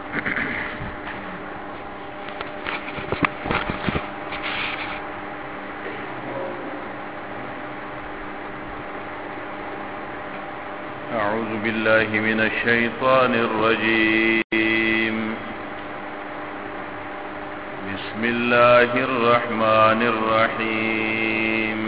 أعوذ بالله من الشيطان الرجيم. بسم الله الرحمن الرحيم.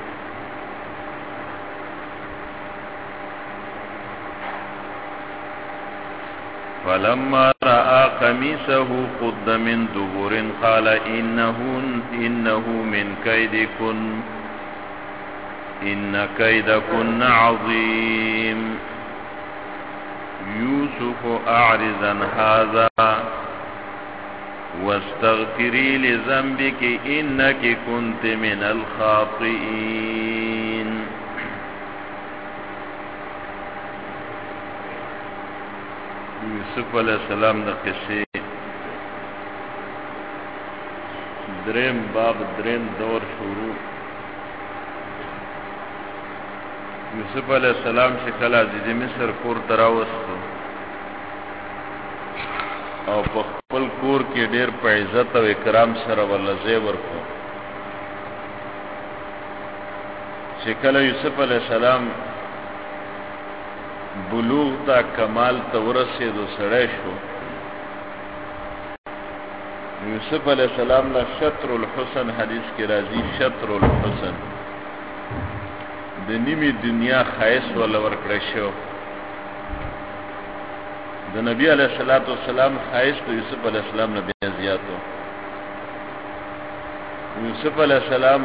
فلما رأى قميصه قد من دبر قال إنه من كيدكن إن كيدكن عظيم. يوسف أعرض عن هذا واستغفري لذنبك إنك كنت من الخاطئين. یوسف علیہ السلام د قصې دریم باب دریم دور شروع. یوسف علیہ السلام چې کله عزیز مصر کور ته راوستو او په خپل کور کې ډېر په عزت او اکرام سره ورله ځای ورکړو. چې کله یوسف علیہ السلام بلوغ تا کمال تا ورسېدو سړی شو، یوسف علیہ السلام له شطر الحسن حدیث کې راځي، شطر الحسن د نیمې دنیا ښایست ولا ورکړی شو. د نبی علیہ الصلوۃ والسلام ښایست یوسف علیہ السلام نه بیا زیاتو. یوسف علیہ السلام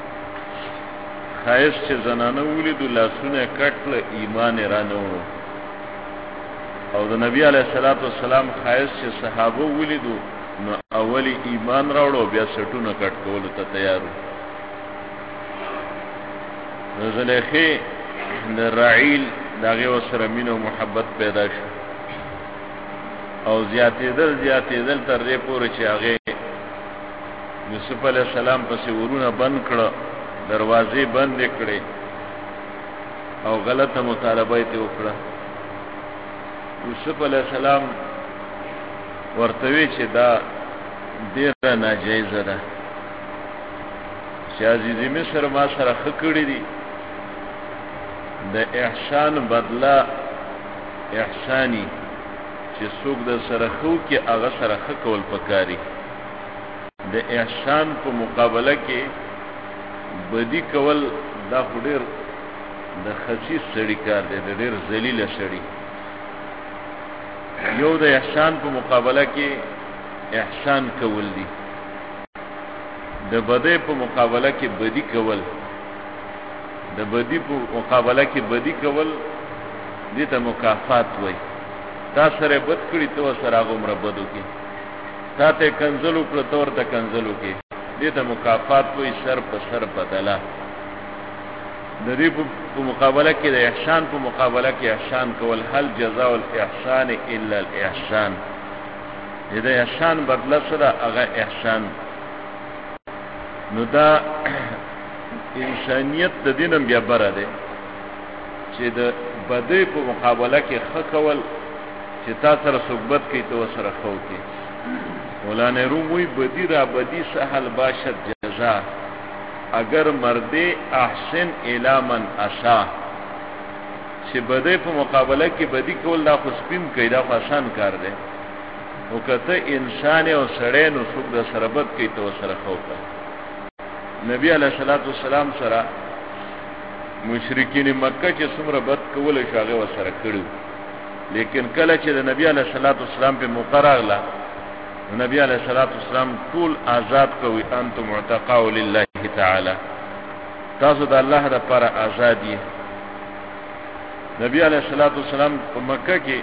ښایست چې زنانه ولیدو لاسونه کټله ایمان را نه وړو، او د نبی علیہ الصلوۃ والسلام ښایست چې صحابه ولیدو نو اولی ایمان راوړو بیا سټونه کټ کولو ته تیارو. زلیخی د رعیل داغه وسره مینه او محبت پیدا شو او زیاتېدل تر دې پورې چې هغه یوسف علیہ السلام پسې ورونه بند کړه، دروازې بند کړې او غلطه مطالبه یې وکړه. یوسف علیہ السلام ورته وی چې دا ډیره ناجایزه ده چې عزیز مصر ما سره ښه کړي دي، د احسان بدله احسانی چې څوک د سره خو کې هغه سره ښه کول پکاري. د احسان په مقابله کې بدی کول دا خو ډېر د خسیس سړي کار دی، د ډېر ذلیله سړي. یو د احسان په مقابله کې احسان کول دي، د بدی په مقابله کې بدی کول، د بدی په مقابله کې بدی کول دې ته مکافات وای. تا سره بد کړی ته سره عمر بدو کې، تا ته کنزلو کړ تور ته کنزلو کې، دې ته مکافات وای، سر په سر بدلا. د دې په مقابله کې د احسان په مقابله کې احسان کول. هل جزاء الاحسان الا الاحسان. دې احسان بدله سره هغه احسان. نو دا انسانیت د دینم بیا بره ده چې د بدی په مقابله کې ښه کول، چې تا سره صحبت کوي تو سره خو کې. مولانا روم وی بدی را بدی سهل باشد جزا اگر مردی احسن الی من اسا. چې بدی په مقابله کې بدی کول دا خو سپین کوي، دا خو آسان کار دی. او کته انسان او سړی نو څوک د سره بد کوي تو سره خو کا. نبی علیہ الصلوۃ والسلام سره مشرکین مکه چې څومره بد کول شاغه وسره کړو، لیکن کله چې د نبی علیہ الصلوۃ والسلام په مقرره نبی علیہ الصلوۃ والسلام ټول آزاد کوي. انتم معتقوا لله تعالی، تاسو د الله لپاره آزاد یې. نبی علیہ الصلوۃ والسلام په مکه کې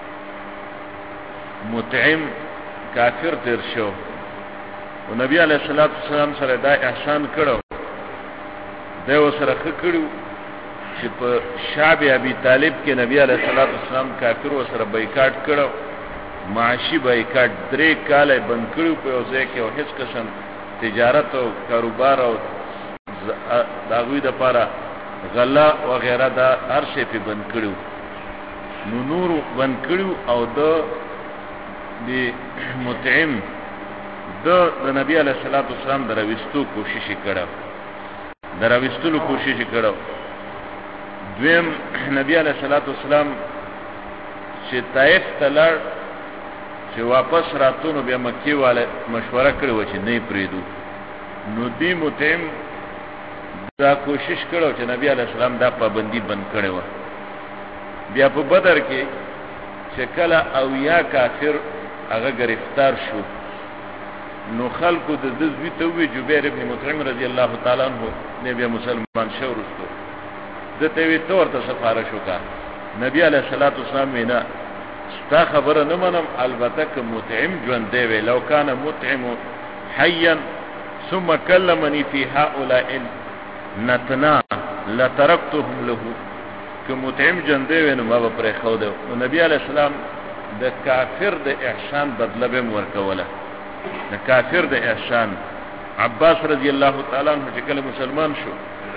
مطعم کافر تیر شو، او نبی علیہ الصلوۃ والسلام سره دا احسان کړو، دا وسره ښه کړو چې په شعب ابي طالب کې نبی علیہ الصلوۃ والسلام کافر وسره بایکاټ کړو، معاشي بایکاټ 3 کال بند کړو په ځای کې، او هیڅ قسم تجارت او کاروبار او داوی د لپاره غلا وغیرہ دا هر شی په بند کړو. نو نور بند کړو او د دی مطعم د نبی علیہ الصلوۃ والسلام درويستو کوشش کړو درويستلو کوشش کړو دویم نبی علیہ الصلوۃ والسلام چې طائف تلر چې واپس راتونو بیا مکی والے مشوره کړو چې نه پریدو نو دی مطعم دا کوشش کړو چې نبی علیہ السلام دا پابندی بند کړو بیا په بدر کې چې کله او یا کافر هغه گرفتار شو نو خلقو د دزوی ته وی جبیر ابن مطعم رضی الله تعالی عنہ نبی مسلمان شو ورستو دته وی تور ته سفارش وکړه نبی علیہ الصلوۃ والسلام وینا ستا خبره نه منم البته ک مطعم ژوند دی وی لو کان مطعم حیا ثم كلمني في هؤلاء نتنا لتركتهم له ک مطعم ژوند دی نو ما پرې خو دی نو نبی علیہ السلام د کافر د احسان بدله به ورکوله د کافر د احسان عباس رضی الله تعالی عنہ چې کله مسلمان شو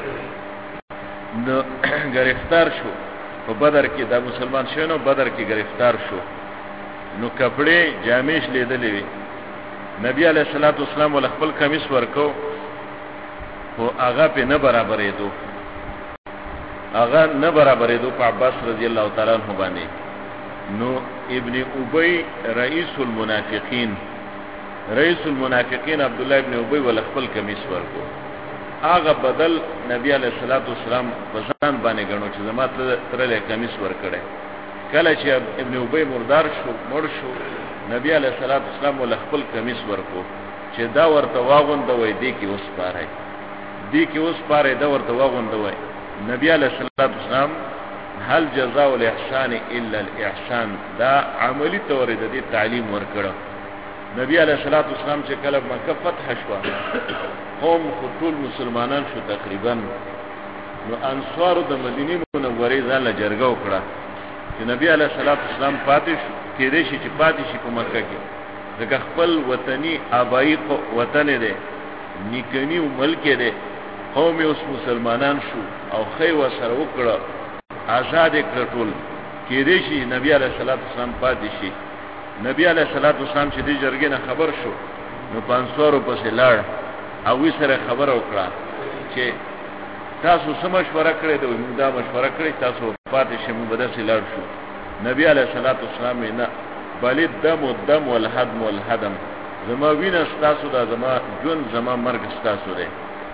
نو گرفتار شو په بدر کې دا مسلمان شونه بدر کې گرفتار شو نو کپڑے جامیش لیدلې وی نبی علیہ الصلوۃ والسلام ول خپل قمیص ورکو او هغه په نه برابرې دو په عباس رضی الله تعالی عنہ باندې نو ابن ابی رئیس المنافقین عبد الله ابن ابی ول خپل قمیص ورکو هغه بدل نبی علیہ الصلوۃ والسلام بزان باندې غنو چې زما تر له قمیص ورکړي کله چې ابن ابی مردار شو مړ شو نبی علیہ الصلوۃ والسلام ول خپل قمیص ورکو چې دا ورته واغوند وای دی کې اوس پاره دا ورته واغوند وای نبی علیہ الصلوۃ والسلام هل جزاء الاحسان الا الاحسان دا عملی طور د دې تعلیم ورکړو نبی علیہ الصلوۃ والسلام چې کله مکه فتح شو قوم ټول مسلمانان شو تقریبا نو انصار د مدینه منورې ځان له جرګه وکړه چې نبی علیہ الصلوۃ والسلام پاتې کېدې شي چې پاتې شي په مکه کې دغه خپل وطني آبائی وطن دی نیکنی ملک دی قوم اوس مسلمانان شو او خیر وسره وکړه آزاد کړټول کېدې شي نبی علیہ الصلوۃ والسلام پاتې شي نبی علیہ الصلوۃ والسلام چې دې جرګې نه خبر شو نو پانسورو پسې لاړ او وی سره خبر وکړه چې تاسو سم مشوره کړې ده موږ دا مشوره کړې تاسو پاتې شئ موږ بدسې لاړ شو نبی علیہ الصلوۃ والسلام نه بل الدم والهدم والهدم زما وینه تاسو دا زما جون زما مرګ تاسو ده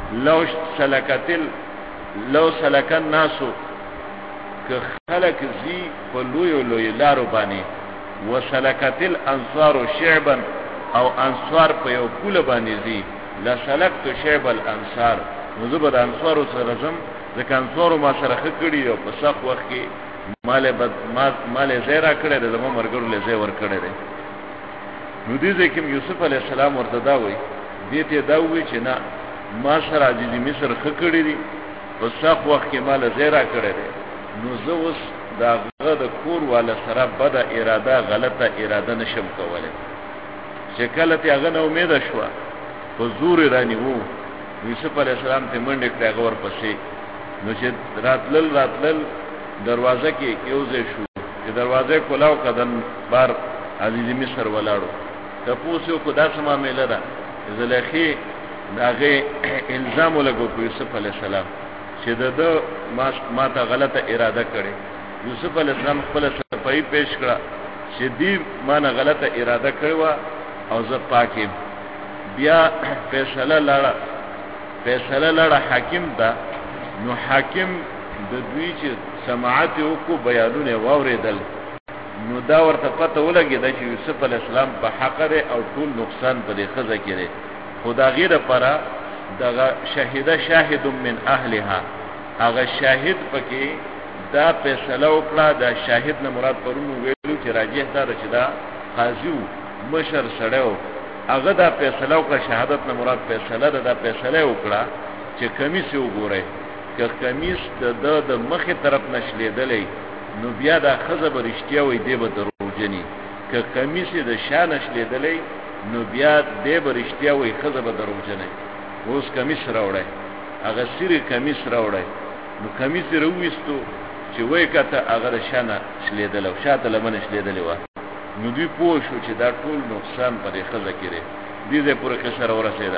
لو سلک الناس که خلق زی په لوی لارو باندې وسلکت الانصار شعبا او انصار په یو کوله باندې زی لا سلکت شعب الانصار نو زبر انصار سره زم ځکه انصار ما سره خکړی او په صف وخت کې مال زیرا کړی د زمو مرګرو له زی ور کړی دی نو دې ځکه یوسف علی السلام ورته دا وای دې ته دا وای چې نه ما سره د مصر خکړی دی په صف وخت کې مال زیرا کړی دی نو زه اوس دا غد کور والا سره بد اراده غلطه اراده نشم کوله چې کله ته هغه نو امید شو په زور رانی وو یوسف علی السلام ته منډه کړه غور پسې نو چې راتلل دروازه کې یوځه شو چې دروازه کولاو کدن بار عزیز مصر ولاړو تاسو کو دا سما مېله ده زلیخی داغه الزام لګو په یوسف علی السلام چې د ما ته غلطه اراده کړې یوسف علی السلام خپل صفائی پیش کړه چې دی ما نه غلطه اراده کړې او زه پاکم بیا فیصله لړه حاکم دا نو حاکم د دوی چې سماعت او کو بیانونه واوریدل نو دا ورته پته ولګی چې یوسف علی السلام په حق لري او ټول نقصان په دې خزه کړي خدا غیر پره دغه شاهد من اهلها هغه شاهد پکې دا فیصله وکړه دا شاهد نه مراد پرونو ویلو چې راجح دا چې دا قاضي مشر سړیو هغه دا فیصله وکړه شهادت نه مراد فیصله ده دا فیصله وکړه چې کمیس وګورئ که کمیس د مخې طرف نشلیدلې نو بیا دا خزه برشتیا وي دی به دروژنی که کمیس د شان نشلیدلې نو بیا دی برشتیا وي خزه به دروژنی اوس کمیس راوړی هغه سری کمیس راوړی نو کمیس رويستو چې وای کته هغه شان شلیدل او شاته لمن شلیدل و نو دوی پوه شو چې دا ټول نقصان په دې ښځه کې دی. دې ځای پورې قصه راورسېده.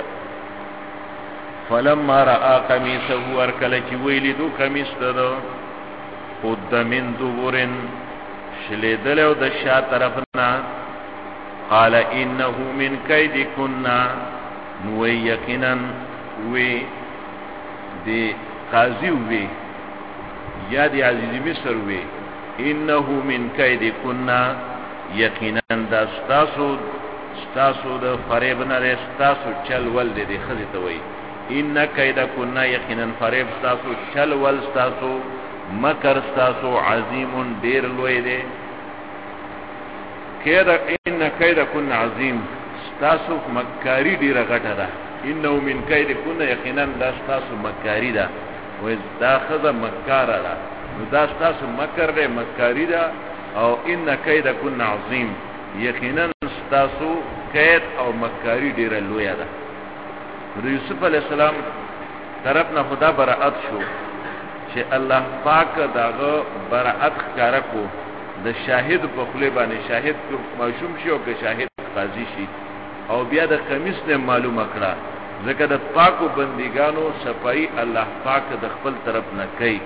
فلما رأى قميصه ورکله چې ویلی دو قمیص ده قد من دبر شلیدل او د شا طرفنا قال انه من کیدکن نو یقینا وی دی قاضی وی یا دی عزیز مصر وی انه من کیدکن یقینا دا ستاسو د فریب نه ستاسو چل ول دی خزی ته وی ان کیدکن یقینا فریب ستاسو چل ول ستاسو مکر ستاسو عظیم ډیر لوی دی. کید ان کیدکن عظیم ستاسو مکاری ډیره غټه ده. انه من کیدکن یقینا دا ستاسو مکاری ده و دا خزه مکاره ده نو دا ستاسو مکر ده مکاری ده او ان کیدکن عظیم یقینا ستاسو کید او مکاری ډیره لوی ده. د یوسف علی السلام طرف نه خدا برائت شو چې الله پاک داغه برائت ښکارا کو د شاهد په خله باندې شاهد کو معصوم شي او که شاهد قاضي شي او بیا د قمیص نه معلومه کړه ځکه د پاکو بندګانو صفائی الله پاک د خپل طرف نه کوي.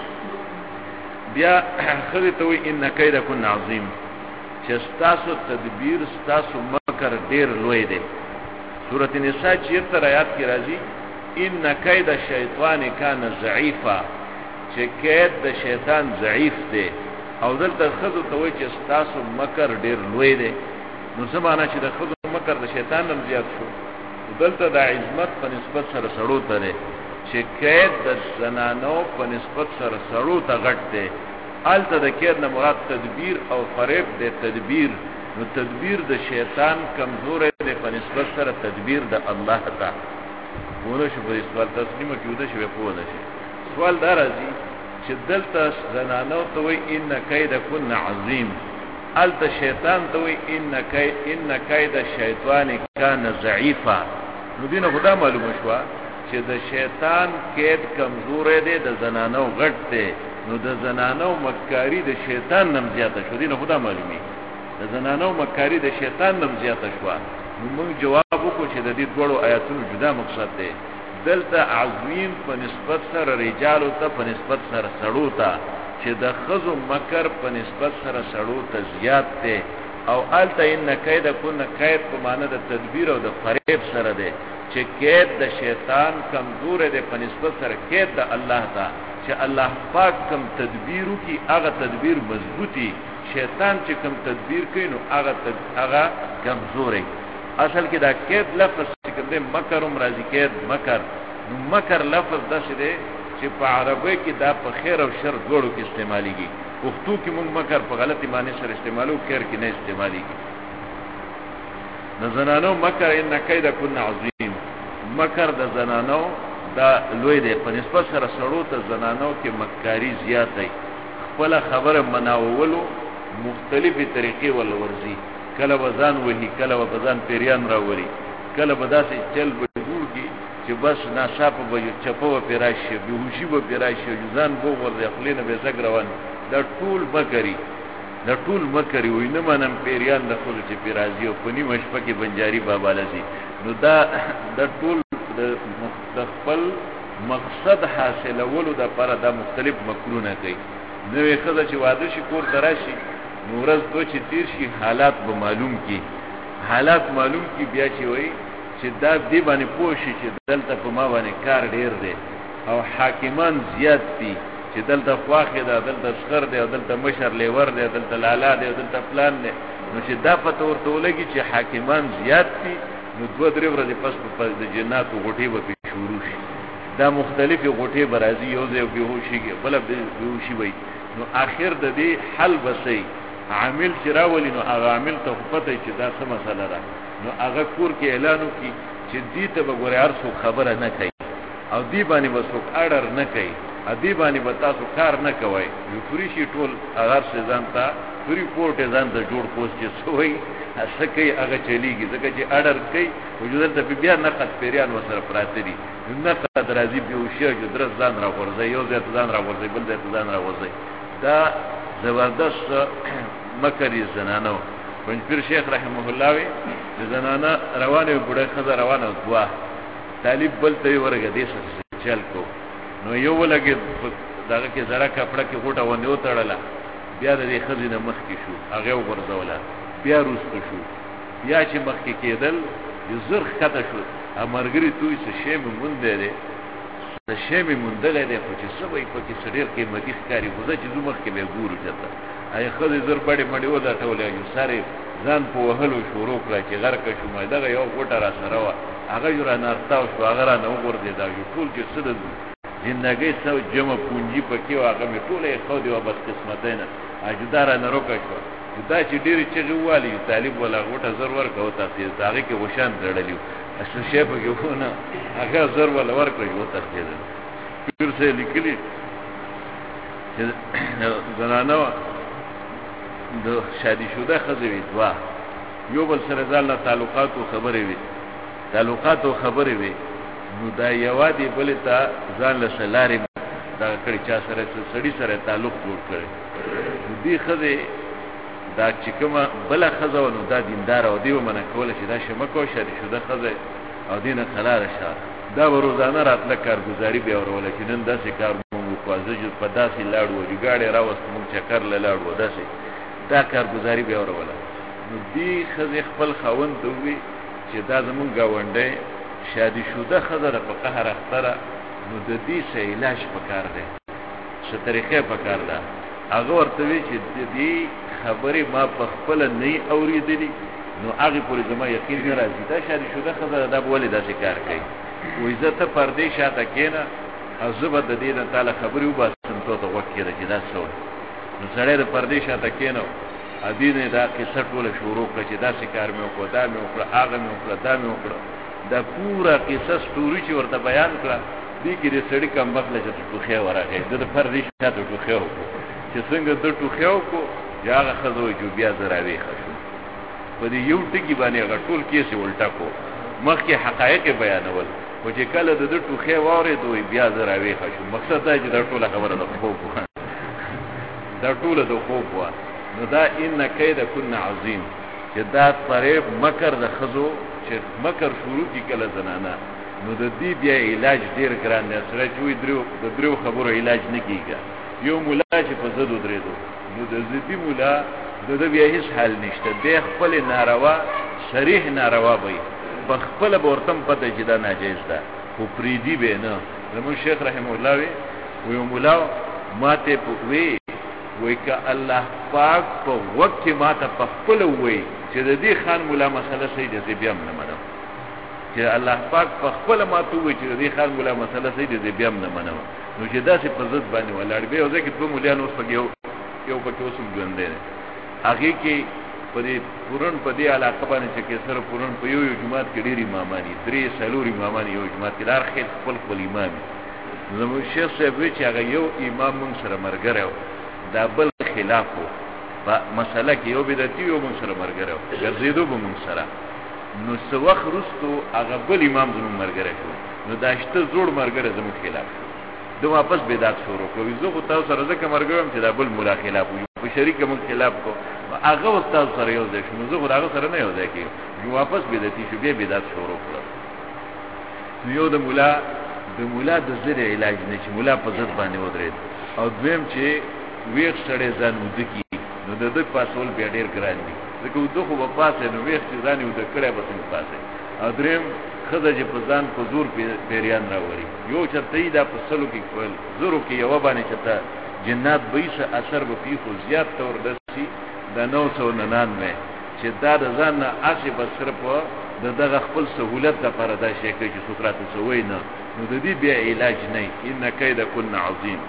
بیا خله ته وی ان کیدکن عظیم چې ستاسو تدبیر ستاسو مکر ډیر لوی دی. سورۃ النساء 76 آیات کې راځي ان کید الشیطان کان ضعیفا چې کید د شیطان ضعیف دی او دلته خذو ته وایي چې ستاسو مکر ډیر لوی دی. نو زمانہ چې د خذو مکر د شیطان نم زیات شو دلته د عظمت په نسبت سره سړو ته دی چې کید د زنانو په نسبت سره سړو ته غټ دی. الته د کید نه مراد تدبیر او فریب دی. تدبیر نو تدبیر د شیطان کمزور دی په نسبت سره تدبیر د الله ته. ونه شو په سوال تسلیمه کېده شوی په ده شي. سوال دا راځي چې دلته زنانو ته وی ان کیدکن عظیم الته شیطان ته وی ان کید الشیطان کان ضعیفا. نو دینه خدا معلومه شو چې د شیطان کید کمزور دی د زنانو غټ دی نو د زنانو مکاری د شیطان نم زیاته شو. دینه خدا معلومي د زنانو مکاری د شیطان نم زیاته شو. نو موږ جواب وکړو چې د دې ډوړو آیاتونو جدا مقصد دی. دلته عظیم په نسبت سره رجال ته په نسبت سره سړو ته چې د خزو مکر په نسبت سره سړو ته زیات دی او الته ان کیدکن کید په معنی د تدبیر او د فریب سره دی چې کید د شیطان کمزور دی په نسبت سره کید د الله ته چې الله پاک کم تدبیرو کی هغه تدبیر مضبوطی شیطان چې کم تدبیر کوي نو هغه کمزوري. اصل کې دا کید لفظ کوم دی مکر مرضی کید مکر نو مکر لفظ داسې دی چې په عربی کې دا په خیر او شر دواړو کې استعماليږي. پښتو کې موږ مکر په غلطی معنی سره استعمالو خیر کې نه استعماليږي. د زنانو مکر ان کیدکن عظیم مکر د زنانو دا لوی دی په نسبت سره سړو ته زنانو کې مکاری زیات دی. خپل خبره مناولو مختلفی طریقې ول ورزي کله وزن وهي کله وزن پیریان راوري کله بداسې چل بجوړږي چې بس ناصافه به چپو پیراشه بهوشي به پیراشه ځان بو ور خپلینه به زګ روان دا ټول مکری وینه منم پیریان د خپل چې پیرازي او پنی مشپه کې بنجاری بابا لذي نو دا د ټول د خپل مقصد حاصلولو د لپاره دا مختلف مکرونه کوي. نوې خزه چې واده شي کور دراشي نورز دو چې تیر شي حالات به معلوم کی بیا چې وای چې دا دی باندې پوښي چې دلته په ما باندې کار ډیر دی او حاکمان زیات دي چې دلته خواخه ده دلته صغر دی دلته مشر لیور دی دلته لالا دی دلته پلان دی نو چې دا پته ورته ولګي چې حاکمان زیات دي نو 2-3 ورځې پس په جناتو غټي به شروع شي. دا مختلفي غټي برازي یو ځای بهوشيږي بل بهوشي وي نو اخر د دې حل بسې عامل چې راولي نو هغه عامل ته پته چې دا څه مسله ده نو هغه کور کې اعلان وکړي چې دې ته به ګورې هر څوک خبره نه کوي او دې باندې به څوک اډر نه کوي دې باندې به تاسو کار نه کوئ. یو پوری شي ټول هغه ځان ته پوری پورټ ځان ته جوړ کوس چې سوی اسه کوي هغه چلیږي ځکه چې اډر کوي وجود ته بیا نه قد پیریان وسره پراته دي نه قد راځي به وشي چې درز ځان را ورځي یو ځای ځان را ورځي بل ځای ځان را ورځي. دا زبردست مکری زنانو پنځپیر شیخ رحمه الله وی زنانه روانه بډه خزه روانه دوا طالب بل ته ورګه دې څه چل کو نو یو ولګي داګه کې زړه کپڑا کې غوټه ونه وتړله بیا د دې خزینه مخ کې شو هغه وګرځوله بیا روسته شو بیا چې مخ کې کېدل یو زر خطه شو امرګری توي څه شی مونږ دې د شی مونږ دې خو چې سوي په کې سړیر کې مدیخ کاری غوځه چې زمخ کې به ګورو چته ای خزه زر بڑې مړې ودا ټولې یو ساره ځان په وهلو شروع کړ چې غرق شو مې دغه یو غوټه را سره وا هغه جوړه نارتاو شو هغه را نو ور دي دا یو ټول چې څه د زندګۍ څو جمع پونجي پکې هغه مې ټولې خو دی او بس قسمتینه اجدار نه روکا شو دا چې ډېری چې غوالي طالب ولا غوټه زر ورکو تاسو هغه کې وشان درړلیو اسو شی په یو نه هغه زر ولا ورکو یو تاسو پیر څه لیکلي چې زنانه د شادي شوده خزوي دوا یو بل سره ځاله تعلقات او خبرې وي نو دا یوادي بل ته ځان له سلاري دا کړي چا سره سړي سره تعلق جوړ کړي دې خزه دا چې کومه بل خزه نو دا دیندار او دیو منه کوله چې دا شمکو شادي شوده خزه او دینه خلاره شه دا روزانه راتله کارګزاري به اورول چې نن داسې کار مو کوازه چې په داسې لاړو دی ګاډي راوست مو چکر لاړو داسې دا کارګزاري به اورول نو دی خزه خپل خاوند دوی چې دا زمون گاونډي شادي شوده خزه په قهر اختره نو د دې څه علاج پکار دی څه طریقې پکار ده هغه ورته وی چې دې خبره ما په خپل نه اوریدلې نو هغه پورې زما یقین نه راځي دا شادي شوده خزه دا بولې داسې کار کوي و عزت پردې شاته کېنه ازبه د دې تعالی خبرې وباسم ته وکړه چې دا څو نو سره د پردې شاته کېنه ادینه دا قصه ټوله شروع کړه چې دا کار مې وکړ دا مې وکړ هغه مې وکړ دا مې وکړ دا پورا قصه ستوري چې ورته بیان کړه دې کې د سړی کم بخله چې ټوخه ورغې د پردې شاته ټوخه وکړه چې څنګه د ټوخه وکړه هغه خزوي جو بیا زراوي خشو په دې یو ټکی باندې غټول کیسه ولټا کو مخکې حقایق بیانول او چې کله د ټوخه واره دوی بیا زراوي خشو مقصد دا چې دا ټوله خبره ده خو دا ټوله د خوب وا نو دا ان کید کن عظیم چې دا طریب مکر د خزو چې مکر شروع کی کله زنانا نو د دې بیا علاج ډیر ګران دی سره چې درو خبرو علاج نه کیږي یو مولا چې په زدو درېدو نو د زدي مولا د بیا هیڅ حل نشته د خپل ناروا صریح ناروا وي په خپل ورتم پته چې دا ناجیز ده خو پریدي به نه زمون شیخ رحم الله وی مولا ماته وی که الله پاک په وخت ماته په خپل وی چې د دې خان مولا مسله صحیح ده بیا نه منم چې الله پاک په خپل ماته وی چې د دې خان مولا مسله صحیح ده بیا نه منم نو چې داسې په ضد باندې ولاړ به او ځکه په مولیانو اوس پکې یو پکې اوسم ژوندې هغه کې په دې پورن په دې علاقه باندې چې سره پورن په یو جماعت کې ډېری امامانی درې سلوري امامانی یو جماعت کې دار خیر خپل امام زموږ شیخ صاحب چې هغه یو امام مون سره مرګره دا بل خلافو په مسله کې یو بدعتي یو مون سره مرګره ګرځېدو به مون سره نو څو وخت وروسته هغه بل امام زموږ مرګره شو نو دا شته زوړ مرګره زموږ خلاف شو دو واپس بدعت شروع کوي زه خو تاسو سره ځکه مرګم چې دا بل مولا خلاف وي په شریک مون خلاف کو هغه استاد سره یو ځای شو زه خو هغه سره نه یو ځای کې نو واپس بدعتي شو بیا بدعت شروع کړ نو یو د مولا د زړه علاج نه چې مولا په ضد باندې ودرېد او دویم چې ویښ سړی ځان ودکی نو د دې پاسول بیا ډیر ګران دي ځکه دوی خو په پاسه نو ویښ ځان ود کړه به څنګه پاسه او دریم خدای چې په ځان په زور پیریان راوړي یو چرته دا په سلو کې کول زورو کې یو باندې چته جنات بیسه اثر به پی خو زیات تور دسي د 999 چې دا د ځان نه اخی بسر په دغه خپل سہولت د پر دا شي کې چې سقراط سوي نه نو د دې بیا علاج نه ان کید کن عظیم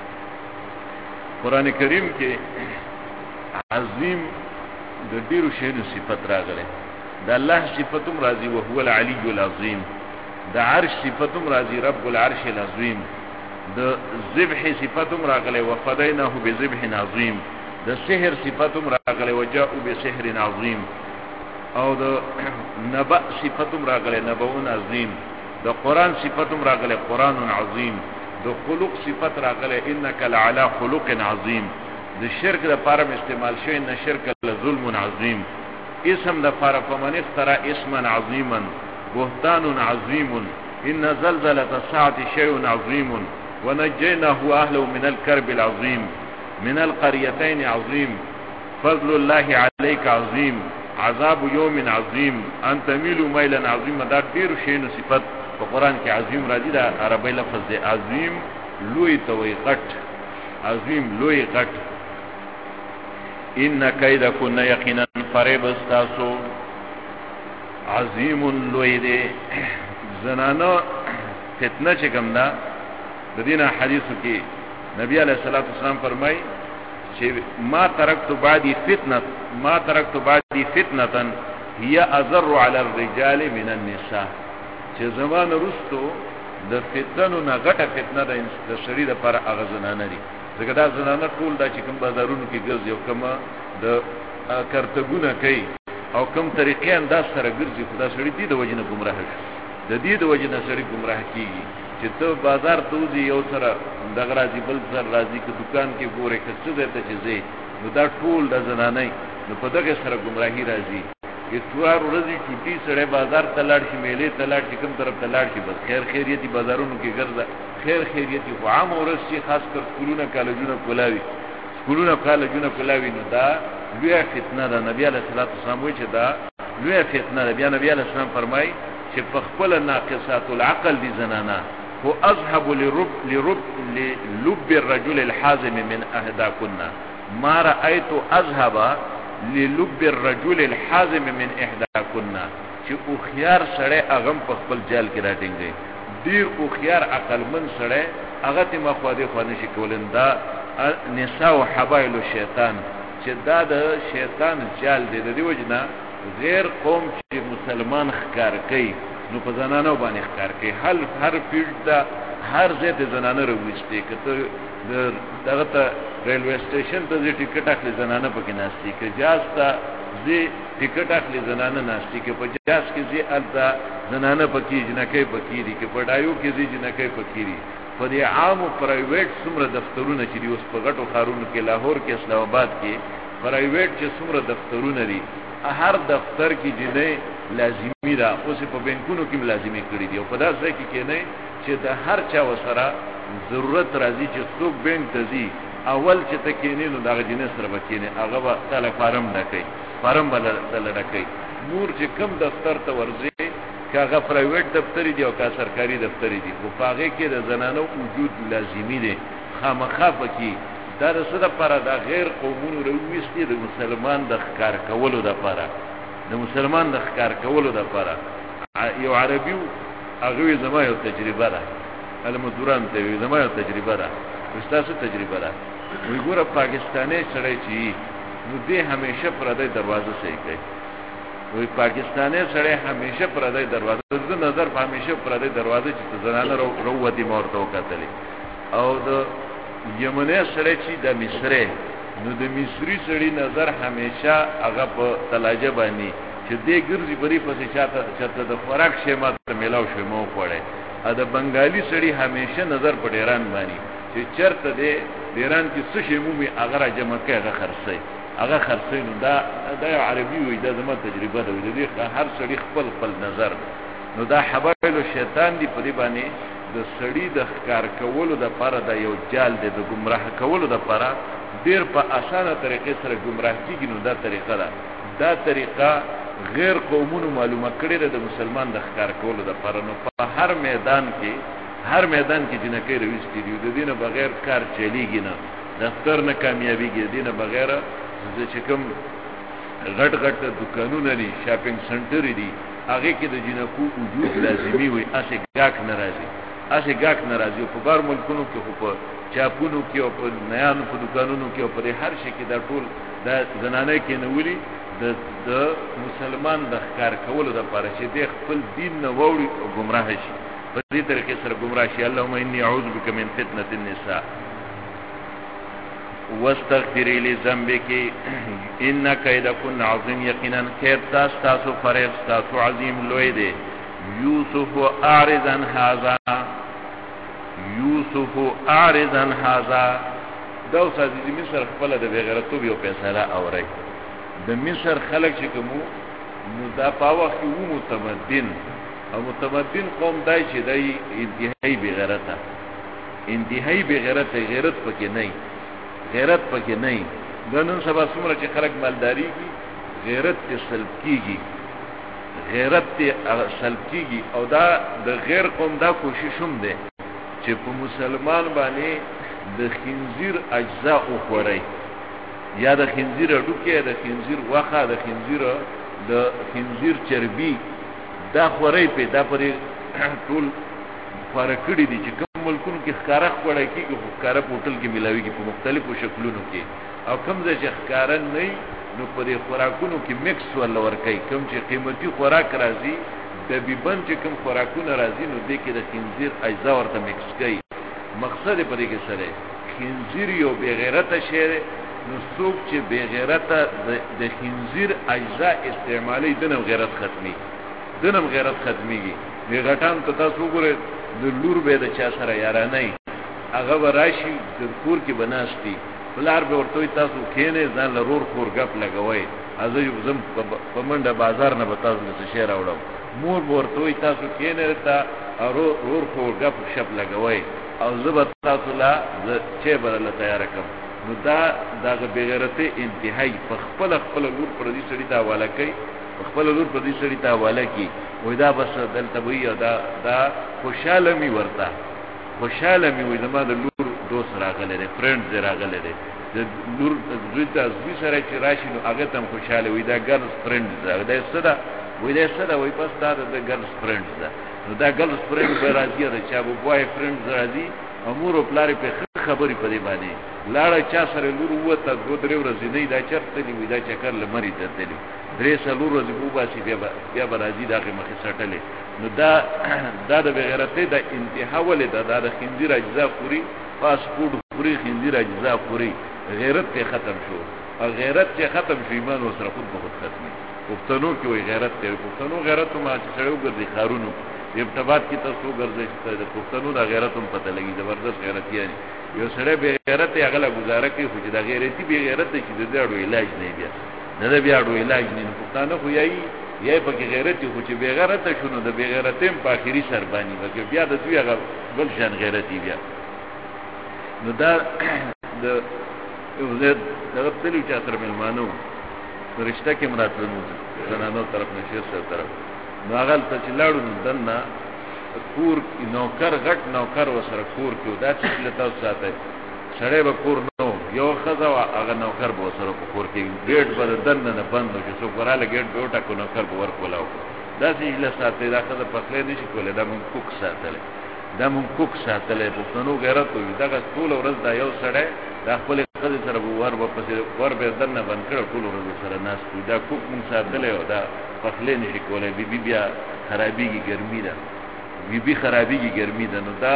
قران کریم کې عظیم د ډیرو شیانو صفت راغله د الله صفتم راضی او هو العلی العظیم د عرش صفتم راضی رب العرش العظیم د ذبح صفتم راغله وفدیناه بذبح عظیم د سحر صفتم راغله وجاءوا بسحر عظیم او د نبأ صفتم راغله نبأ عظیم د قران صفتم راغله قران عظیم د خلق صفت راغله انک لعلى خلق عظیم د شرک د پاره استعمال شوی نه شرک له ظلم عظیم اسم د فار فمن افترا اسما عظیما بهتان عظیم ان زلزلة الساعة شيء عظیم ونجيناه اهله من الكرب العظیم من القريتين عظیم فضل الله عليك عظیم عذاب یوم عظیم ان تمیلوا میلا عظیم. دا ډیر شینو صفت په قران کې عظیم راځي. دا عربی لفظ دی عظیم لوی توي غټ عظیم لوی غټ. ان کیدکن یقینا فریب استاسو عظیم لوی دی. زنانه فتنه چې کوم دا د دینه حدیثو کې نبی علیہ الصلوۃ والسلام فرمای چې ما ترکت بعدی فتنه هي اضر على الرجال من النساء. چې زمان رستو د فتنو نه غټه فتنه د شری د پر اغزنانه دي. ځکه دا زنانه ټول دا چې کوم بازارونو کې ګرځي او کوم د کرتګونه کوي او کوم طریقې انداز سره ګرځي، خدا سړي دي د وجنه گمراه شي. د دې د وجنه سړي گمراه کیږي چې ته بازار ته وځي یو سره دغه راځي بل سره راځي که دکان کې ګورې که څه درته چې ځې نو دا ټول د زنانه نو په دغه سره گمراهي راځي. اتوار ورځي چوټي سره بازار ته لاړ شي، میلې ته لاړ شي، کوم طرف ته لاړ شي، بس خیر خیریتي بازارونو کې ګرځه. خیر خیریتي خو عام ورځ شي، خاص کر سکولونه کالجونه کولاوي نو دا لوی فتنه ده. نبی علیہ الصلوۃ والسلام وایي چې دا لوی فتنه ده. بیا نبی علیہ السلام فرمایي چې په خپل ناقصات العقل دي زنانا هو اذهب للب الرجل الحازم من اهداكن ما رايت اذهب للب الرجل الحازم من اهداكن. چې او خيار سره اغم په خپل جال کې راټینګي ډیر او خيار عقل من سره هغه ته مخواده خو نشي کولندا نساء او حبائل الشیطان چې دا د شیطان جال دی. د دې وجنه غیر قوم چې مسلمان ښکار کوي نو په زنانو باندې ښکار کوي. هر فیلډ دا هر ځای د زنانه راوستي. کته دغه ته ریلوی سټیشن ته د ټیکټ اخلي زنانه پکې ناشتي کې، جاز ته زی ټیکټ اخلي زنانه ناشتي کې، په جاز کې زی الدا زنانه پکې جنکې پکې دي، کې پډایو کې زی جنکې پکې دي. په دې عام او پرایویټ څومره دفترونه چې دی اوس په غټو ښارونو کې لاهور کې اسلام آباد کې پرایویټ چې څومره دفترونه دي هر دفتر کې جنې لازمی ده. اوس په بانکونو کې لازمی کړی دی او په داسې ځای کې نه چې د هر چا وسره ضرورت راځي چې څوک بانک ته ځي اول چې تکینې نو دغه جنې سره بکینې هغه به تعالی فارم ډکې فارم بل ډکې. نور چې کم دفتر ته ورځي کاغه پرایویټ دفتر دی او کا سرکاري دفتر دی خو پاغه کې د زنانو وجود لازمی دی خامخا پکې. دا د څه لپاره د غیر قومونو رويستي د مسلمان د ښکار کولو لپاره یو عربي هغه زما یو تجربه ده المدوران ته زما یو تجربه ده استاسو تجربه ده. وی ګوره پاکستاني سړی چې نو دې همیشه پردې دروازه صحیح کوي. وی پاکستاني سړی همیشه پردې دروازه د نظر په همیشه پردې دروازه چې زنانه وروتي مورته وکتلې. او د یمنه سړی چې د مصری نو د مصری سړی نظر همیشه هغه په تلاجه باندې چې دې ګرځي بری پسې چاته د خوراک شی ماته ملاو شوی مو خوړې. ا د بنگالی سړی همیشه نظر په ډیران باندې چې چرته دې ډیران کې څه شی مومي هغه را جمع کوي هغه خرڅي. نو دا عربي وي دا زما تجربه ده. دې هر سړی خپل نظر نو دا حبایل شیطان دی په دې باندې د سړی د ښکار کولو د پاره د یو جال دی د گمراه کولو د پاره ډیر په اسانه طریقې سره گمراه کیږي. نو دا طریقه غیر قومونو معلومه کړي د مسلمان د ښکار کولو د پاره. نو په هر میدان کې جنکې رويستي دی. د دینه بغیر کار چلیږي نه، دفتر نه کامیابیږي. دینه بغیر چې کوم غټ دکانونه دي شاپینګ سنټر دي هغه کې د جنکو وجود لازمی وي. اسه گاک ناراضي په بار ملکونو کې خو په چاپونو کې او په نیانو په دکانونو کې او په هر شي کې دا ټول د زنانه کې نه ولي د مسلمان د ښکار کولو د لپاره چې د خپل دین نه ووري او گمراه شي. په دې طریقې سره گمراه شي. اللهم اني اعوذ بك من فتنه النساء واستغفري لذنبك ان كيدكن عظيم. یقینا کید تاسو فریب تاسو عظیم لوی دی. یوسف اعرض عن هذا دا اوس د مصر خپل د بغیرتوب یو فیصله اوري. د مصر خلک چې کومو نو دا په وخت کې وو متمدن او متمدن قوم دای چې دای انتهایی بغیرته انتهایی بغیرته غیرت پکې نه غیرت پکې نه دنن سبا څومره چې خلک مالداری کی غیرت ته سلب کیږي غیرت ته سلب کیږي او دا د غیر قوم دا کوشش هم ده چې په مسلمان باندې د خنزیر اجزا او خوري یا د خنزیر ډوکه د خنزیر واخه د خنزیر چربي دا خوري په دا پرې ټول فرقړي دي چې کوم ملکونو کې ښکارا خوړای کیږي خو ښکارا پورتل کې ملاويږي په مختلفو شکلونو کې او کوم ځای چې ښکارا نه نو په دې خوراکونو کې مکس ول ورکي کوم چې قیمتي خوراک راځي د بیبن چې کوم خوراکونه راځي نو دې کې د خنزیر اجزا ورته مکس کوي مقصد په دې کې سره خنزیر یو بغیرته شی نو څوک چې بغیرته د خنزیر اجزا استعمالي دنه غیرت ختمي دنه غیرت ختميږي دی غټان ته تاسو ګوره د لور به د چا سره یارانه هغه راشي د کور کې بناستي بلار به ورته تاسو کینې ځان لرور خور غپ لګوي ازه یو زم په منډه بازار نه به تاسو څه شی راوړم مور ورته تاسو کینې ته رور خور غپ شپ لګوي او زبر تاسو لا چې برله تیار کړم نو دا دغه بغیرته انتهایی په خپل لور پر دې سړی ته حواله کوي خپل لور پر دې سړی ته حواله کوي وای دا بس دلته وی دا خوشاله می ورته خوشاله می وای زما د لور دوست راغله دي فرند راغله دي د لور زویته زوی سره چې راشي نو هغه تم خوشاله وای دا ګرز فرند دا صدا وای پس دا د ګرز فرند ده نو دا ګرز فرند به راځي دا چې ابو بوای فرند راځي امور او پلار په خبرې پدې باندې لاړه چا سره لور وته دو درې ورځې نه دا چرته دی وای دا چکر لمري ته دی درې سلور ورځې بوباسي بیا راځي دغه مخې سټلې نو دا د بغیرته د انتها ولې د خنزیر اجزا پوری فاست فود پوری خنزیر اجزا پوری غیرت ته ختم شو او غیرت چې ختم شو ایمان وسره خود به خود ختمي پښتنو کې وای غیرت ته پښتنو غیرت ما چې سره وګرځي خارونو ابتباد کی تاسو ګرځي چې د پښتنو د غیرت هم پته لګي زبردست غیرت یې یو سره به غیرت یې غلا گزاره کوي خو د غیرتی به غیرت چې د دړو علاج نه بیا نه بیا ډو علاج نه پښتانه خو یې په غیرت خو چې به غیرت شونه د به غیرتم په اخري سربانی وکي بیا د دوی هغه بل شان غیرتی بیا نو دا د یو زید دغه تلو چې تر ملمانو فرشتہ کې مراتلو زنانو طرف نشي سره طرف نو هغه ته چې لاړو دنه کور نوکر غټ نوکر وسره کور کې دا چې لته ساته سړی به کور نو یو خزا هغه نوکر به وسره کور کې ګیټ به دنه نه بند شو څو وراله ګیټ به وټا کو نوکر به ورکولاو دا چې له ساته دا خزا په خله نشي کولای دا مونږ کوک ساتل پښتنو غیرت وي دا ټول ورځ دا یو سړی دا خپل خزا سره ور به دنه بند کړ ټول ورځ سره ناس دا کوک مونږ ساتل او دا په خله نشي کولای بیا خرابيږي ګرمي ده خرابيږي ګرمي ده نو دا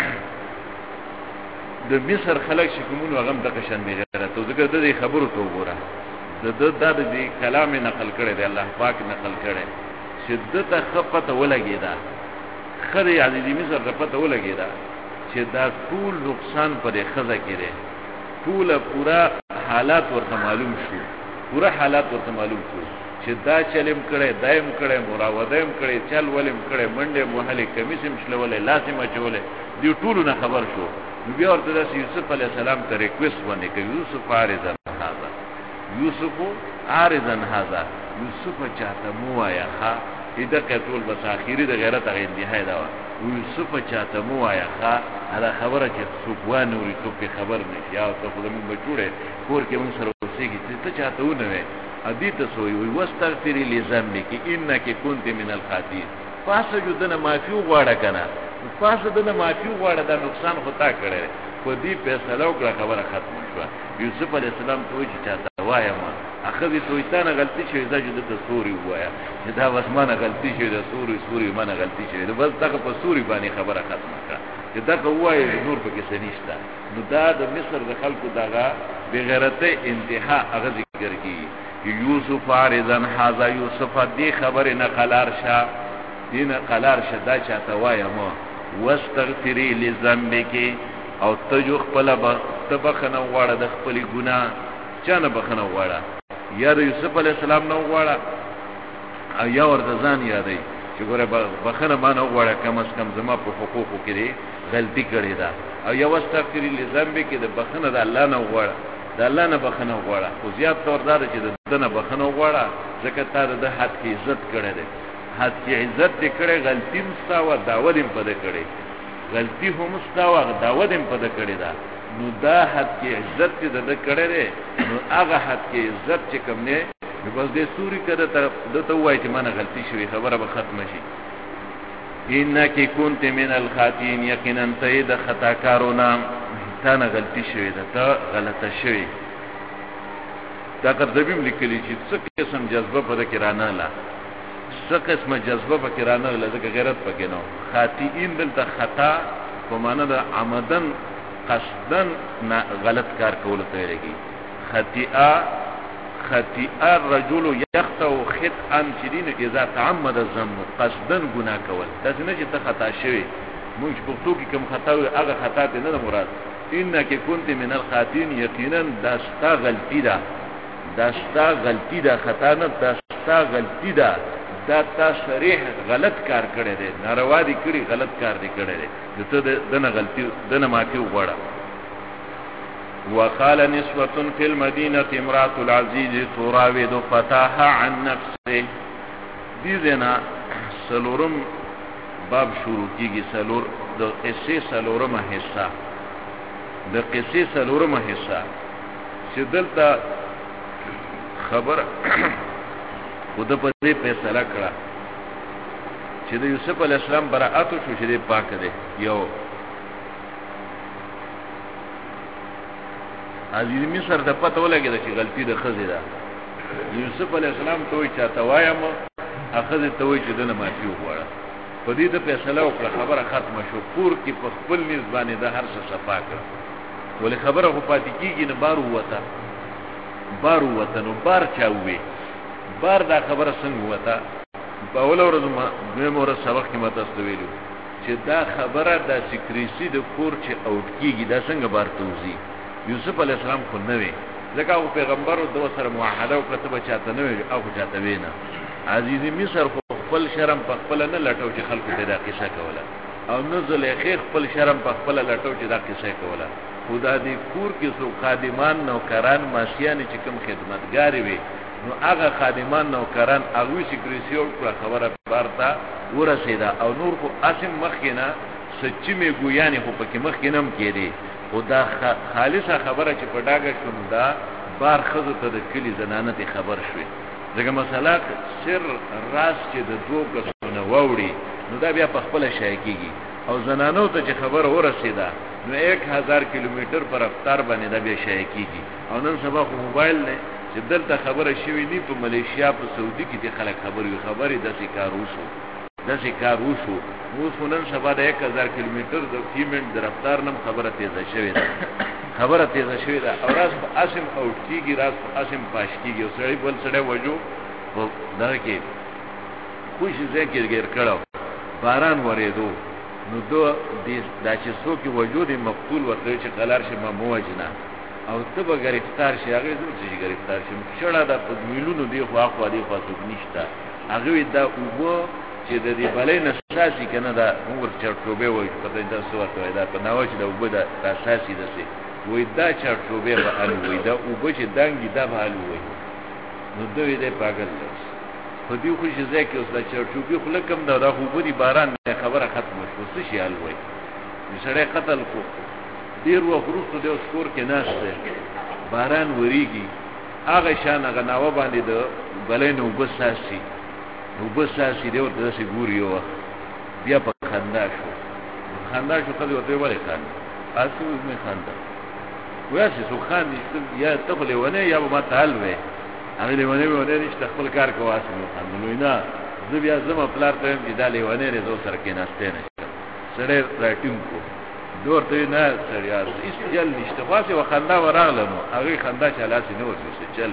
د مصر خلک شکمون وغم د قشن بغیرت او زګر د خبرو ته وګوره د کلام نقل کړي دی الله پاک نقل کړي شدت خفت ولګیدا خره یعنی د مصر خفت ولګیدا چې دا ټول نقصان پر خزه کړي ټول پورا حالات ورته معلوم شو چې دا چلم کړي دایم کړي مراودم کړي چل ولم کړي منډه محل کمیسم شلولې لازم اچولې دی ټول نه خبر شو نو بیا ورته د یوسف علی السلام ته ریکوست ونه کوي یوسف عارضن هذا یوسف چاته مو آیا ها اذا کتول بس اخیری د غیرت غیر انتهای دا یوسف چاته مو آیا ها دا خبره چې سوبوان نوري څوک خبر نشي یا ته خو موږ بچوړې کور کې موږ سره اوسېږي ته چاته ونه وې ادي ته سوې وي واستغفری لذنبک انک كنت من الخاطئین فاسجدنا معفو غواړه کنه فاسدنه معفو غواړه دا نقصان خطا کړي په دې فیصله وکړه خبره ختم شوه یوسف علی السلام ته چې چاته وایم اخذ تویتانه غلطی شوی دا چې د سوري وایا چې دا وسمانه غلطی شوی د سوري منه غلطی شوی دا بس دغه په سوري باندې خبره ختمه کړه چې دا کوی نور پکې سنيشتا نو دا د مصر د خلکو دغه بغیرته انتها هغه ذکر کی یوسف عارضن هذا یوسف دې خبره نقلار شه دین قلار شدا چاته وایم واستغفری لذنبک او تجو خپل تبخنه واړه د خپل ګناه چانه بخنه واړه یا د یوسف علی السلام نو غواړه او یا ورته ځان یادې چې ګوره بخنه ما نو غواړه کم از کم زما په حقوقو کې غلطي کړې ده او یا واستغفر لذنب کې د بخنه د الله نو غواړه د الله نه بخنه غواړه خو زیات تور دار چې د نه بخنه غواړه ځکه تا د حد کې عزت کړې ده حد کې عزت دې کړې غلطي مستا و داود هم پد کړې غلطي هم مستا و داود هم پد کړې ده نو دا حد کې عزت دې د کړې ده نو هغه حد کې عزت چې کوم نه بس دې سوري کړه ته ته وای چې مانه غلطي شوی خبره به ختم شي انک كنت من الخاطئين یقینا ته د خطاکارونه تا نه غلطي شوی ده ته غلطه شوی دا قرطبی لیکلی چې څه قسم جذبه په کې رانه لا څه قسم جذبه په کې رانه لا ځکه غیرت پکې نو خاطئین دلته خطا په معنا د عمدن قصدن غلط کار کول ته لګي خطئ الرجل يخطئ خطئا شديد اذا تعمد الذنب قصدا گناه کول دا څنګه چې ته خطا شوی موږ په تو کې کوم خطا وي هغه خطا ته نه مراد انک كنت من الخاطئين یقینا داستا غلطی ده خطا نه داستا غلطی ده دا تا صریح غلط کار کړی دی ناروا دي کړی غلط کار دی کړی دی ته دنه غلطی دنه معافي وغواړه وقال نسوة في المدينة امرأة العزيز تراود فتاها عن نفسه دي زنا سلورم باب شروع کیږي سلور د قصې سلورم حصہ د قصې سلورم حصہ چې دلته خبر خود په دې فیصله کړه چې د یوسف علی السلام براءت شو چې پاک دی یو عزیز مصر د پته ولګی چې غلطی د خزې ده یوسف علی السلام ته وی چاته وایم اخذ ته وی چې دنه معافي وغواړه په دې د فیصله وکړه خبره ختمه شو پور کې په خپل نسبانه د هر څه صفا کړ ولې خبره خو پاتې کیږي نه بار وته نو بار چاوي بار دا خبره څنګه وته په اول ورځ ما دوی مور سبق کې ماته استویلو چې دا خبره د سکریسی د کور چې اوټ کیږي دا څنګه بار توزی یوسف علی السلام خو نه وي ځکه او پیغمبر د سره معاهده او کتب چاته نه وي او چاته وینا عزیز مصر خپل شرم په خپل نه لټو چې خلکو ته دا قصه کوله او نزل اخی خپل شرم په خپل لټو چې دا قصه کوله خدا دې کور کې سو خادمان نوکران ماشیان چې کوم خدمتګاری وي نو هغه خادمان نوکران هغه سکریسیو کړه خبره بارتا ورسیدا او نور خو اسم مخینه سچې می ګویانه خو پکې مخینم کېدی خدا خالصه خبره چې پډاګه کوم دا بار خزو ته د کلی زنانه ته خبر شوي دغه مسله سر راس چې د دوه کسونه ووري نو دا بیا په خپل شای کیږي او زنانو ته چې خبر ورسیدا نو 1000 کیلومتر پر رفتار باندې دا بیا شای کیږي او نن سبا خو موبایل نه چې دلته خبره شوي نی په ملیشیا په سعودي کې د خلک خبري د کار وشو اوس نن سبا د 1000 کیلومتر د فیمنت د رفتار نم خبره تیزه شوې ده او راز په اسم اوټ کیږي راز په اسم پاش کیږي او سړی بل سړی وجو په دغه کې خوشي ذکر ګر کړه باران ورېدو نو دو دا چې څوک وجود مقتول ورته چې قلار شي ما موجنه او ته به گرفتار شي هغه زم چې گرفتار شي شړه د میلونو دی خو څوک نشته هغه دا وګو چې د دې بلې نساسي کنه دا عمر چرټوبه وای پته دا سوته دا په ناوچ دا وګو دا اساسي ده سي وای دا چرټوبه به ال وای دا وګو چې دانګي دا به ال وای نو دوی دې پاگل لس په دې خو چې ځکه اوس دا چرټوبه خلکم دا خو بری باران خبره ختمه شو څه شي ال وای سړی قتل کو ډیر وخروستو د سکور کې ناشته باران وریږي هغه شان هغه ناوه باندې د بلینو وبساسي دی ورته سي ګوريو بیا په خندا شو کله ورته وله خان اسو می خندا واسي سو خان یا تخله ونه یا ما تعال وې هغه له ونه نشته خپل کار کوي اسو خان نه زه بیا زما پلار ته دې دالې ونه لري زو سره کې ناشته نشته سره راټینګ کو دورته نه سړیا هیڅ جل نشته واسي وخندا وراغله نو هغه خندا چلاسي نو څه چل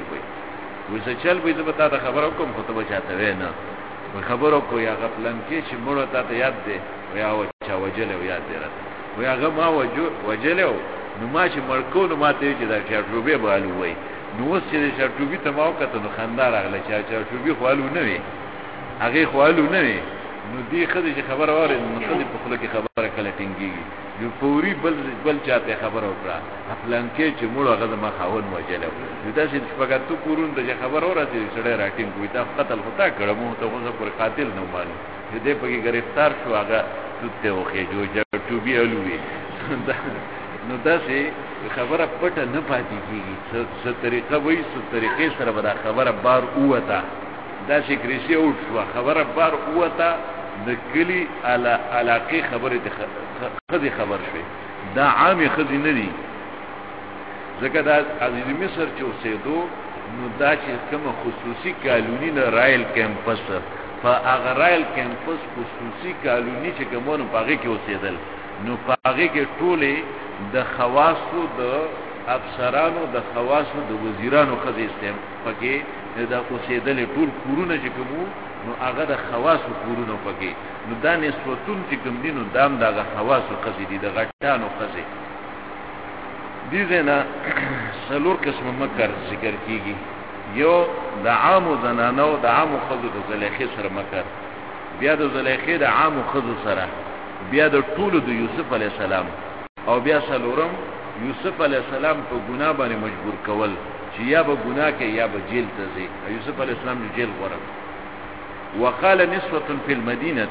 وي زه به تا ته خبرو کوم خو ته به چاته وې نه خبرو کو یا غفلن کې چې مړو ته یاد دی یا او چا وجل او یاد دی راته هغه ما وجل نو ما چې مړکو نو ما ته چې دا چاټروبه بالو وای نو چې چرټوبي ته ما وکړه نو خندا راغله چې چرټوبي خوالو نه وي هغه خوالو نه وي نو دی خدای چې خبر واره نو خدای په خله کې خبره کله ټینګيږي یو پوری بل چاته خبر وکړه خپلن کې چې موږ هغه ما خاون وجلو نو دا چې شپږاتو کورون د خبر واره چې سړی راټینګ کوي دا قتل خطا کړه مو ته خو پر قاتل نه معلوم دې په کې گرفتار شو هغه ته وخی جو چرټوبي الوي نو دا چې خبره پټه نه پاتې کیږي څه طریقه وایي څه طریقې سره به دا خبره بار اوته دا چې کریسي اوټ شو خبره بار اوته د کلی علاقه خبره خدي خبر شوی دا عامي خدي نه دي ځکه دا عزیز مصر چې اوسېدو نو دا چې کوم خصوصي کالونی نه رایل کیمپس فاغرایل کیمپس خصوصي کالونی چې کومونو پاغه کې اوسېدل نو پاغه کې ټوله د خواصو د افسرانو د خواصو د وزیرانو خدي استم پکې د اوسېدل ټول کورونه چې کومو نو هغه د خواصو کورونه پکې نو دا نسبتون چې کوم دینو دام دغه خواصو خدي دي د غټانو خدي دي زنه څلور قسم مکر ذکر کیږي یو د عام زنانو د عام خدو د زلیخې سره مکر بیا د زلیخې د عام خدو سره بیا د ټولو د یوسف علی السلام او بیا څلورم یوسف علی السلام په ګناه باندې مجبور کول چې یا به ګناه کې یا به جیل ته ځي یوسف علی السلام د جیل غوړ وقال نسوه فی المدینه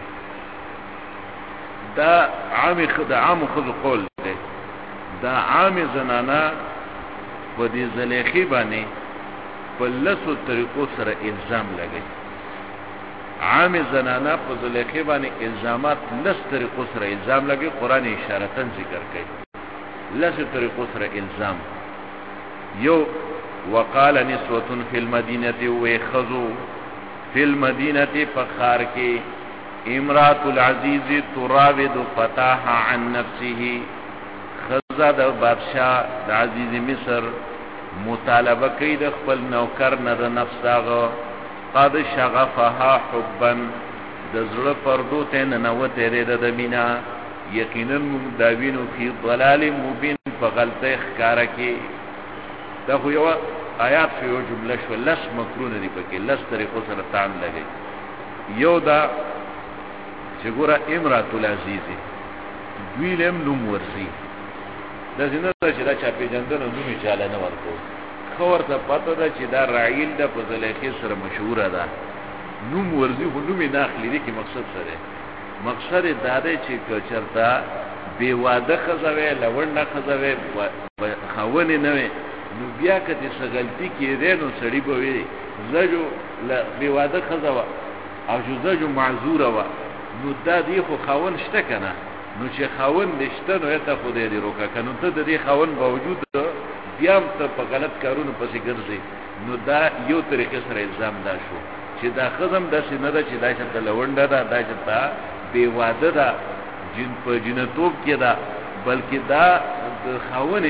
دا عام خذ قول ده دا عام زنانا په دې زلیخې باندې په لسو طریقو سره الزام لګي عام زنانا په زلیخې باندې الزامات لس طریقو سره الزام لګي قران اشارتن ذکر کوي لس طریقو سره الزام یو وقال نسوه فی المدینه وخذوا فی المدینه فخار کې امرات العزیز تراود فتاح عن نفسه خزا د بادشاہ د عزیز مصر مطالبه کوي د خپل نوکر نه د نفس داغه قد شغفها حبا د زړه پردو ته نه نوته لري د مینا یقینا مداوینو فی ضلال مبین په غلطه ښکارا کې دا خو یو آیات په یو جمله شو لس مکرونه دی پکې لس طریقو سره تعال لګي یو دا چې ګوره امرات العزیز دوی لم نوم ورسی دا څنګه چې دا چا پیژندنه نومي چاله نه ورکو خور ته پته ده چې دا رایل د فضلیخي سره مشهوره ده نوم ورزي خو نومي ناخلي دي کې مقصد سره مقصد دا دی چې چرتا بی واده خزوي لوړنه خزوي خاونه نه وي نو بیا کته سغلطي کېده نو سړی به وي زجو بی واده خزوا او زجو معذوره وا نو دا دی خو خاون شته کنه نو چې خاون نشته نو ته خو دې روکا کنه ته د دې خاون باوجود بیا ته په غلط کارونو پسې ګرځي نو دا یو طریقې سره الزام دا شو چې دا خزم د سینه ده چې دا چې لونډه ده دا چې تا بی واده ده جن په جنتوب کې ده بلکې دا د خاون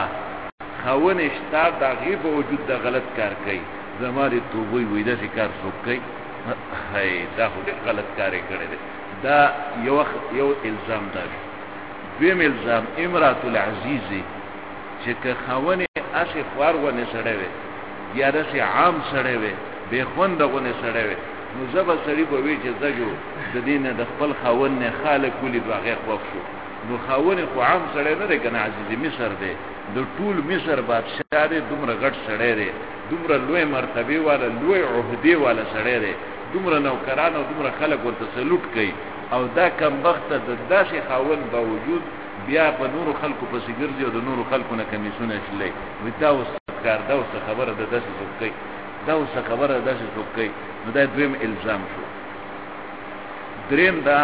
شتا دا غیب وجود د غلط کار کوي زماري توبوي وې دا کار څوک کوي هاي دا خو غلط کار کړی دی دا یو الزام ده دویم الزام امرات العزیز چې که خاونه اسی خوار ونه سړی وي یا داسې عام سړی وي بے خوند ونه سړی وي نو زبر سړی به وي چې زجو د دینه د خپل خاون نه خالق کلی دغه خوښ شو نو خاون خو عام سړی نه دی کنه عزیز مصر دی د ټول مصر بادشاہ دی دومره غټ سړی دی دومره لوی مرتبه والا لوی عہده والا سړی دی دومره نوکران او دومره خلک ورته سلوټ کوي او دا کم وخت د داسې خاون باوجود بیا په نورو خلکو پسې ګرځي او د نورو خلکو نه کمیسونه شلي وي دا اوس کار دا اوس خبره ده داسې څوک کوي دا اوس خبره ده داسې څوک کوي نو دا دویم الزام شو دریم دا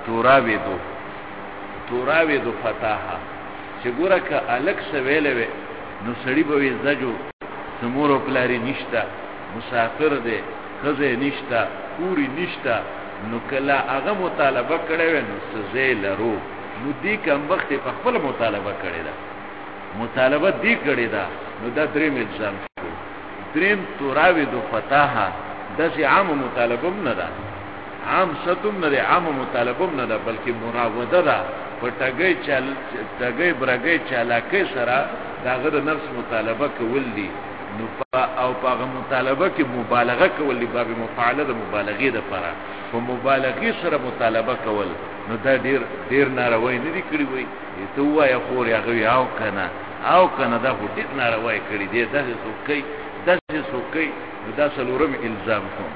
توراویدو فتاحه چې ګوره که الک سویلې وي نو سړی به وي زجو سمور او پلاری نشتا مسافر دی خزه نشتا پوری نشتا نو کله هغه مطالبه کړي و نو سزا لرو نو دی کوم وخت په خپل مطالبه کړي دا مطالبه دی کړي دا نو دا دریم الزام شو دریم توراویدو فتاحه د شي عام مطالبه نه ده عام ستم نه ده عام مطالبه نه ده بلکې مراوده ده په ټګي برګي چالاکي سره داغه د نفس مطالبه کول دي نو او په مطالبه کې مبالغه کول دي باب مفعله د مبالغې د لپاره په مبالغې سره مطالبه کول نو دا ډیر ناروای نه دي کړی وای ته وای خور هغه او کنه دا ډیر ناروای کړی دی داسې څوکۍ نو دا څلورم الزام کوم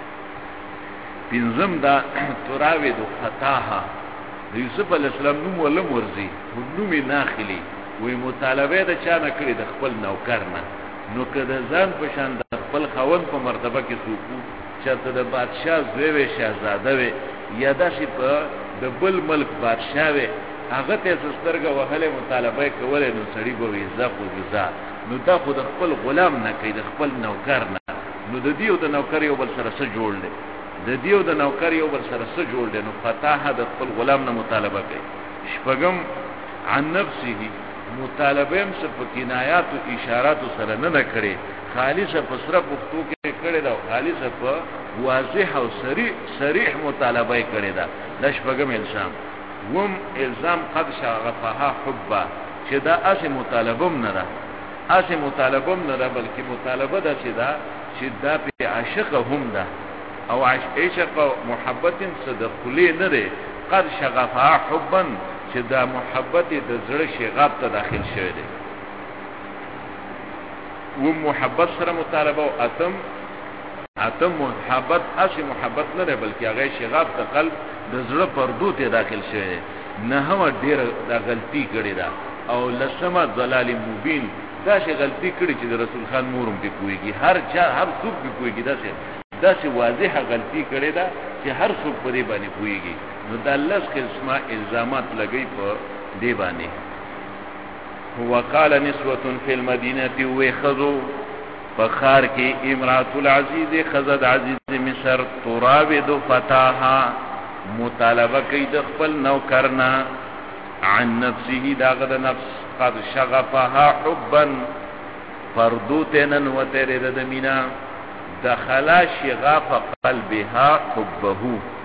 پنځم دا تراوی دو فتاها یوسف علیہ السلام نوم ولا مرزي نوم ناخلی وی مطالبه د چا نه کړی د خپل نوکر نه نو کده ځان په شان د خپل خاوند په مرتبه کې سوکو چې د بادشاہ زوی شاهزاده وي یا داسې په د بل ملک بادشاہ وي هغه ته سترګه وهله مطالبه کوله نو سړی به ویزا خو جزا نو دا خو د خپل غلام نه کوي د خپل نوکر نه نو د دیو د نوکر یو بل سره څه جوړ دی د دیو د نوکر یو بل سره څه جوړ دی نو فتاح د خپل غلام نه مطالبه کوي شپږم عن نفسه مطالبه هم څه په کنایات او اشارات سره نه کړي خالصه په صرف وختو کې کړي دا خالصه په واضح او صریح مطالبه کړي دا د شپږم الزام وم الزام قد شغفها حبا چې دا اصل مطالبه نه ده اصل مطالبه نه ده بلکې مطالبه ده چې دا په عاشق هم ده او عشق محبت صدقلی نه ده قد شغفها حبا چې دا محبت د زړه شغاب ته داخل شوی دی و محبت سره مطالبه او اتم محبت اصل محبت نه ده بلکې هغه شغاب ته قلب د زړه پردو ته داخل شوی دی نه هو ډیر دا غلطی کړی دا او لسمه ضلال مبین دا شی غلطی کړی چې د رسول خان مورم کې کویږي هر څوک کې کویږي دا شی واضحه غلطی کړی دا چې هر څوک په دې باندې کویږي نو د الله قسمه الزامات لګی په دې باندې هو قال نسوه فی المدینه وخذوا فخار کی امرات العزیز خزد عزیز مصر تراود فتاها مطالبه کوي د خپل نوکرنا عن نفسه داغه د نفس قد شغفها حبا فردوتن وترد دمینا دخل شغاف قلبها حبه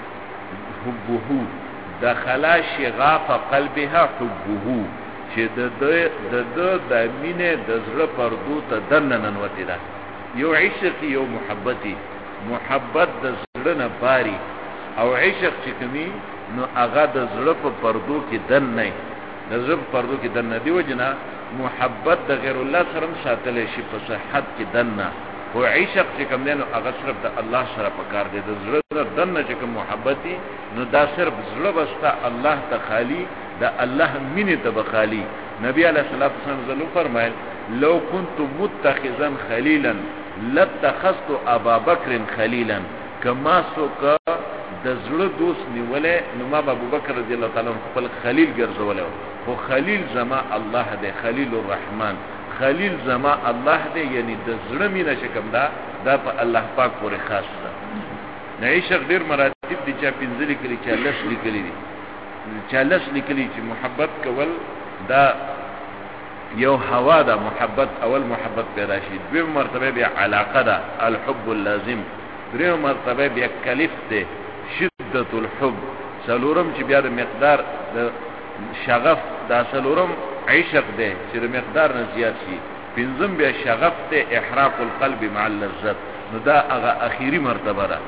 دخل شغاف قلبها حبه چې د مینه د زړه پردو ته دننن وتی دا یو عشق یو محبت د زړه نه باري او عشق چې کمی نو هغه د زړه په پردو کې دن نه د زړه په پردو کې دن نه دی وجنه محبت د غیر الله سره ساتل شي په صحت کې دن نه او عشق چې کوم دی نو هغه صرف د الله سره پکار دی د زړه دن نه چې کوم محبتي نو دا صرف زړه بسته الله ته خالی دا الله مینه ته بخالی نبی علیہ الصلوۃ والسلام فرمایل لو كنت متخذا خليلا لاتخذت ابا بکر خليلا کما سوک د زړه دوست نیولې نو ما ابو بکر رضی الله تعالی عنہ خپل خلیل ګرځولې خو خلیل زما الله دی خلیل الرحمن خلیل زما الله دی یعنی د زړه مینه شکم دا په الله پاک پورې خاص ده نه عشق ډیر مراتب دي چې پنځلي کلی چې لس لیکلي دي چالش لیکلی چې محبت کول دا یو هوا ده محبت اول محبت پیدا شي دویم مرتبه بیا علاقه ده الحب اللازم دریم مرتبه بیا کلیف ده شدت الحب سلورم چې بیا د مقدار د شغف دا سلورم عشق ده چې د مقدار نه زیات شي پنځم بیا شغف ده احراق القلب مع اللذت نو دا هغه اخیری مرتبه ده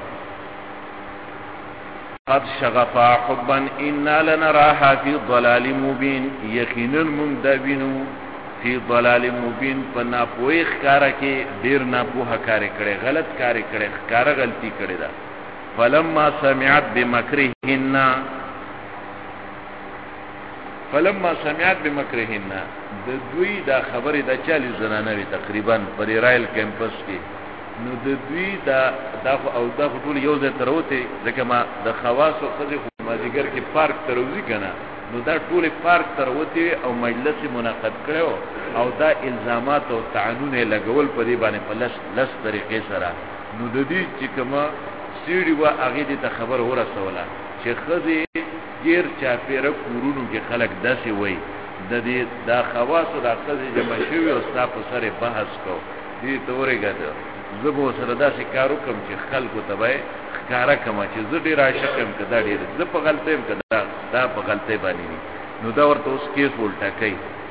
قد شغفا حبا انا لنراها في ضلال مبين یقینا مندبینو فی ضلال مبین پنا پویخ کارا کې ډیر ناپوه کار کړي غلط کار کړي کار غلطی کړي دا فلما سمعت بمکرهن د دوی دا خبره د 40 زنانه وی تقریبا پر رایل کیمپس کې نو د دوی دا او دا ټول یو ځای تروته ځکه ما د خواص او خزي مازیګر کې پارک تروزی کنه نو دا ټول پارک تروته او مجلس منعقد کړو او دا الزامات او تعنون لګول په دې باندې په لس طریقې سره نو د دې چې کما سیړي وا هغه دې ته خبر ورسوله چې خزي غیر چاپیره کورونو کې خلک داسې وای د دې دا خواص او د خزي جمع شوی او تاسو سره بحث کو دې تورې ګاده زبو سره داسې کارو کوم چې خلکو تبای ښکارا کما چې زه ډیر عاشق یم کدا ډیر زه په غلطه یم کدا دا په غلطه باندې نو دا ورته اوس کیس ولټا کوي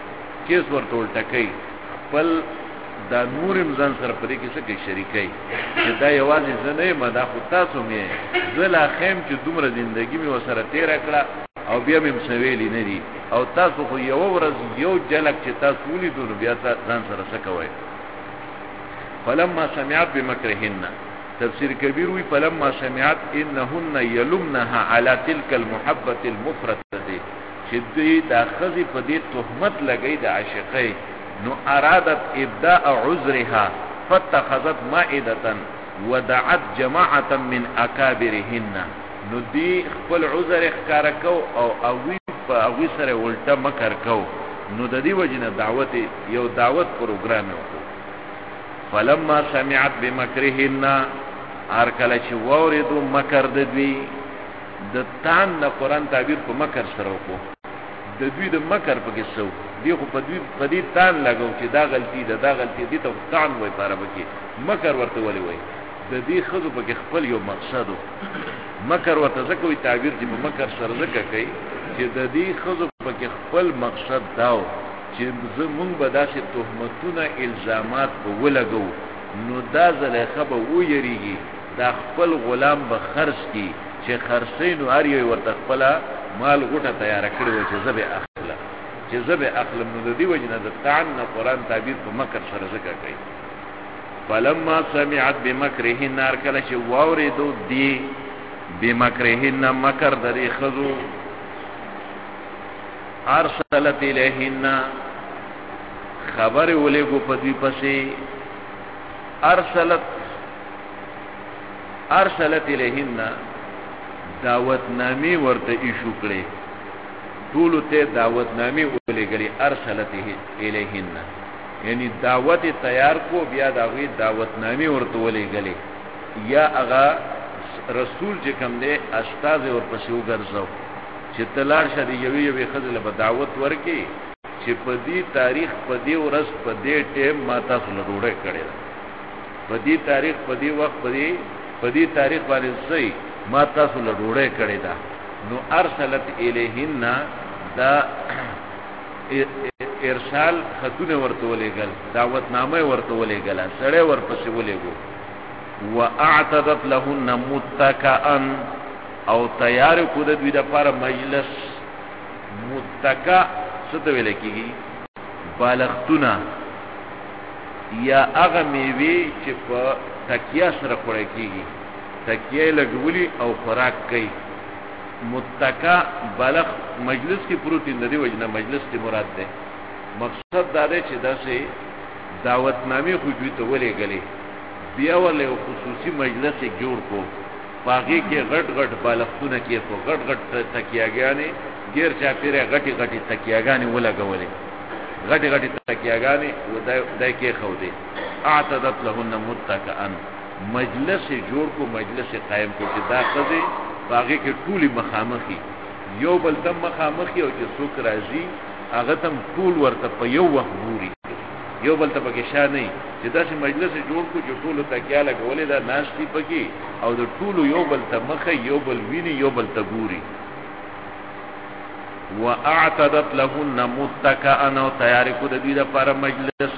کیس ورته الټکې خپل دا نورم ځان سره پرې کې څه کې شریکي چې دا یوازې زنه مدا خو تاسو مې زلا خیم چې دومره ژوندۍ مې وسره تیر کړه او بیا مې مسویلی نه دي او تاسو خو یو ورځ یو جلک چې تاسو ولیدو بیا ځان سره څه کوي. فلما سمعت بمكرهن تفسیر کبیر وی فلما سمعت انهن يلمنها على تلك المحبه المفرطه چې دې دا خزي په دې تهمت لګي د عاشقۍ نو ارادت ابداء عذرها فاتخذت مائده ودعت جماعه من اكابرهن نو دی خپل عذر اخکار کو او اوی سره ولټه مکر کو نو د دې وجنه دعوت یو دعوت پروګرام وکړو. فلما سمعت بمكرهن هر کله چې وریدو مکر د دوی د تان د قران تعبیر په مکر سره وکړو د دوی د مکر په کې سو دی خو په دې تان لګو چې دا غلطي ده دا غلطي دي ته تان وای پاره بکی مکر ورته ولي وای د دې خزو په کې خپل یو مقصد مکر ورته ځکه وی تعبیر چې په مکر سره ځکه کوي چې د دې خزو په کې خپل مقصد داو چې زمونږ به داسې تهمتونه الزامات به ولګو نو دا زلیخه به ویریږي دا خپل غلام به خرڅ کی چې خرڅینو هر یو ورته خپل مال غټه تیار کړی و چې زبې اخلا چې زبې اخلم نو د دې وجنه د تعن قرآن تعبیر په مکر سره ذکر کوي. فلما سمعت بمكرهن هر کله چې واوریدو دی بمكرهن مکر د دې خزو ارسلت الیهن خبر ولګو په دې پسې ارسلت الیهن دعوت نامې ورته ایشو کړې ټول ته دعوت نامې ولګلې ارسلت الیهن یعنی دعوت تیار کو بیا داوی دعوت نامې ورته ولګلې یا هغه رسول چې کوم دی استاد ورپسې وګرځاو چې تلار شدی یوې خزله به دعوت ورکي چې په دې تاریخ په دې ورځ په دې ټیم ما تاسو له ډوړې کړې په دې تاریخ په دې وخت په دې تاریخ باندې صحیح ما تاسو له ډوړې کړې ده نو ارسلت الیهن دا ارسال خطونه ورته ولېګل دعوت نامه ورته ولېګل سړې ورپسې ولېګو واعتدت لهن متکئا او تیار کو د دوی د لپاره مجلس متکا څه ته ویل کیږي بالښتونه یا هغه میوه چې په تکیه سره خوړل کیږي تکیه لګولي او خوراک کوي متکا بالغ مجلس کی پروت د دې وجنه مجلس ته مراد ده مقصد دا دی چې داسې دعوت نامې خو دوی ته ولېګلې بیا ولې خصوصي مجلس جوړ کو باغی کې غټ بالښتونه کې خو غټ تکیاګانې غیر چا پیره غټي تکیاګانې ولګولې غټي تکیاګانې ودای کې خو دې اعتدت لهن متکئا مجلس جوړ کو مجلس قائم کو چې دا قضې باغی کې ټولي مخامخي یو بل تم مخامخي او چې څوک راځي هغه تم ټول ورته په یو وخت ګوري یو بل ته پکې شانه چې داسې مجلس جوړ کو چې ټول تکیا لګولې دا ناشتي پکې او د ټول یو بل ته مخه یو بل ویني یو بل ته ګوري واعتدت لهن متکئا او تیار کو د دې لپاره مجلس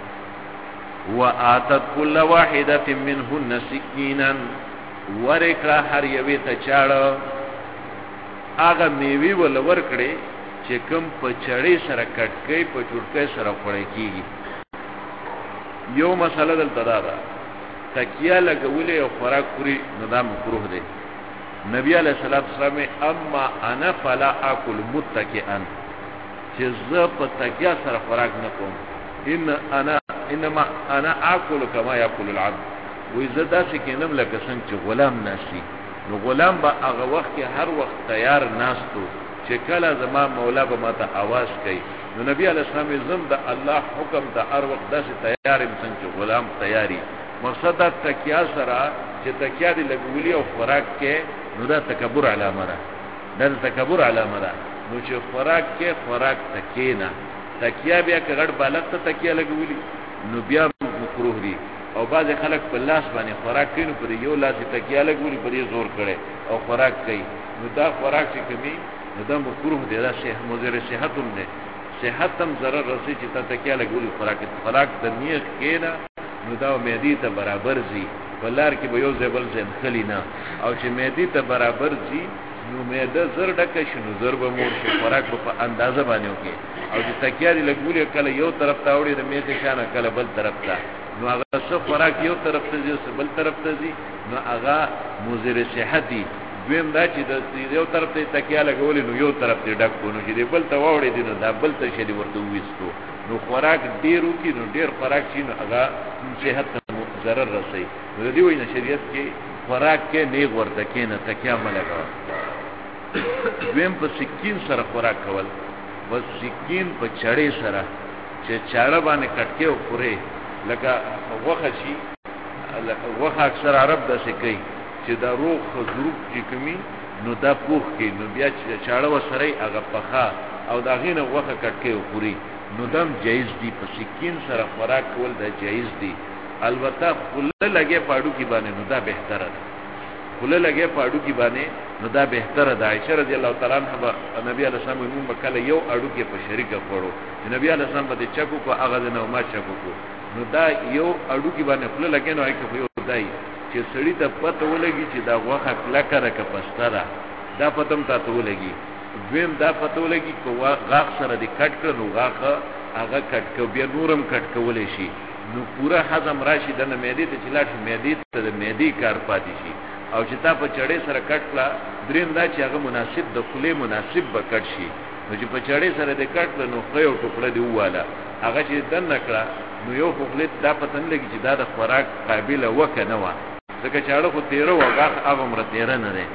واتت كل واحده منهن سكينا ورکړه هر یوې ته چاړه هغه میوي ول ورکړي چې کوم په چړې سره کټکې په چټکې سره خوړې کیږي یو مسله دلته ده تکیه لګولې او خوراک پوری نظام مکروه دی نبی علیہ الصلوۃ والسلام اما انا فلا اكل متکئا چې زه په تکیه سره خوراک نه کوم انما انا اكل كما ياكل العبد وې زدا چې کینم لکه څنګه چې غلام ناشي نو غلام به هغه وخت کې هر وخت تیار ناستو چې کله زما مولا به ماته आवाज کوي نو نبی علیہ السلام زم د الله حکم د هر وخت داسې تیار انسان چې غلام تیاری مقصد د تکیا سره چې تکیا دی لګولي او خوراک کې نو دا تکبر علامه ده دا تکبر علامه ده نو چې خوراک کې خوراک تکینا تکیا بیا کغړ بالغ ته تکیا لګولي نو بیا مکروه دي او بعض خلک په لاس باندې خوراک کوي نو پر یو لاس تکیا لګولي پر یې زور کړي او خوراک کوي نو دا خوراک چې کمی نو دا مکروه دی دا صحت مضر صحت هم نه صحت هم ضرر رسي چې تا تکیا لګولي خوراک د نیغ کېنا نو دا معدې ته برابر زی بلار کې به یو ځبل ځن خلی نه او چې معدې ته برابر زی نو معده زر ډکه شنو زر به مور شي خوراک په اندازه باندې وکي او چې تکیا دی لګولي کله یو طرف ته وړي د میخه شانه کله بل طرف ته نو هغه څو خوراک یو طرف ته ځي بل طرف ته ځي نو هغه مضر صحتي دویم دا چې د یو طرف ته تکیا لګولي نو یو طرف ته ډک کو نو چې بل ته وړي دي نو دا بل ته شي ورته وېستو نو خوراک ډیرو کې نو ډیر خوراک شي نو هغه صحت ته ضرر رسي نو دی وینه شریعت کې خوراک کې نه ورته کې نه تکیا ملګا دویم په سکین سره خوراک کول و سکین په چړې سره چې چاړه باندې کټکه او پوره لکه وخه شي وخه اکثر عرب د سکی چې دا روح ظروف چې کمی نو دا پوخ کې نو بیا چې چاړه وسره هغه پخا او دا غینه وخه کټکه او پوری نو دم جایز دی په سکین سره خوراک کول دا جایز دی البته کله لګي پاړو کې باندې نو دا بهتره ده کله لګي پاړو کې باندې نو دا بهتره ده عائشہ رضی الله تعالی عنها نبی علیہ السلام موږ کله یو اړو کې په شریکه پړو نبی علیہ السلام باندې چکو کو هغه نه ما چکو کو نو دا یو اړو کې باندې کله لګي نو هغه یو دای چې سړی ته پته ولګي چې دا غوخه کله کړه که پستره دا پتم ته ولګي دویم دا پته ولګي کو غاخ سره د کټ کړو غاخه هغه کټ کو بیا نورم کټ کولې شي نو پورا هضم راشي د معدې ته چلاټ معدې ته د معدې کار پاتې شي او چې تا په چړې سره کټ کړه دریم دا چې هغه مناسب د خله مناسب به کټ شي نو چې په چړې سره د کټ نو خو یو ټوکړه دی واله هغه چې دن نکړه نو یو خپل دا پتن لګي چې دا د خوراک قابل وکنه و ځکه چې اړه خو تیره وغه هغه مر تیره نه ده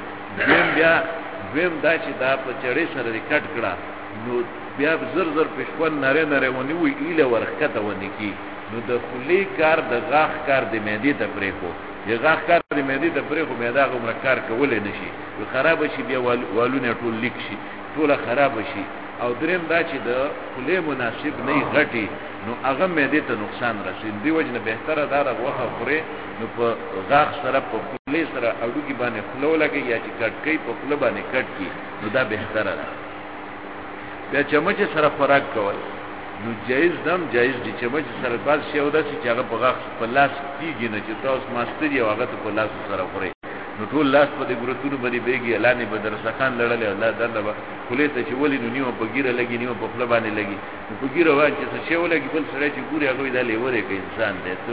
دویم دا چې دا په چړې سره د کټ کړه نو بیا زر زر پښپن نره ونی وی اله ورخته ونی کی نو د خلی کار د غاخ کار د معدې ته پرې کو د غاخ کار د معدې ته پرې کو معده غوړ کار کولې نشي یو خراب شي بیا والونه ټول لیک شي ټول خراب شي او دریم دا چې د خلی مناسب نه غټي نو هغه معدې ته نقصان رسي دی وجنه بهتره دا غوخه خوري نو په غاخ سره په خلی سره اډو کې باندې خلو لګي یا چې کټ کوي په خلو باندې کټ کی نو دا بهتره ده بیا چمچ سره خوراک کول نو جایز دم جایز دي چمچ سره باز شی او داسې چې هغه په غاښ په لاس کېږي نه چې تاسو ماستر یو هغه ته په لاس سره خوري نو ټول لاس په دې ګورتونو باندې بیګي اعلان به درسخان لړلې الله دنه خولې ته چې ولې نو نیو په ګیره لګي نیو په خپل باندې لګي نو په ګیره وای چې څه شی ولګي بل سره چې ګوري هغه د لیورې کې انسان دی ته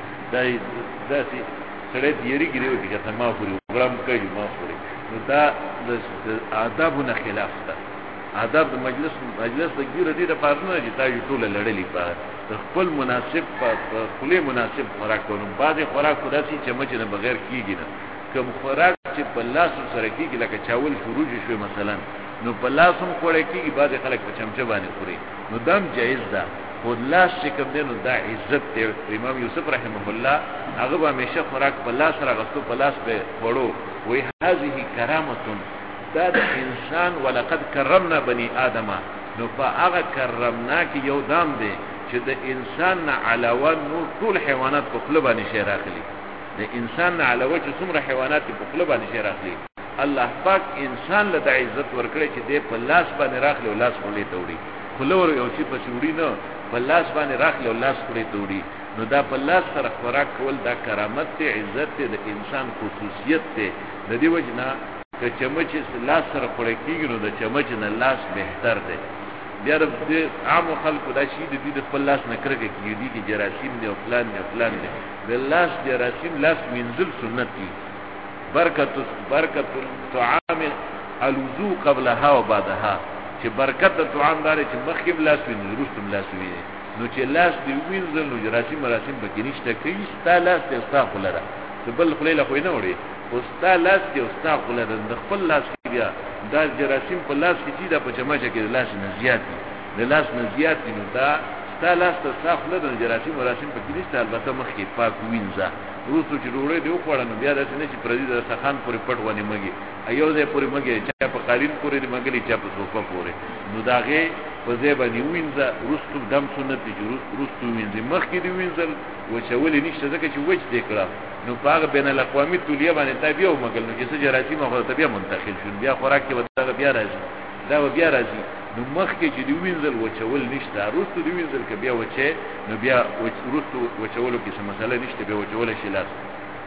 داسې سره دیری ګریو چې ته ما خوري ګرام کوي ما خوري نو دا د آدابونو خلاف ده آداب د مجلس د ګیره دي د پارنه چې تاسو ټول لړلې په خپل مناسب په خپل مناسب خوراک کوو بعضی خوراک خداسي چې مچ نه بغیر کیږي نه کوم خوراک چې په لاس سره کیږي لکه چاول فروج شوی مثلا نو په لاس هم خوړې کیږي بعضی خلک په چمچه باندې خوري نو دم جایز ده خو لاس چې کوم دی نو دا عزت دی امام یوسف رحمه الله هغه به همیشه خوراک په لاس سره غوښتو په لاس به وړو وی هذه کرامتون دا د انسان ولقد کرمنا بني آدم نو په هغه کرمنا کې یو دام دی چې د انسان نه علاوه نور ټول حیوانات په خپل باندې شي راخلي د انسان نه علاوه چې څومره حیوانات په خپل باندې شي راخلي الله پاک انسان له عزت ورکړي چې د په لاس باندې راخلي او لاس خولې ته وړي خلور یو چې په چوڑی نه په لاس باندې راخلي او لاس خولې ته وړي نو دا په لاس سره خوراک کول دا کرامت ته عزت ته د انسان خصوصیت ته د دې وجنه که چمچ لاس سره خوړې کیږي نو د چمچ نه لاس بهتر دی بیا د عام خلکو دا شی د دې د خپل لاس نه کرګه کیږي چې جراثیم دی او فلان دی د لاس جراثیم لاس منزل سنت دی برکت الطعام الوضوء قبلها وبعدها چې برکت د طعام دار چې مخکې لاس ویني وروسته لاس ویني نو چې لاس دی وینځل نو جراثیم به کې نشته کوي ستا لاس ته ستا خلره بل خلیله خو نه وړي او ستا لاس دی او ستا خلره د خپل لاس کې بیا دا جراثیم په لاس کې چې دا په جماعه کې لاس نه زیات دي د لاس نه زیات دي نو دا ستا لاس ته ستا خلره د جراثیم په کې نشته البته مخکې پاک وینځه وروسته چې وړي دی خو نه بیا داسې نه چې پردي د سخان پورې پټ ونی مګي ایو ځای پورې مګي چې په قالین پورې دی مګلی چې په صوفه پورې نو داغه په ځای باندې وینځه وروسته دم سنت دي وروسته وینځي مخکې دی وینځل وچولې نشته ځکه چې وچ دی کړه نو پاغه بین الاقوامي تولیه باندې تابع او مګل نو چې جراثیم هغه تابع منتقل شون بیا خوراک کې ودا بیا راځي دا بیا راځي نو مخکې چې دی وینځل وچول نشته وروسته دی وینځل که بیا وچې نو بیا وروسته وچولو کې څه مسله نشته بیا وچولی شي لاس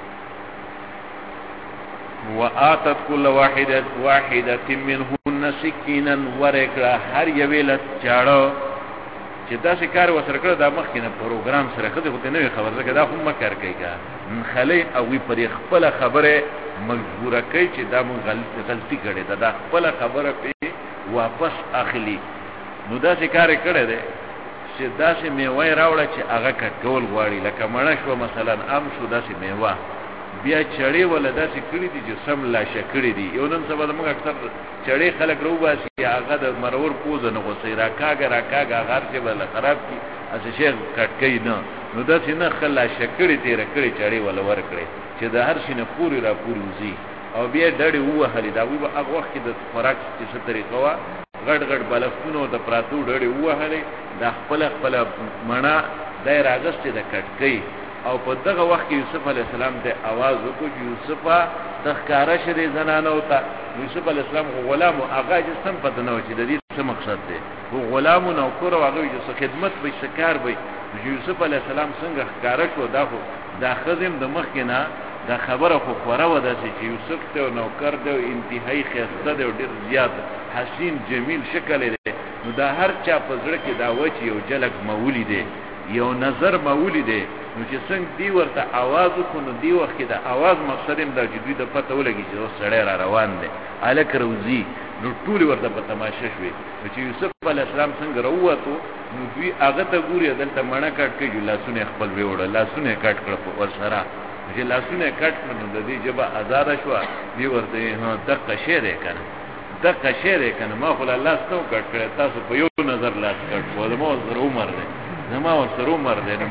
وآتت كل واحدة منهن سكينا ورکړه هر یوې له چاړه چې داسې کار وسره کړه دا مخکې نه پروګرام سره ښځې خو ته نه وي خبر ځکه دا خو مه کار کوي که خلی هغوی پرې خپله خبره مجبوره کوي چې دا مونږ غلطي کړې ده دا خپله خبره پې واپس اخلي نو داسې کار یې کړی دی چې داسې میوه یې راوړه چې هغه کټ کول غواړي لکه مڼه شوه مثلا ام شو داسې میوه بیا چړې ولا داسې کړي دي چې سم لاشه کړي دي یو نن سبا زموږ اکثر چړې خلک راوباسي هغه د مرور پوزه نه غوڅوي راکاږه هغه چې به خراب کړي هسې شی کټ کوي نه نو داسې نه ښه لاشه کړي تېره کړي چړې ولا ورکړې چې د هر شي نه پورې را پورې وځي او بیا ډډې ووهلې د هغوی به هغه وخت کې د خوراک چې څه طریقه وه غټ بلفتونو د پراتو ډډې ووهلې دا خپله مڼه دا یې راغستې د کټکۍ او په دغه وخت کې یوسف علیه السلام ته آواز وکړو چې یوسفه ته ښکاره شه دې زنانو ته یوسف علیه السلام خو غلام و هغه چې سم پته نه وه چې د دې څه مقصد دی خو غلام و نوکر او هغه چې څه خدمت به څه کار به چې یوسف علیه السلام څنګه ښکاره شو دا ښځې هم د مخکې نه دا خبره خو خوره وه داسې چې یوسف ته او نوکر دی او انتهایي ښایسته دی او ډېر زیات حسین جمیل شکل دی نو دا هر چا په زړه کې دا وه چې یو جلک مولی دی یو نظر مولی دی نو چې څنګه دی ورته आवाज وکړو نو دی وخت کې د आवाज مقصد هم دا چې دوی د پته ولګي چې اوس سړی را روان دی هلک روځي نو ټولې ورته په تماشه شوې نو چې یوسف علیه السلام څنګه راووتو نو دوی هغه ته ګوري دلته مڼه کټ کوي لاسونه یې خپل ویوړه لاسونه یې کټ کړه ورسره چې لاسونه یې کټ کړه نو د دې ژبه ازاده شوه دوی ورته دقه شی دی که نه دقه شی دی که نه ما خو له لاس نه و کټ کړی تاسو په یو نظر لاس کټ کړو زما ورسره عمر دی زما ورسره عمر دی نو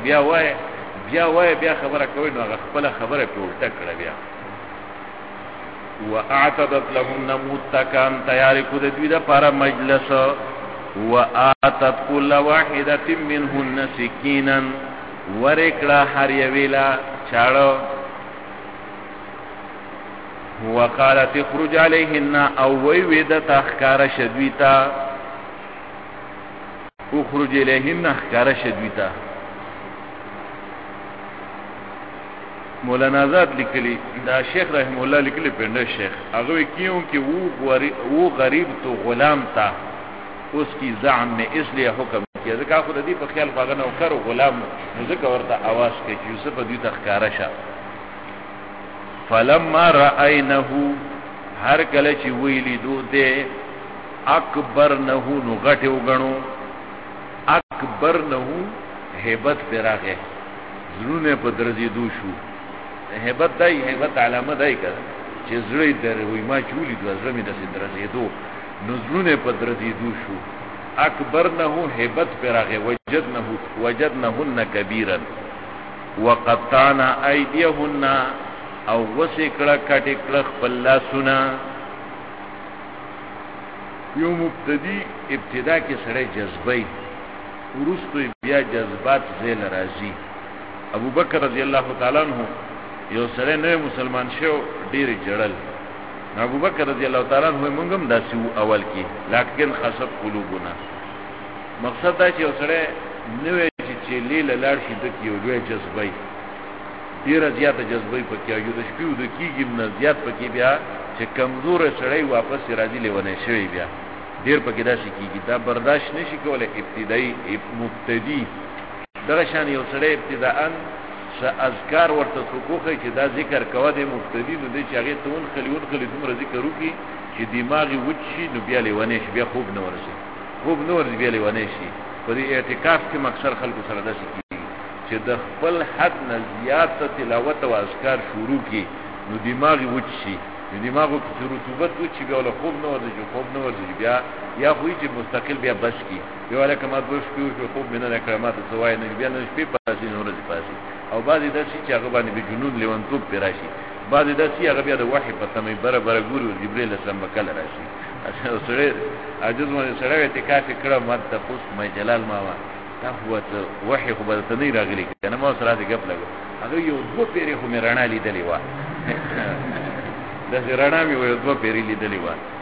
بیا خبره کوي نو هغه خپله خبره پې الټه کړه بیا واعتدت لهن متکان تیاری کو د دوی دپاره مجلس وآتت كل واحدة منهن سکینا ورکړه هر یوې له چاړه وقالت اخرج علیهن او وی دته ښکاره شه دوی ته اخرج الیهن ښکاره شه دوی ته مولانا آزاد لیکلی دا شیخ رحم الله لیکلی پنده شیخ هغه کیوں کہ وہ غریب تو غلام تھا اس کی زعم میں اس لیے حکم کیا ځکه خو د دې په خیال خو هغه نوکر او غلام نو ځکه ورته آواز کوي چې یوسف دوی ته ښکاره شه فلما رأینه هر کله چې ویلی دو دې اکبرنه نو غټې وګڼو اکبرنه هیبت پې راغی زړونه په درځېدو شو هیبت دای هیبت علامه دای که چې زړه یې دروي ما چې ولیدو زړه مې داسې درځېدو نو زړونه په درځېدو شو اکبرنه هیبت پې راغی وجدنهن کبیرا وقطعنا ایدیهن او وسې کړه کټې کړه خپل لاسونه یو مبتدی ابتدا کې سړی جذبی وروستو بیا جذبات ځای له راځي ابو بکر رضی الله تعالی عنہ یو سړی نوی مسلمان شو ډېرې جړل ابو بکر رضی الله تعالی عنہ موږ هم داسې وو اول کې لکن خسب قلوبنا مقصد دا چې یو سړی نوی چې لیله لاړ شي دک یو لوی جذبی ډېره زیاته جذبی پکې یو د شپې د کېږي نه زیات پکې بیا چې کمزوره سړی واپس راځي لیونی شوی بیا ډېر پکې داسې کېږي دا برداشت نشي کولی ابتدایي مبتدي دغه شان یو سړی ابتداءً څه اذکار ورته څوک وښیي چې دا ذکر کوه دی مبتدي نو دی چې هغې ته ونښلي دومره ذکر وکړي چې دماغ یې وچ شي نو بیا لیونی شي بیا خوب نه ورځي بیا لیونی شي په دې اعتکاف کې اکثر خلکو سره داسې کېږي چې د خپل حد نه زیاته تلاوت او اذکار شروع کړي نو دماغ یې وچ شي نو دماغو کې چې رطوبت وچ شي بیا له خوب نه ورځي بیا یا خو چې مستقل بیا بس کړي بیا هلکه ما 2 شپې وشوې خوب مې نه دی کړی ما ته څه وایي نه بیا نه شپې پاسي نه ورځې پاسي او بعضې داسې چې هغه باندې به جنون لیونتوب پرې را شي بعضې داسې هغه بیا د وحي په تمه بره ګوري جبریل اسلام به کله را شي سړی عجز باندې سړی اعتکاف یې کړه ما ته تپوس ما جلال ماما دا خو ورته وحي خو به درته نه وي راغلي که نه ما ورسره داسې ګپ لګو هغه یو 2 پیرې خو مې رڼا لیدلې وه داسې رڼا مې یو 2 پیرې لیدلې وه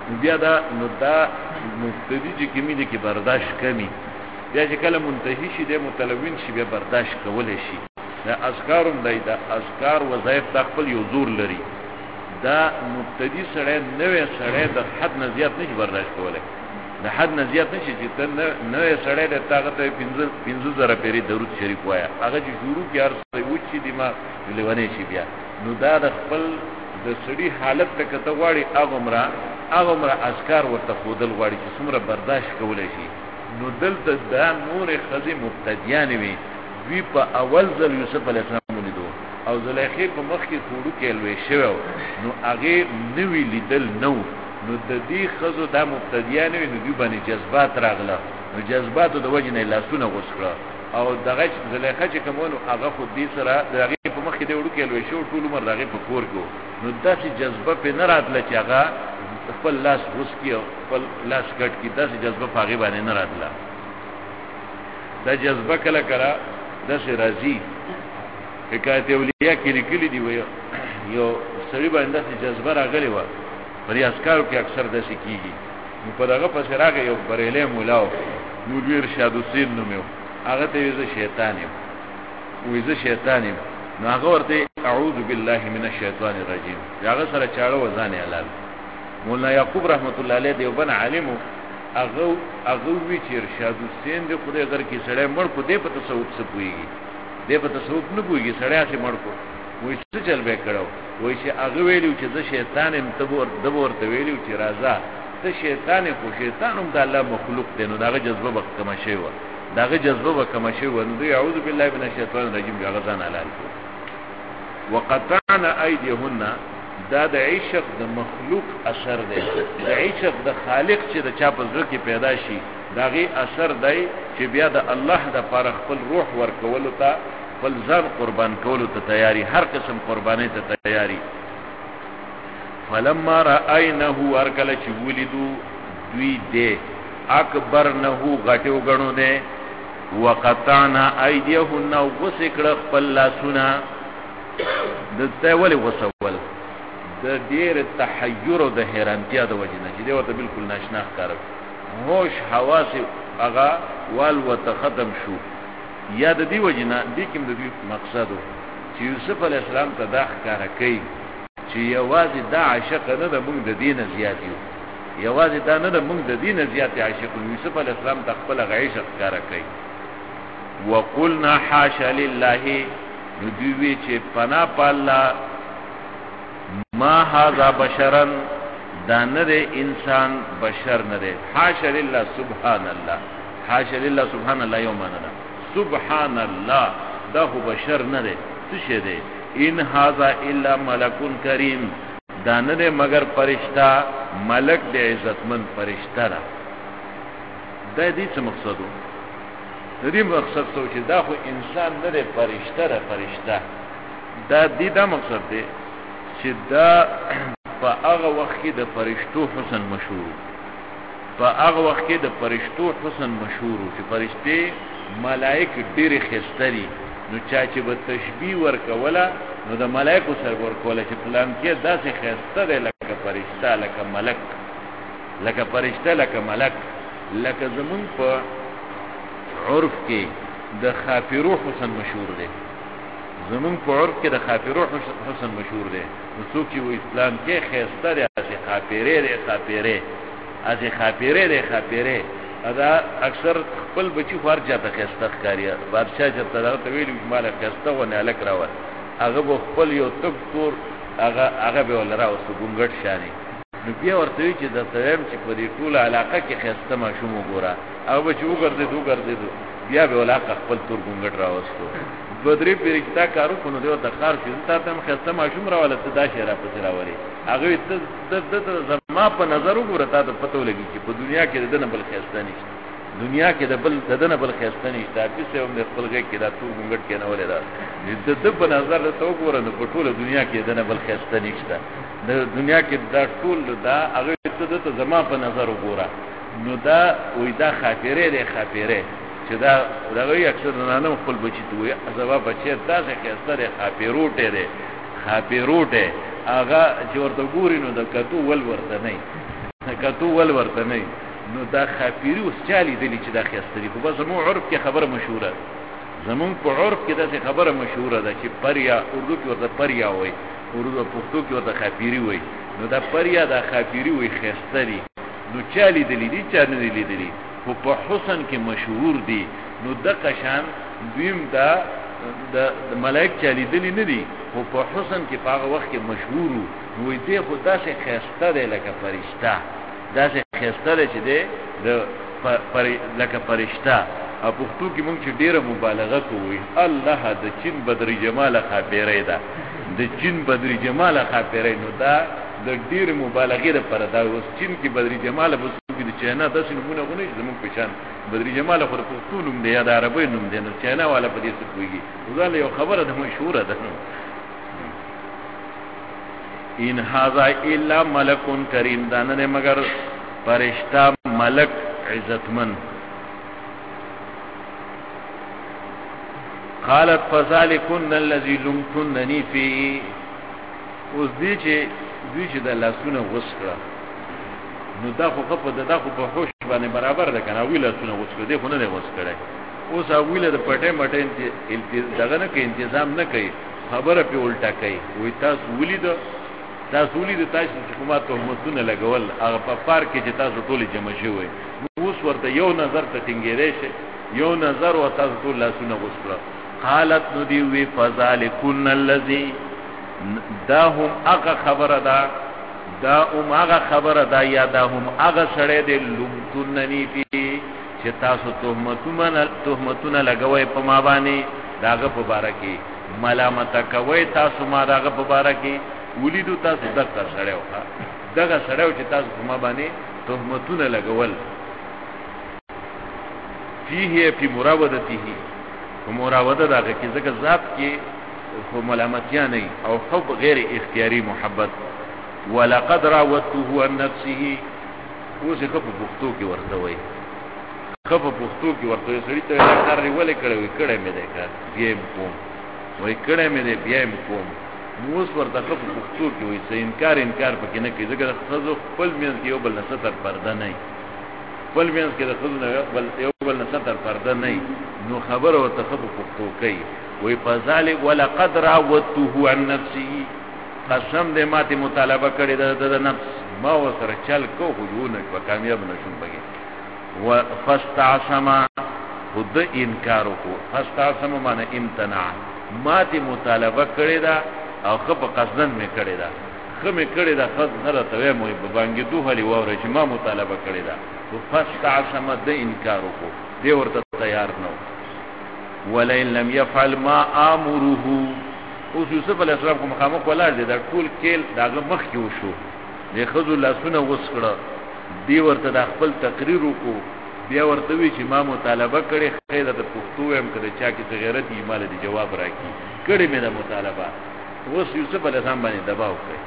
بیا دا نو دا مبتدی چې کمی دي کې برداشت کمی بیا چې کله منتهی شي د متلون شي بیا برداشت کولای شي دا اذکارم دی دا اذکار وظایف د خپل یو زور لري دا مبتدی سره نوې سره د حد نه زیات نشي برداشت کولای د حد نه زیات نشي چې ته نوې سره د طاقت 15 زره پیری درود شریف وایا هغه چې شروع کې ارسه و چې دما لونه شي بیا نو دا د خپل د سړي حالت ته کته غواړي اغمره اذکار ورته خودل غواړي چې څومره برداشت کولای شي نو دلته دا نور خزي مبتدیان وی په اول ځل یوسف علی السلام ولیدو او زلیخی په مخ کې کوړو کې لوي شو نو هغه نوی لیدل نو د دې خزو دا مبتدیان نو دی باندې جذبات راغله نو جذبات د وجه نه لاسونه غوسکړه او دغه زلیخه چې کومو هغه خو دې سره دغه په مخ کې دی وړو کې لوي شو ټول عمر دغه په کور کو نو داسې جذبه په نه راتله چې هغه خپل لاس غوسکیو خپل لاس کټ کی داسې جذبه پاغي باندې نه راتله دا جذبه کله کړه داسې راځي حکایت اولیاء کې لیکلي دی یو سړي باندې داسې جذبه راغلی و پر اسکارو کې اکثر داسې کیږي نو په دغه پس راغی یو بریلی مولاو مولوی ارشاد حسین نومو هغه ته ویزه شیطان یم ویزه شیطان یم نو هغه ورته اعوذ بالله من الشیطان الرجیم هغه سره چاړه وزن حلال مولانا یعقوب رحمت الله علیه دیوبند عالم هغه وی چې ارشاد حسین د خدای اگر کې سړی مړ کو دی په تصوف څه پويږي دی په تصوف نه پويږي سړی چې مړ کو وای څه چل به کړو وای چې هغه ویلو چې د شیطان هم ورته ویلو چې راځه ته شیطان خو شیطان هم د الله مخلوق دی نو داغه جذبه به کم شي و داغه جذبه به کم شي و نو اعوذ بالله من الشیطان الرجیم هغه ځان حلال کو وقطعنا ایدیهن دا د عشق د مخلوق اثر دی د عشق د خالق چې د چا په زړه کې پیدا شي داغه اثر دی چې بیا د الله د پر خپل روح ورکول ته خپل ځان قربان کولو ته تیاری هر قسم قرباني ته تیاری فلما رأينه ورکل چې ولیدو دوی دې اکبر نه غټو غنو نه وقطعنا ايديهن وسکړه خپل لاسونه دته ولې وسول د ډیر تحیر او د حیرانتیا د وجه نه چې دی ورته بالکل ناشنا ښکار هوش حواس هغه وال وتختم شو یا د دې وجه نه د کوم د مقصد چې یوسف علی السلام ته دا ښکار کوي چې یوازې دا عاشق نه د موږ د دین زیات یو یوازې دا نه د موږ د دین زیات عاشق یوسف علی السلام د خپل عاشق ښکار کوي وقلنا حاشا لله ندوی چې پنا پالا ما هذا بشرا دا نه دی انسان بشر نه دی حاشا لله سبحان الله حاشا لله سبحان الله یوم نه سبحان الله دا هو بشر نه دی څه شه دی ان هذا الا ملک کریم دا نه دی مگر فرشتہ ملک دی عزتمن فرشتہ را دا دې څه مقصد و دې مقصد څه چې دا خو انسان نه دی فرشتہ را فرشتہ دا دې دا مقصد دی چې دا په هغه وخت کې د فرشتو حسن مشهور په هغه وخت کې د فرشتو حسن مشهور چې فرشتي ملائک ډېر خستري نو چا چې به تشبیه ورکوله نو د ملائکو سره ورکوله چې فلان کې داسې خسته دی لکه فرشته لکه ملک لکه فرشته لکه ملک لکه زمون په عرف کې د خافرو حسن مشهور دی زمون په عرف کې د خافرو حسن مشهور دی نو څوک چې اسلام کې خسته دی چې خافره دی خافره از خافره دی خافره ادا اکثر خپل بچی خور جاته خسته ښکاریا بادشاہ چې تدارت ویل مال خسته و نه الک راوت هغه خپل یو تک تور هغه به ول راوست ګونګټ شانی نو بیا ورته چې د تیم چې په دې ټول علاقه کې خسته ما شوم وګوره هغه چې وګرځي بیا به علاقه خپل تور ګونګټ راوستو بدري پرېکتا کارو کو نو دیو د خار چې تا ته خسته ما شوم راولته دا شهره په راوري هغه د زما په نظر وګوره تا ته پته ولګي چې په دنیا کې دنه بل خسته نشته دنیا کې دنه بل خسته نشته چې هم د خپل غي کې دا ټول ګونګټ کې نه ولې دا د په نظر ته وګوره نو په ټول دنیا کې دنه بل خسته نشته د دنیا کې دا ټول دا هغه ته زما په نظر وګوره نو دا وې دا خاطره ده خاطره چې دا دغه اکثر نه خپل بچی ته وي ازوا بچی داسې خسته ده خاطروټه ده هغه چې ورته ګوري نو د کتو ول ورته نه کتو ول ورته نه نو دا خافيري اوس چالي دي چې دا خستري خو بس مو عرف کې خبره مشهوره زمون په عرف کې دا خبره مشهوره ده چې پریا اردو کې ورته پریا وای اردو پښتو کې ورته خافيري وای نو دا پریا دا خافيري وای خستري نو چالي دي چا نه دي خو په حسن کې مشهور دي نو د قشان دویم دا د ملائک چالي دي نه دي خو په حسن کې په هغه وخت کې مشهور نو دې خو داسې خسته ده لکه فرشته داسې خسته ده چې د لکه فرشته او پښتو کې مونږ چې ډیره مبالغه کوي الله د چین بدري جمال خبره ده د چین بدري جمال خبره نو دا د ډیره مبالغه لپاره دا اوس چین کې بدري جمال به څوک د چینا داسې نمونه غونې زموږ پېشان بدري جمال خو په پښتو نوم دی یا د عربی نوم دی نو چینا والا په دې څه کوي وزاله یو خبره ده مشهوره ده ان هذا الا ملک کریم دانه مگر فرشتہ ملک عزتمن قالت فذلكن الذي لمتنني فيه اوس دې چې د لاسونه وسکړه نو دا خو په هوش باندې برابر ده کنه ویل لاسونه وسکړه دې خو نه وسکړه اوس ویل د پټه مټه دغه نه کې تنظیم نه کوي خبره په الټا کوي وې تاسو ولید تاسو چې کومه تهمتونه لګول هغه په پارک کې چې تاسو ټول جمع شوي اوس ورته یو نظر ته ټینګېری شي یو نظر او تاسو ټول لاسونه وسکړه قالت ندی وی فذلکن الذی دا هم هغه خبره ده یا دا هم هغه سره د لمتننی پی چې تاسو تهمتونه لګوي په ما باندې داغه په باره کې ملامت کوي تاسو ما داغه په باره کې ولیدو تاسو دغه سره چې تاسو په ما باندې تهمتونه لګول فيه فی مراودته مراوده داغه کې ځکه ذات کې خو ملامتیا نه او حب غیر اختیاری محبت ولقد راودته عن نفسه اوس خپ پښتو کې ورته وای سړی ته کار ولې کړه مې ده کار بیا کوم وای کړه مې ده بیا کوم اوس ورته خپ پښتو کې وای څه انکار پکې نه کوي ځکه خزو خپل مینس کې یو بل نستر پرده نه خپل مینس کې د خزو نه یو بل نستر پرده نه نو خبره ورته خپ پښتو کوي وی فذلک ولقد راودته عن نفسه قسم دې ماته مطالبه کړې د نفس ما وسره چل کو خجونه په کامیاب نشم بګي فاستعصم خود انکار کو فاستعصم معنی امتناع ماته مطالبه کړې دا او خپ قصدن می کړې دا خمه کړې دا خد نه ته مو په بانګي دوه لري وره چې ما مطالبه کړې دا فاستعصم د انکار کو دې ورته تیار نو ولئن لم يفعل ما امره اوس یوسف علیہ السلام کوم مخامخ ولاړ دي دا ټول کېل داغه مخ کې وشو د خذ الله سونه وسکړه دی ورته د خپل تقریر وکړو بیا ورته وی چې ما مطالبه کړې خیره د پښتو هم کړي چا کې غیرت ایمال دي جواب راکړي کړي مې د مطالبه اوس یوسف علیہ السلام باندې دباو کړي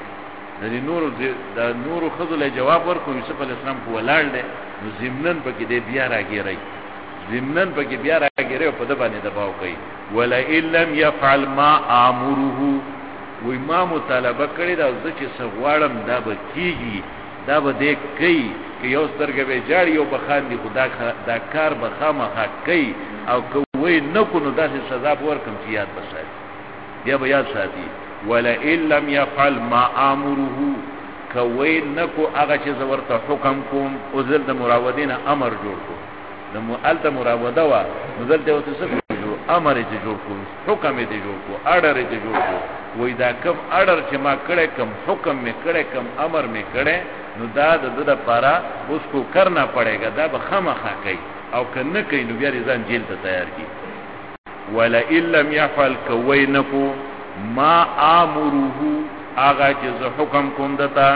د نور خذ له جواب ورکړو یوسف علیہ السلام کو ولاړ دي نو زمنن پکې دې بیا راګیرای زمنن پکې بیا راګیره په د باندې دباو کوي ولا الا يفعل ما امره و ما مطالبه کړی دا چې سغواړم دا به کیږي دا به دې کوي چې یو سترګې به جاړي او بخاندي خدا دا کار به خامخا کوي او کوی نه کو نو داسې سزا ورکم چې یاد بساتي بیا به یاد ساتي ولا الا يفعل ما امره کوی نه کو هغه چې زورته حکم کوم او زل د مراودین امر جوړ کو د مؤلت مراوده وا نزل ته وته څه امر دې جوړ کو حکم دې جوړ کو اډر دې جوړ کو وای دا کم اډر چې ما کړه کم حکم می کړه کم امر می کړه نو دا د لپاره اوس کو کرنا پڑेगा دا به خامخا کوي او کنه کوي نو بیا ځان جیل ته تیار کی ولا الا يفعل کوینکو ما امره اغه چې حکم کوم دتا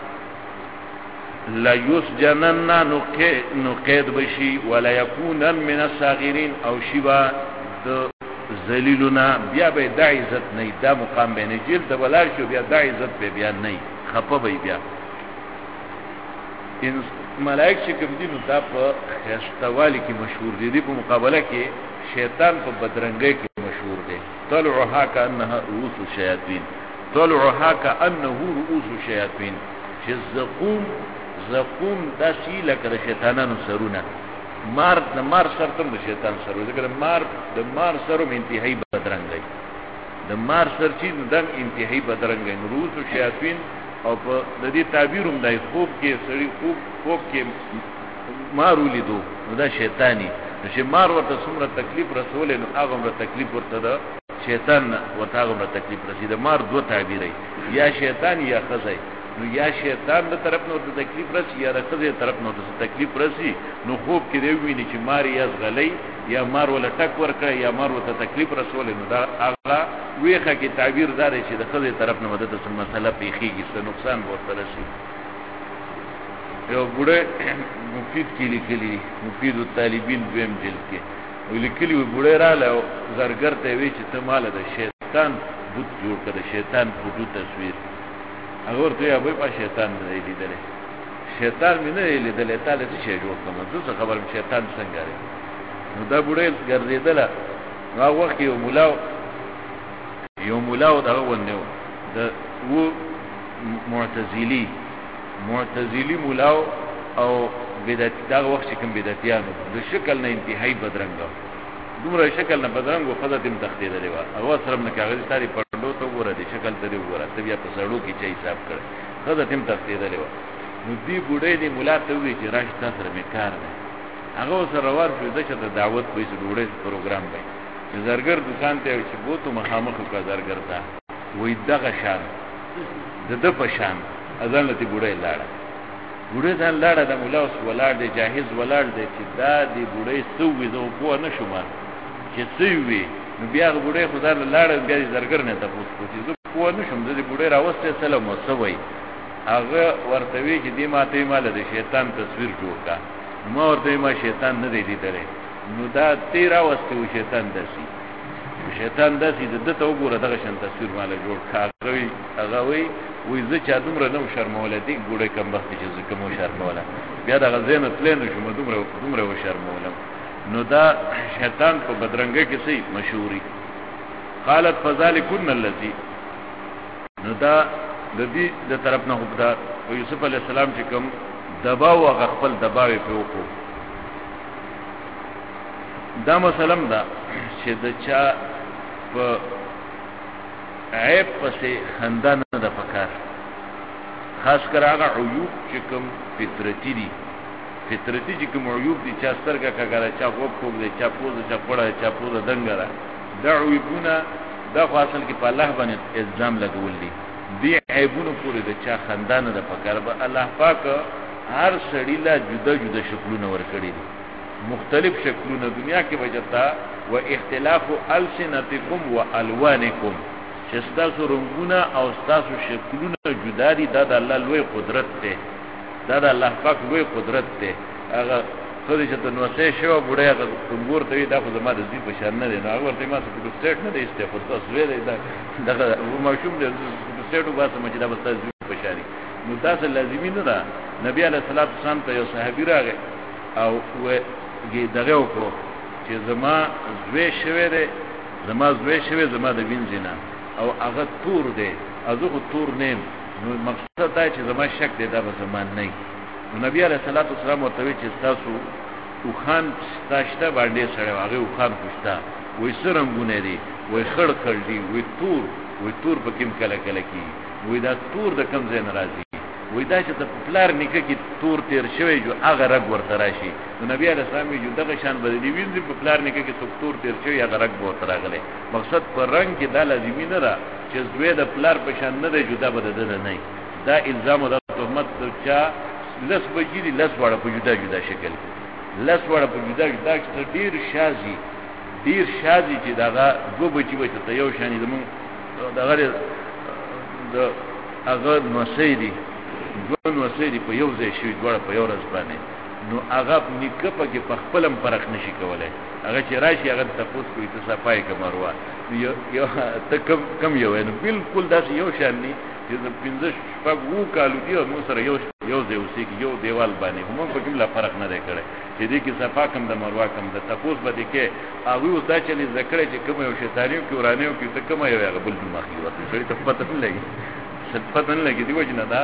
لا يسجنن نقید بشي ولا يكونن من الصاغرين او شبا د ذلیلنا بیا به د عزت نه دا مقام به نه جیل د ولار شو بیا د عزت به بیا نه خپه به بیا ان ملائک چې کوم دي نو دا په خستوالی کې مشهور دي په مقابله کې شیطان په بدرنګۍ کې مشهور دي طلعها كانها رؤوس الشياطين طلعها كانه رؤوس الشياطين چې زقوم داسې لکه د شیطانانو سرونه مار سر تم د شیطان سرونه ځکه د مار سرم انتهایی بدرنګ دی د مار سر چې دم انتهایی بدرنګ دی روس او شیاطین او په د دې تعبیر هم دی خوب کې سړی خوب کې مار ولیدو نو دا شیطانی چې مار ورته څومره تکلیف رسول نو هغه ورته تکلیف ورته دا شیطان ورته هغه تکلیف رسید مار دوه تعبیرای یا شیطان یا خزای نو یا شیطان د طرف نو ته تکلیف رسی یا د خزای طرف نو ته تکلیف رسی نو خوب کې دی ویني چې مار یې غلی یا مار ولا ټک ورکړ یا مار ورته تکلیف رسول نو دا هغه ویخه کې تعبیر دار چې د خزای طرف نه مدد سم مسله پیخیږي څه نقصان ورته رسی یو بوډه مفید کې لیکلي مفید الطالبین دویم جلد کې ولیکلي بوډه رااله زرګر ته وی چې ته مال د شیطان بوت جوړ کړ شیطان فوټو تصویر هغه ورته ابي په شیطان دی لیدل شیطان مینه لیدل تعالی څه شی جوړ کوم زه خبرم شیطان څنګه دی نو دا بوډه ګرځیدله هغه وخت یو مولا دا ونه د و معتزلی مولاو او بدعت دا وخت چې کوم بدعتيانو د شکل نه انتهایی بدرنګ دومره شکل نه بدرنګ او خدای تم تخدید لري او سره نه کاغذ تاری پړډو ته وره دي شکل ته وره ته بیا په سړو کې چي حساب کړ خدای تم تخدید لري نو دی بوډې دی مولا ته وی چې راش تاسو سره میکار نه هغه سره روان شو د چته دعوت پیسې ډوړې پروګرام دی زرګر دکان ته چې بوته مخامخ کا زرګر تا وې دغه شان د پشان اذن لته بوډې لاړه بوډې ځان لاړه د مولا اوس ولاړ دی جاهز ولاړ دی چې دا دی بوډې سوې زو په نه شوم چې سوې نو بیا بوډې خدای لاړه بیا زرګر نه تاسو کوی زه په نه شوم د بوډې راوسته سلام وسوي هغه ورته وی چې دی ماته مال د شیطان تصویر جوړ کا ما ورته ما شیطان نه دی لیدل نو دا تیرا واستو شیطان داسي د ته وګوره دغه شان تصویر مال جوړ کاغوي هغه وی زه چا دومره نو شرموله دي ګوره کم وخت چې زه کوم شرموله بیا دغه زینت لین شو دومره و شرموله نو دا شیطان په بدرنګه کې سي مشهوري قالت فذلكن الذي نو دا د دې د طرف نه خدای یوسف علی السلام چې کوم دباو او خپل دباوي په وکړو دا مسلم دا چې د چا په عیب پسې خندان نه د پکار خاص کر هغه عیوب چې کوم فطرتي دي چې کوم عیوب دي چې سترګه کاګره چا غوږ کوم دي چا پوزه چا پړه چا پوزه دنګره دا عیوبونه دا اصل کې په الله باندې الزام لګول دي دی عیبونه پورې د چا خندان نه د پکار به الله پاک هر سړی لا جدا شکلونه ورکړي دي مختلف شکلونه دنیا کې وجتا و اختلاف السنتکم و الوانکم چې تاسو رنگونه او تاسو شکلونه جدا دي دا د الله لوی قدرت دی دا د الله پاک لوی قدرت دی هغه خو دې چې نو څه شو بډای هغه څنګه ته دا خو زما د دې په شان نه دی نو هغه ورته ما څه په سټیټ نه دی استفاده تاسو ویلې دا ماشوم دې په سټیټو باسه مې دا بس په شاري نو تاسو لازمي نه ده نبی علیه الصلاۃ والسلام ته یو صحابي راغی او دغه وکړو چې زما زوی شوی زما د وین زینا او هغه تور دی ازغه تور نیم نو مقصد دا چې زما شک دی دا به زمان نه نو نبی علیہ الصلوۃ والسلام ورته چې تاسو او خان تاشته باندې سره هغه او خان خوشتا وې سرنګونه دي وې خړ دي وې تور په کوم کله کی وې دا تور د کم ځای ناراضي وې دا چې د پپلار نیکه کې تور تیر شوی جو هغه رګ ورته راشي نو نبی علیہ السلام یې دغه شان بدلی وینځي پپلار نیکه کې تور تیر شوی هغه رګ ورته راغلی مقصد پر رنگ کې دا لازمي نه را چې زوی د پلار په شان نه دی جدا بدل نه دا الزام او تهمت چا لس بجری لس وړه په جدا شکل لس وړه په جدا ډیر شازي چې داغه دو بچي وته ته یو شان زمون دغه د هغه نوسیدي په یو ځای شي دوړه په یو ورځ باندې نو هغه نکه په کې په خپلم فرق نشي کولای هغه چې راشي هغه تاسو کوی ته صفای کمروا یو ته کم یو نو بالکل داسې یو شان دي چې د 15 شپږ وو کالو دی مو سره یو ځای اوسېږي یو دیوال باندې هم په کوم لا فرق نه دی کړی چې دې کې صفا کم د مروا کم د تاسو باندې کې هغه ودا چې ذکر چې کوم یو شیطانیو کې ورانیو کې ته کوم یو هغه بل مخې ورته ته پته نه لګي دی وجنه دا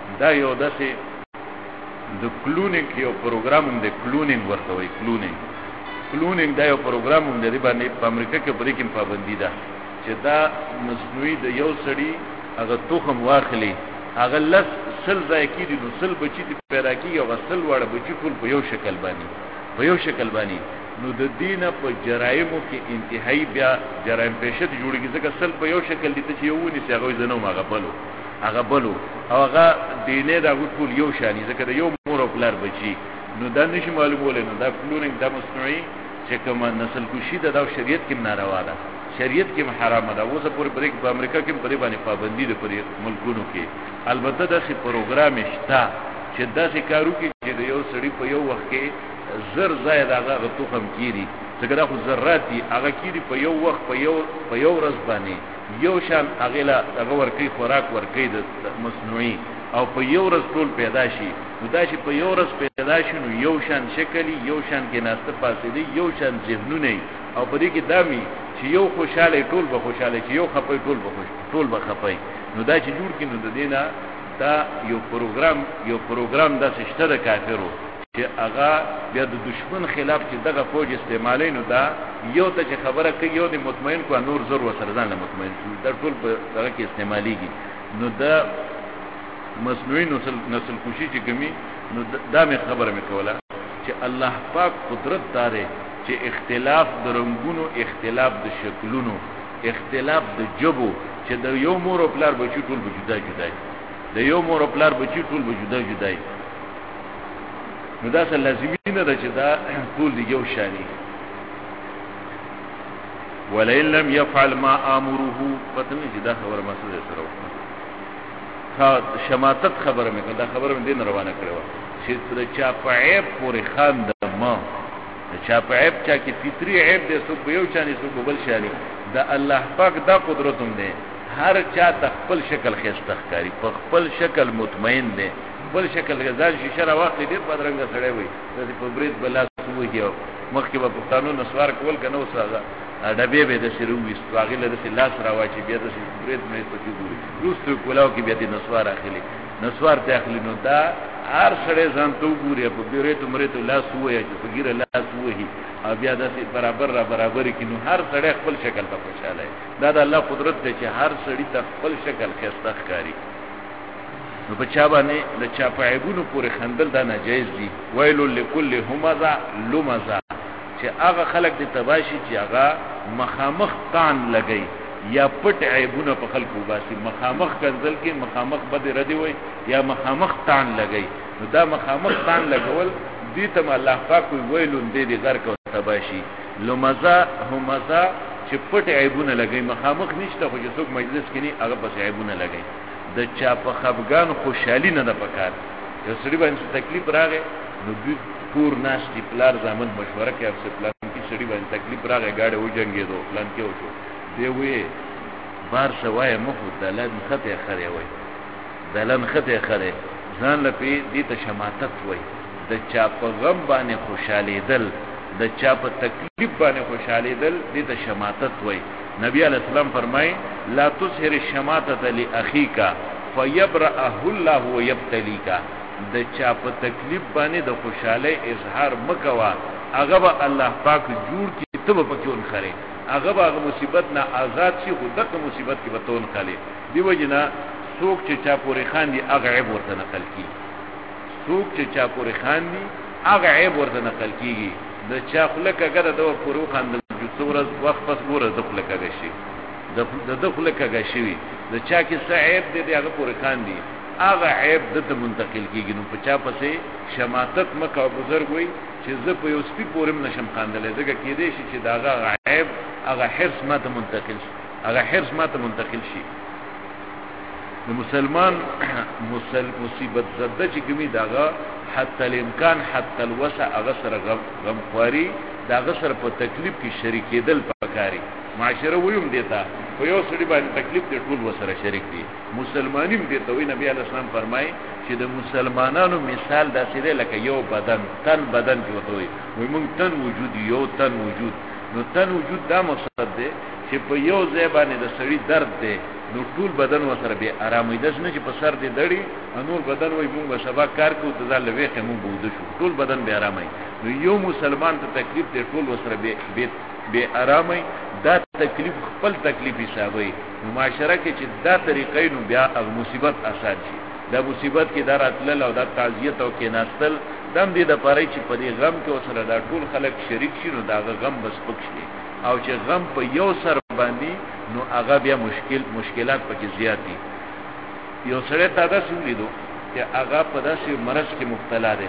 دا یو داسې د کلونینګ یو پروګرام د کلونینګ ورته وایي کلونینګ دا یو پروګرام دی باندې په امریکا کې پرې کې پابندي ده چې دا مصنوعي د یو سړي هغه تخم واخلي هغه لس سل ځای کېږي نو سل بچي دې پیدا کېږي او سل واړه بچي ټول په یو شکل باندې نو د دینه په جرایمو کې انتهایی بیا جرایم پیشه ته جوړیږي ځکه سل په یو شکل دي چې یو ونی څنګه زنو هغه بلو او هغه دینه دا ټول یو شانی ځکه د یو مور او پلار بچي نو دا نشي معلومول نو دا کلونینګ دا مصنوعي چې کوم نسل کشي دا شریعت کې ناروا ده شریعت کې حرام ده اوس پورې په امریکا کې په دې باندې پابندي ده پر ملکونو کې البته دا شی پروګرام شته چې دا شی کارو کې چې یو سړی په یو وخت کې زر زائد هغه توخم کیری څنګه دا خو ذرات دي هغه کیری په یو وخت په یو ورځ باندې یو شان هغه ورکی خوراک ورکی د مصنوعي او په یو ورځ ټول پیدا شي نو دا چې په یو ورځ پیدا شي نو یو شان شکلی یو شان کې ناسته فاصله یو شان ذهنونه او په دې کې دامي چې یو خوشاله ټول به خوشاله چې یو خپي ټول به خپي نو دا چې جوړ کینو د دینه دا یو پروګرام د سشته د کافرو چې هغه بیا د دشمن خلاف چې دغه فوج استعمالي نو دا یو ته چې خبره کوي یو د مطمئن کو نور زر وسره ځان له مطمئن شي دا ټول په دغه کې استعماليږي نو دا مصنوعي نسل کشي چې کمی نو دا مې خبره مې کوله چې الله پاک قدرت داره چې اختلاف د رنگونو اختلاف د شکلونو اختلاف د جبو چې د یو مور او پلار بچی ټول به جدا د یو مور او پلار بچی ټول به جدا نو دا څه لازمي نه ده چې دا ټول یو شانی ولئن لم يفعل ما امره پته نه چې دا خبره مسله سره وکړه شماتت خبره مې دا خبره مې دین روانه کړو چې د چا په عیب پورې خان د ما چا په عیب چا کې فطری عیب دې سو په یو چاني سو بل شانی دا الله پاک دا قدرت هم دی هر چا خپل شکل خسته ښکاری په خپل شکل مطمئن دی بل شکل غزال شیشه را وخت ډیر بدرنګ سړی وي د په برید بلا سوږي مخکې په پښتانو نسوار کول کنه وساغه ډبې به د شروع وستواغې له لاس راوچی بیا د برید مې پکې ګوري روستو کولاو کې بیا د نسوار اخلي نو دا هر سړی ځان ته ګوري په بیرې ته مرې ته لاس وایي چې فقیر لاس وایي او بیا د برابر کې نو هر سړی خپل شکل ته خوشاله دا د الله قدرت دی چې هر سړی ته خپل شکل خسته ښکاری نو په چا باندې د چا په عیبونو پورې خندل دا ناجایز دي ویل لكل همزه لمزه چې هغه خلق دي تباشي چې هغه مخامخ تان لګي یا پټ عیبونه په خلکو باسي مخامخ کنزل کې مخامخ بد ردی وي یا مخامخ تان لګي نو دا مخامخ تان لګول دي ته الله پاک ویل دې غر کو تباشي لمزه همزه چې پټ عیبونه لګي مخامخ نشته خو چې څوک مجلس کې نه هغه بس عیبونه لګي د چا په خفګان خوشحالي نه ده پکار یو سړي باندې تکلیف راغی نو دوی پور ناشتي پلار زامن مشوره کوي افسر پلان کې سړي باندې تکلیف راغی گاډي و جنگیدو پلان کې وشو دی وی بار سوای مخو دلن خطه خره وای دلن خطه خره ځان لپی دې ته شماتت وای د چا په غم باندې خوشالي دل د چا په تکلیف باندې خوشالي دل دې ته شماتت وای نبی علیہ السلام فرمای لا تظهر الشماتة لاخيك فيبرأه الله ويبتليك د چا په تکلیف باندې د خوشاله اظهار مکوا هغه به الله پاک جوړ کی تب پکون خره هغه به مصیبت نه آزاد شي خو دغه مصیبت کې بتون خاله دیو جنا څوک چې چا پورې خان دي هغه عیب ورته نقل کی څوک چې چا پورې خان دي هغه عیب ورته نقل کیږي د چا خلک اگر د پورو خان د څورز وخت پس ګوره د خلک هغه شي د خلک هغه شي د چا کې صعيب دي هغه پورې خان دي هغه عیب د منتقل کیږي نو په چا پسې شماتت مکه بزرګ وي چې زه په یو سپي پورم نشم خاندلې دغه کې دي چې داغه عیب هغه حرص ماته منتقل شي د مسلمان مصیبت زده چې کومي داغه حتی الامکان حتی الوسع هغه سره غمخواري داغه سره په تکلیف کې شریکېدل پکاري معاشره ویم دیتا په یو سړي باندې تکلیف دې ټول وسره شریک دي مسلمانیم دې ته وی نبی علیہ السلام فرمای چې د مسلمانانو مثال داسې دی لکه یو بدن کې وته وي مونږ تن وجود یو تن وجود نو تن وجود دا مقصد دی چې په یو ځای باندې د سړی درد دی نو ټول بدن وسره به آرامي ده نه چې په سر دی دړي نور بدن وای مونږ به سبا کار کوو د ځل وېخه مونږ بوده شو ټول بدن به آرامي نو یو مسلمان ته تکلیف دی ټول وسره به آرامي دا تکلیف خپل تکلیف حسابي نو معاشره کې چې دا طریقې نو بیا او مصیبت آسان شي دا مصیبت کې دا راتلل او دا تعزیت او کې ناستل دم دې د پاره چې په دې غم کې وسره دا ټول خلک شریک شي نو دا غم بس پک شي او چې غم په یو سر باندې نو هغه بیا مشکلات پکې زیات دي یو سره تا دا سولیدو چې هغه په داسې مرض کې مبتلا دی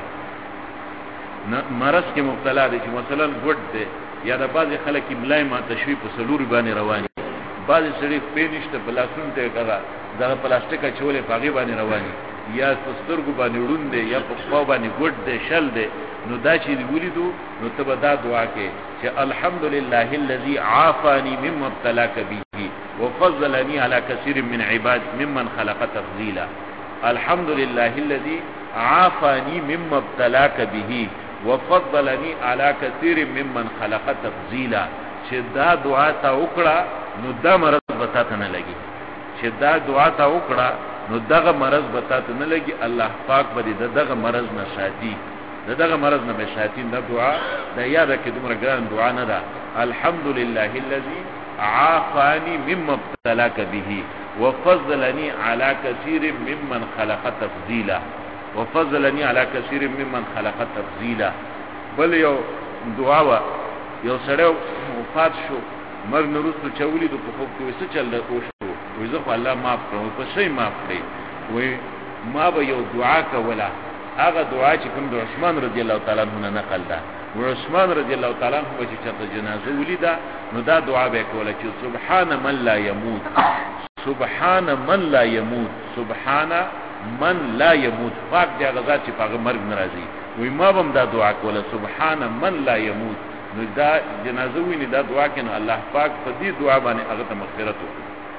نه مرض کې مبتلا دی چې مثلا ګډ دی یا د بعض خلک ملای ما تشوی په سلوري باندې رواني بعض سړي پېنشته بلاسون ته کړه دا پلاستیکه چولې پاغي باندې رواني یا سترګو باندې وړوند دی یا په خوا باندې ګډ دی شل دی نو دا چې ولیدو نو ته به دا دعا کې چې الحمدلله الذي عافاني مما ابتلاك به وفضلني على كثير من عباد ممن خلق تفضيلا الحمدلله الذي عافاني مما ابتلاك به وفضلني على كثير ممن خلق تفضيلا چې دا دعا تا وکړه نو دا مرض بتا ته نه لګي چې دا دعا تا وکړه نو دغه مرض بتا ته نه لګي الله پاک به دغه مرض نه ساتي دغه مرض نه به ساتي دا دعا دا یاد کې دومره ګران دعا نه ده الحمدلله الذي عافاني مما ابتلاك به وفضلني على كثير ممن خلق تفضيلا وفضلني على كثير ممن خلق تفضيلا بل یو دعا وا یو سره وفات شو مرګ نورستو چولی د خوب کې څه چل او شو وې زه الله معاف کړم په شي معاف کړی وې ما به یو دعا کوله هغه دعا چې کوم د عثمان رضی الله تعالی عنہ نقل ده و عثمان رضی الله تعالی عنہ چې چته جنازه ولیدا نو دا دعا به کوله چې سبحان من لا يموت سبحان من لا يموت سبحان من لا يموت پاک دی هغه ذات چې هغه مرګ ناراضي وې ما هم دا دعا کوله سبحان من لا يموت نو دا جنازه ویني دا دعا کنه الله پاک په دې دعا باندې هغه ته مغفرت وکړي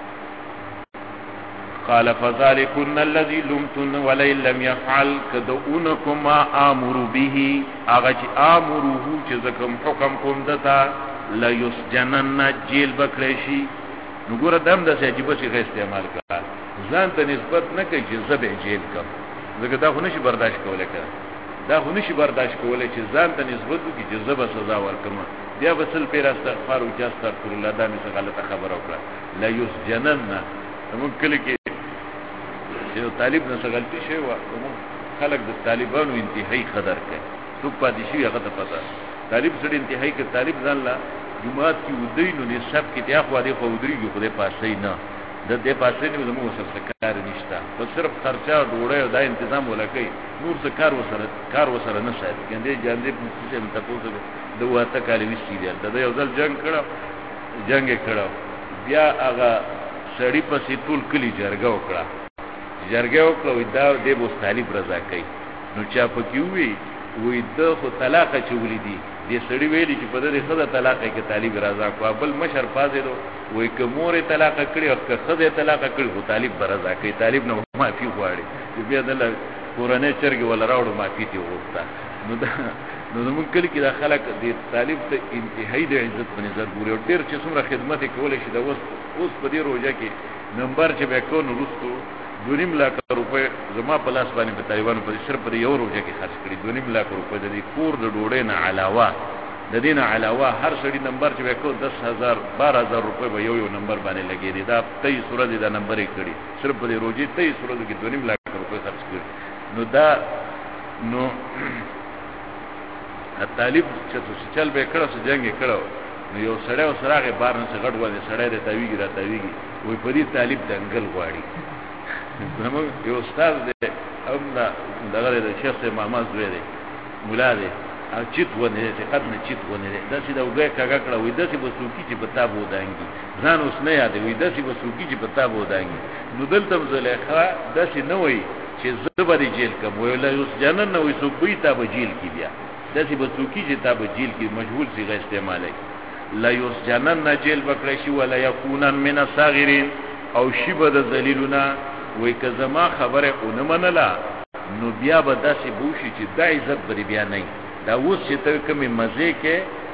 قال فذلكن الذي لمتن ولئن لم يفعل كدؤنكم ما امر به هغه چې امره چې زکم حکم کوم دتا لا يسجنن جیل بکړشي نو ګوره دم د سجيبه څخه استعمال کړه ځان ته نسبت نه کوي چې زبې جیل کم زګه دا خو نشي برداشت کولای کړه دا خو نشي برداشت کولای چې ځان ته نسبت وکړي چې زبې سزا ورکړم بیا وصل پیر استغفار او استغفر الله دا مې غلطه خبره وکړه لا يسجنن موږ کله کې یو طالب نه غلطي شي او خلک د طالبانو انتهایی قدر کوي څوک پاتې شي هغه ته پتا طالب سره انتهایی کې طالب ځان لا جمعات کې ودینو نه سب کې ته خو دې خو ودرېږي خو دې پاسې نه د دې پاسې نه زموږ سره کار نشته بس صرف خرچه ډوړې او دا تنظیم ولکې نور څه کار وسره نه شي ګندې جاندې په څه ته پوهه د واته کالي وسی دی دا یو ځل جنگ کړه بیا هغه سړی په سیتول کلی جرګه وکړه دا د بو طالب رضا کوي نو چا پکې وی د خو طلاق چولې دي د سړی ویلي چې په دې خزه طلاق کې طالب رضا کو بل مشر فاضل وی کومور طلاق کړي او که خزه طلاق کړي خو طالب رضا کوي طالب نو معافي غواړي چې بیا د قرانه چرګ ولا راوړو معافي تی وغوښته نو موږ کلی کې د خلک د طالب ته انتهایی د عزت په نظر ګوري او ډیر چې څومره خدمت کولای شي دا اوس په دې روزه کې نمبر چې به کو نو رستو 2.5 لک روپے زما په لاس باندې په طالبانو په صرف په یو روزه کې خرج کړي 2.5 لک روپے د دې کور د ډوډۍ نه علاوه د دې نه علاوه هر شړي نمبر چې وکړو 10000 12000 روپے به یو نمبر باندې لګېدي دا 23 سورې د نمبر یې کړي صرف په روزي 23 سورې کې 2.5 لک روپے خرج کړي نو طالب چې چل به کړه چې جنگ کړه نو یو سړی او سراغه بار نه څنګه غړوي سړی د تاویږي را تاویږي وې په دې طالب دنګل غواړي زمو یو استاد دی هم دغه د شیخ محمد زوی دی مولا دی او چیت ونه دی قد نه چیت ونه دی داسې دا وګه کاګه کړه وې داسې بسوکی چې پتا بو دانګي ځان اوس نه یاد وې داسې بسوکی چې پتا بو دانګي نو دلته زلیخا داسې نه وې چې زبر جیل کوم ویلا یوس جنن نو سو کوي تا به جیل کی بیا داسې بسوکی چې تا به جیل کی مجهول سی غ استعمالي لا یوس جنن نه جیل بکړی شي ولا یکونن من الصاغرین او شیبه د ذلیلنا وې که زما خبره اون منلا نو بیا به داسې بوشي چې د عزت بری بیا نه دا اوس چې ته کومې مزه کې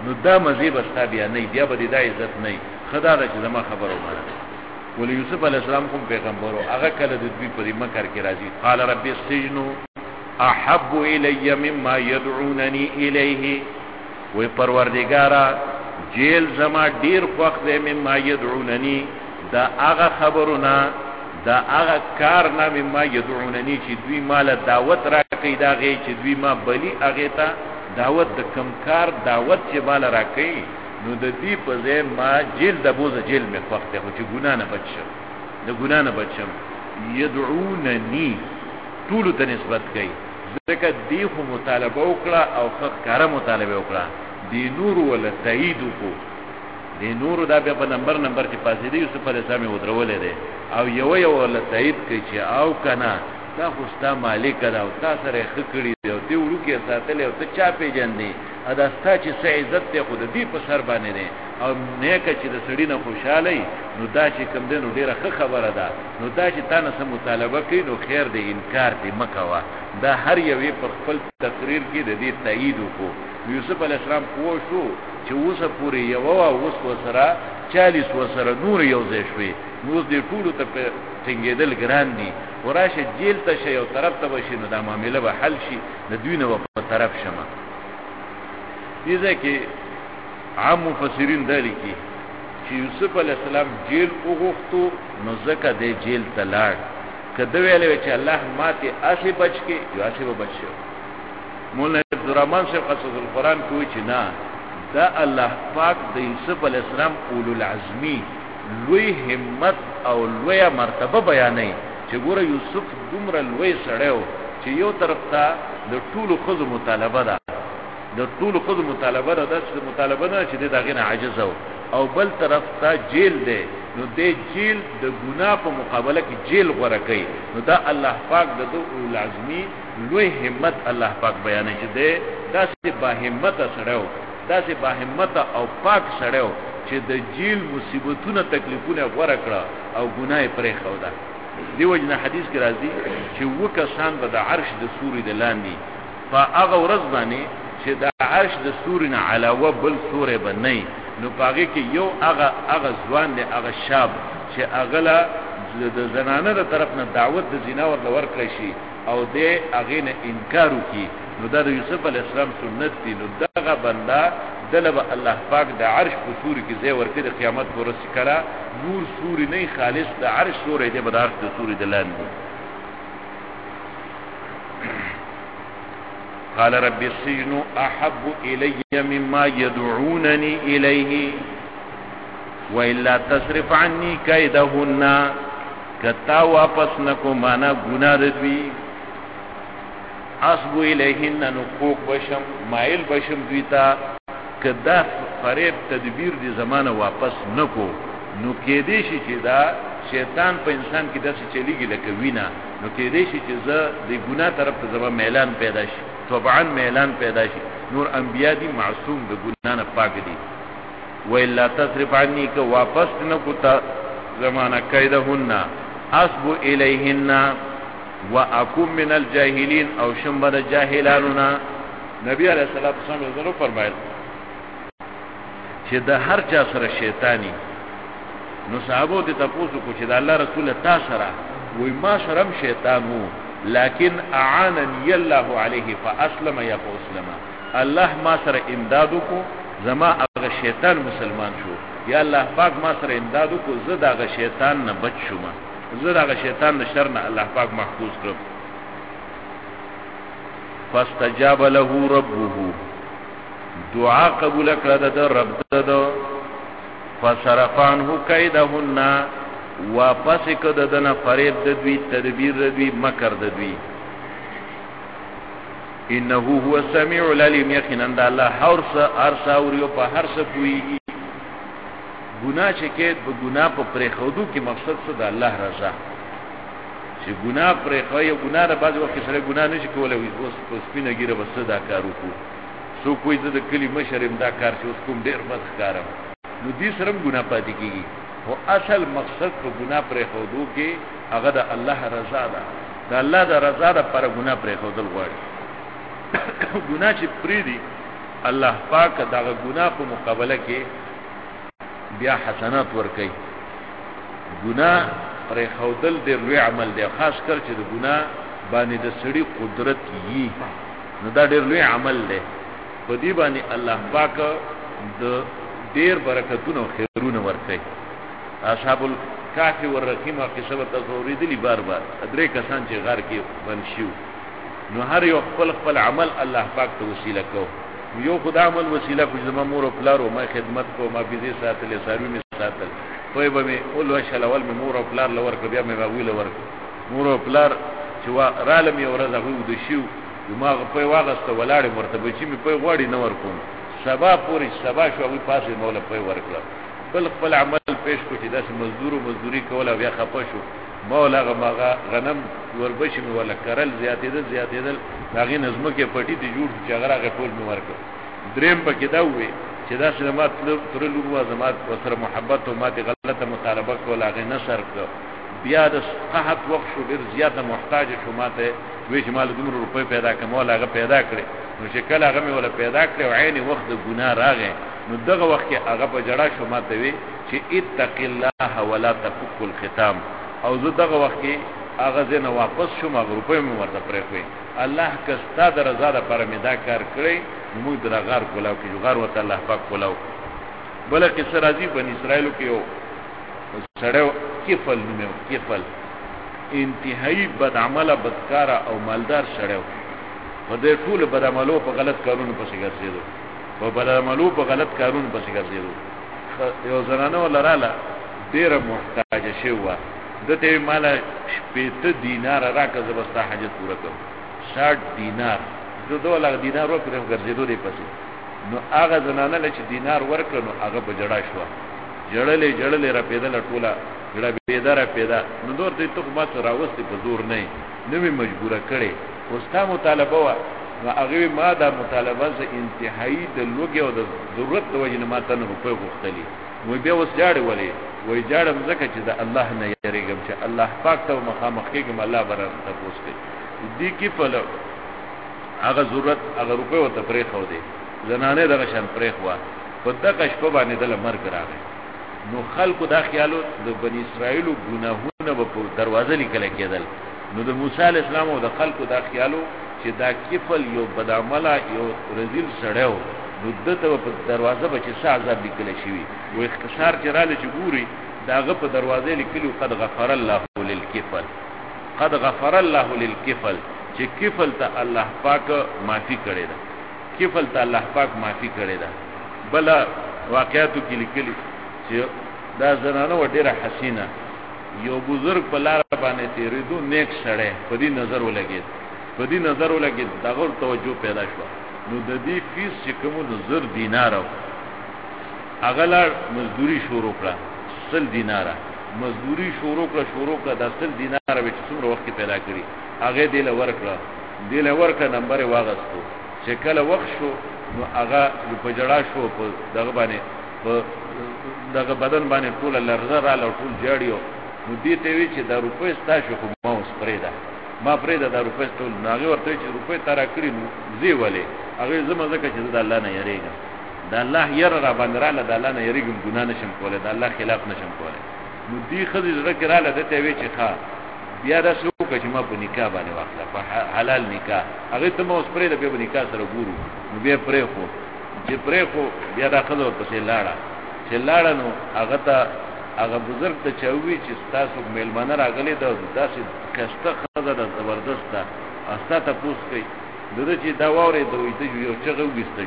نو دا مزيب استا بیا نه بیا به دا عزت نه خدا دا چې زما خبرو مانه. ولې یوسف علی السلام کوم پیغمبرو هغه کله د دوی په مکر کې راځي قال رب السجن احب الی مما يدعونني الیه و پروردگارا جیل زما ډیر خوښ دی مما يدعونني دا هغه خبرونه دا هغه کار نه مما يدعونني چې دوی مال دعوت راکې دا غي چې دوی ما بلی هغه ته دعوت د کم کار دعوت چې مال راکې نو د دې په ځای ما جیل د بوزه جیل می خوښ دی چې ګنا نه بچم د ګنا نه بچم يدعونني ټول ته نسبت کوي ځکه دی خو مطالبه وکړه او ښکارا مطالبه وکړه دی نور ولا تایید کو دی نور دا بیا په نمبر چې پاسې دی یوسف علیه السلام ودرولې دی او یو ولا تایید کوي چې او کنه دا خو ستا مالک دا او تا سره خکړی دی او دی ورو کې ساتلې او ته چا پیژندې ادا ستا چې څه عزت ته خود دی په سر باندې دی او نیکه چې د سړی نه خوشاله نو دا چې کم دی نو ډیره ښه خبره ده نو دا چې تا نه سم مطالبه کوي نو خیر دی انکار دی مکوا دا هر یوې په خپل تقریر کې د دې تایید وکړو یوسف علی السلام پوه شو چې اوسه پورې یو او اوس وسره 40 وسره نور یو ځای شوي نو دې ټول ته څنګهدل ګران دي وراشه جیل ته شي او طرف ته وشي نو دا معاملې به حل شي د دوی نه په طرف شمه دې ځکه عام مفسرین دالي کې چې یوسف علی السلام جیل وغوښتو نو ځکه د جیل ته لاړ کده ویلې چې الله ماته اسی بچ کې یو اسی به بچو مولانا عبدالرحمن صاحب قصص القرآن کوي چې نه دا الله پاک د یوسف علی السلام اولو العزمی لوی همت او لوی مرتبه بیانې چې ګوره یوسف دومره لوی سړیو چې یو طرف ته د ټولو خزو مطالبه ده د ټولو خزو مطالبه ده چې مطالبه نه چې دغه نه عاجز او بل طرف ته جیل ده نو د جیل د ګناه په مقابله کې جیل غوړه کوي نو دا الله پاک د اولو العزمی لوی همت الله پاک بیانې چې ده داسې با همت سړیو داسې با همت او پاک سړیو چې د جیل مصیبتونه تکلیفونه غوړه کړه او ګناه پرې خو ده دیو جن حدیث کې راځي چې وکسان به د عرش د سوري د لاندې فاغه ورځ باندې چې د عرش د سوري نه علاوه بل سورې باندې نو پاګه کې یو هغه ځوان دی هغه شاب چې اغلا د زنانه تر طرف نه دعوت د زنا ور کړی شي او د هغه نه انکار وکي نو دا د یوسف علی السلام سنت دی نو دغه بندا دلب الله پاک د عرش په سوري کې زی ورته د قیامت ورځ کړه نور سوري نه خالص د عرش سوري دی بدار د سوري د لاندې قال رب السجن احب الي مما يدعونني اليه والا تصرف عني كيدهن کتا واپس نکو معنا ګناه دوی اسبو الیهن نقوق بشم مایل بشم دویتا کدا فریب تدبیر دی زمانه واپس نکو نو کې دې شي چې دا شیطان په انسان کې داسې چلیږي لکه وینا نو کې دې شي چې زه د ګناه طرف ته زما میلان پیدا شي طبعا میلان پیدا شي نور انبیا دي معصوم د ګناه نه پاک دي و الا تصرف عني که واپس نکو تا زمانه کیدهن اسبو الیهن واکم من الجاهلین او شمبر جاهلانونا نبی علیہ الصلوۃ والسلام ضرور فرمایل چې د هر چا سره شیطانی نو صحابو ته تاسو کو چې د الله رسول تا سره وای ما شرم شیطان وو لیکن اعاننی الله علیه فاسلم یا فاسلم الله ما سره امدادو کو زما هغه شیطان مسلمان شو یا الله پاک ما سره امدادو کو زه دغه شیطان نه بچ شوم زه دغه شیطان د شر نه الله پاک محفوظ کړم فاستجاب له ربه دعا قبول کړه د رب ته فصرفانه کیدهن واپس کده دنه فریب د دوی تدبیر د دوی مکر د دوی انه هو السميع العليم یقینا الله هر اوريو په هر څه کوي ګناه چې کې په ګناه په پرې خودو کې مقصد څه د الله رضا چې ګناه پرې خو یو ګناه د بعض وخت سره ګناه نشي کولای اوس په سپینه ګیره بس دا کار وکړو سو کوئی د کلی مشرم دا کار چې اوس کوم ډیر بد ښکارم نو دې سره ګناه پاتې کیږي او اصل مقصد په ګناه پرې خودو کې هغه د الله رضا ده د الله د رضا د پر ګناه پرې خودل غواړي ګناه چې پرې دي الله پاک دغه ګناه په مقابله کې بیا حسنات ورکي. ګناه پر خودل د لوی عمل دی، خاص کر چې د ګناه باندې د سړي قدرت یي، نو دا ډېر لوی عمل دی. په دې باندې الله پاک د ډېر برکتونو او خیرونه ورکي. اصحاب الکهف والرقیم قصه تصوری دي بار بار درې کسان چې غار کې بند شو، نو هر یو خپل خپل عمل الله پاک ته وسیله کو. یو خدای عمل وسیله کو، زما مور او پلار او ما خدمت کو، ما بيزي ساتل ساروي می ساتل، په به می اول وشل اول می مور او پلار لور کو، بیا می ویل ورک مور او پلار چې وا رالم یو ورځ هغه د شیو دماغ په واغسته ولاړې مرتبه چې می په غواړي نه ورکوم، سبا پوری سبا شو وی پاسه مولا په ورکړه. بل خپل عمل پیش کو چې داس مزدوري کوله، بیا خپه شو مولا غمغه غنم وربشي می ولا کرل زیاتېدل هغه نظم کې پټي دي جوړ چې هغه هغه ټول می ورکړ. دریم پکې دا وې چې دا سلامات تر لوګو ازمات سره محبت او ماته غلطه مطالبه کوله، هغه نصر کو. بیا د قحط وخت شو، ډیر زیاته محتاج شو، ماته وې چې مال دومره روپۍ پیدا کړم، ولا هغه پیدا کړې. نو چې کله هغه می ولا پیدا کړ او عین وخت د ګناه راغی، نو دغه وخت کې هغه په جړه شو، ماته وې چې اتق الله ولا تفك الختام. او زه دغه وخت کې هغه زنه واپس شوم، هغه روپۍ مې ورته پرې کړې. الله که ستا د رضا لپاره مې دا کار کړی، موږ د غار کولاو کې غار وته الله پاک کولاو. بل قصه راځي بنی اسرائیل کې یو سړیو کفل نومو، کفل انتهایی بد عمله، بدکاره او مالدار سړیو. په دې ټول بد عملو په غلط کارونو پسې ګرځېدو، په بد عملو په غلط کارونو پسې ګرځېدو. یو زنانه ولراله ډیره محتاج شوه، دته مال 80 دینار راکړه، زبستا حاجت پوره کړ. 60 دینار زه 2 لک دینار ورکړم ګرځېدو دی پسې. نو هغه زنانه چې دینار ورکړ، نو هغه په جړا شو، جړلې را پیدل ټوله جړه بيدار پیدا. نو دورته ته ما سره راوستي په زور نه نوې مجبوره کړي، اوستا مطالبه وا. نو هغه ما دا مطالبه ز انتهایی د لوګي او د ضرورت د وجه نه ماته نه په غوښتلی. وای بیا وس جاړې ولې وای جاړم زکه چې د الله نه یریږم، چې الله پاک ته مخامخ کېږم، الله بر تاسو کوي. دې کې فل هغه ضرورت هغه روپې او تفریح خو دي زنانه دغه شان پرېخ وا، په دغه شپه باندې د مرګ راغی. نو خلکو دا خیالو د بنی اسرائیل ګناهونه په دروازه لیکل کېدل. نو د موسی علی السلام او د خلکو دا خیالو چې دا کفل یو بدعمله یو رذیل سړیو، نو دته په دروازه به چې عذاب لیکل شي. و اختصار چې رااله چې ګوري داغه په دروازه لیکلو قد غفر الله للکفل، قد غفر الله للکفل، چې کفل ته الله پاک معافي کړی ده، کفل ته الله پاک معافي کړی ده. بل واقعاتو کې لیکلي چې دا زنانه و ډیره حسینه، یو بزرگ په لار باندې تیریدو، نیک سړی په دې نظر ولګید، دغه توجه پیدا شو. نو د دې فیس چې کوم 1000 دینار هغه لار مزدوری شروع کړه، 100 دینار مزدوری شروع کړه، د 100 دینار به څومره وخت پیدا کړی، هغه دې له ورکړه نمبر واغستو. چې کله وخت شو، نو هغه په جړا شو، په دغه باندې په دغه بدن باندې ټول لرزه را ل ټول جاړیو. نو دې ته وی چې دا روپې ستاسو خو ما اوس ما پرېدا دا روپې ټول ناغه ورته چې روپې ترا کړی نو زی ولې هغه زما زکه چې د الله نه یریږم، د الله ير را باندې را ل د الله نه یریږم، ګناه نشم کولای، د الله خلاف نشم کولای. نو دې خزې زړه کې را ل دته وی چې ښا بیا دا څوک چې ما په نکاح باندې واخله، په حلال نکاح، هغه ته ما اوس پرېدا په نکاح سره ګورو. نو بیا پرې خو بیا دا خزه ورته لاړه. نو هغه ته هغه بزرگ ته چوي چې تاسو میلمانه راغلي دا داسې کسته خزه ده زبردست ده، استا ته پوس کوي دغه چې دا واره دوی ته یو چغه وګسته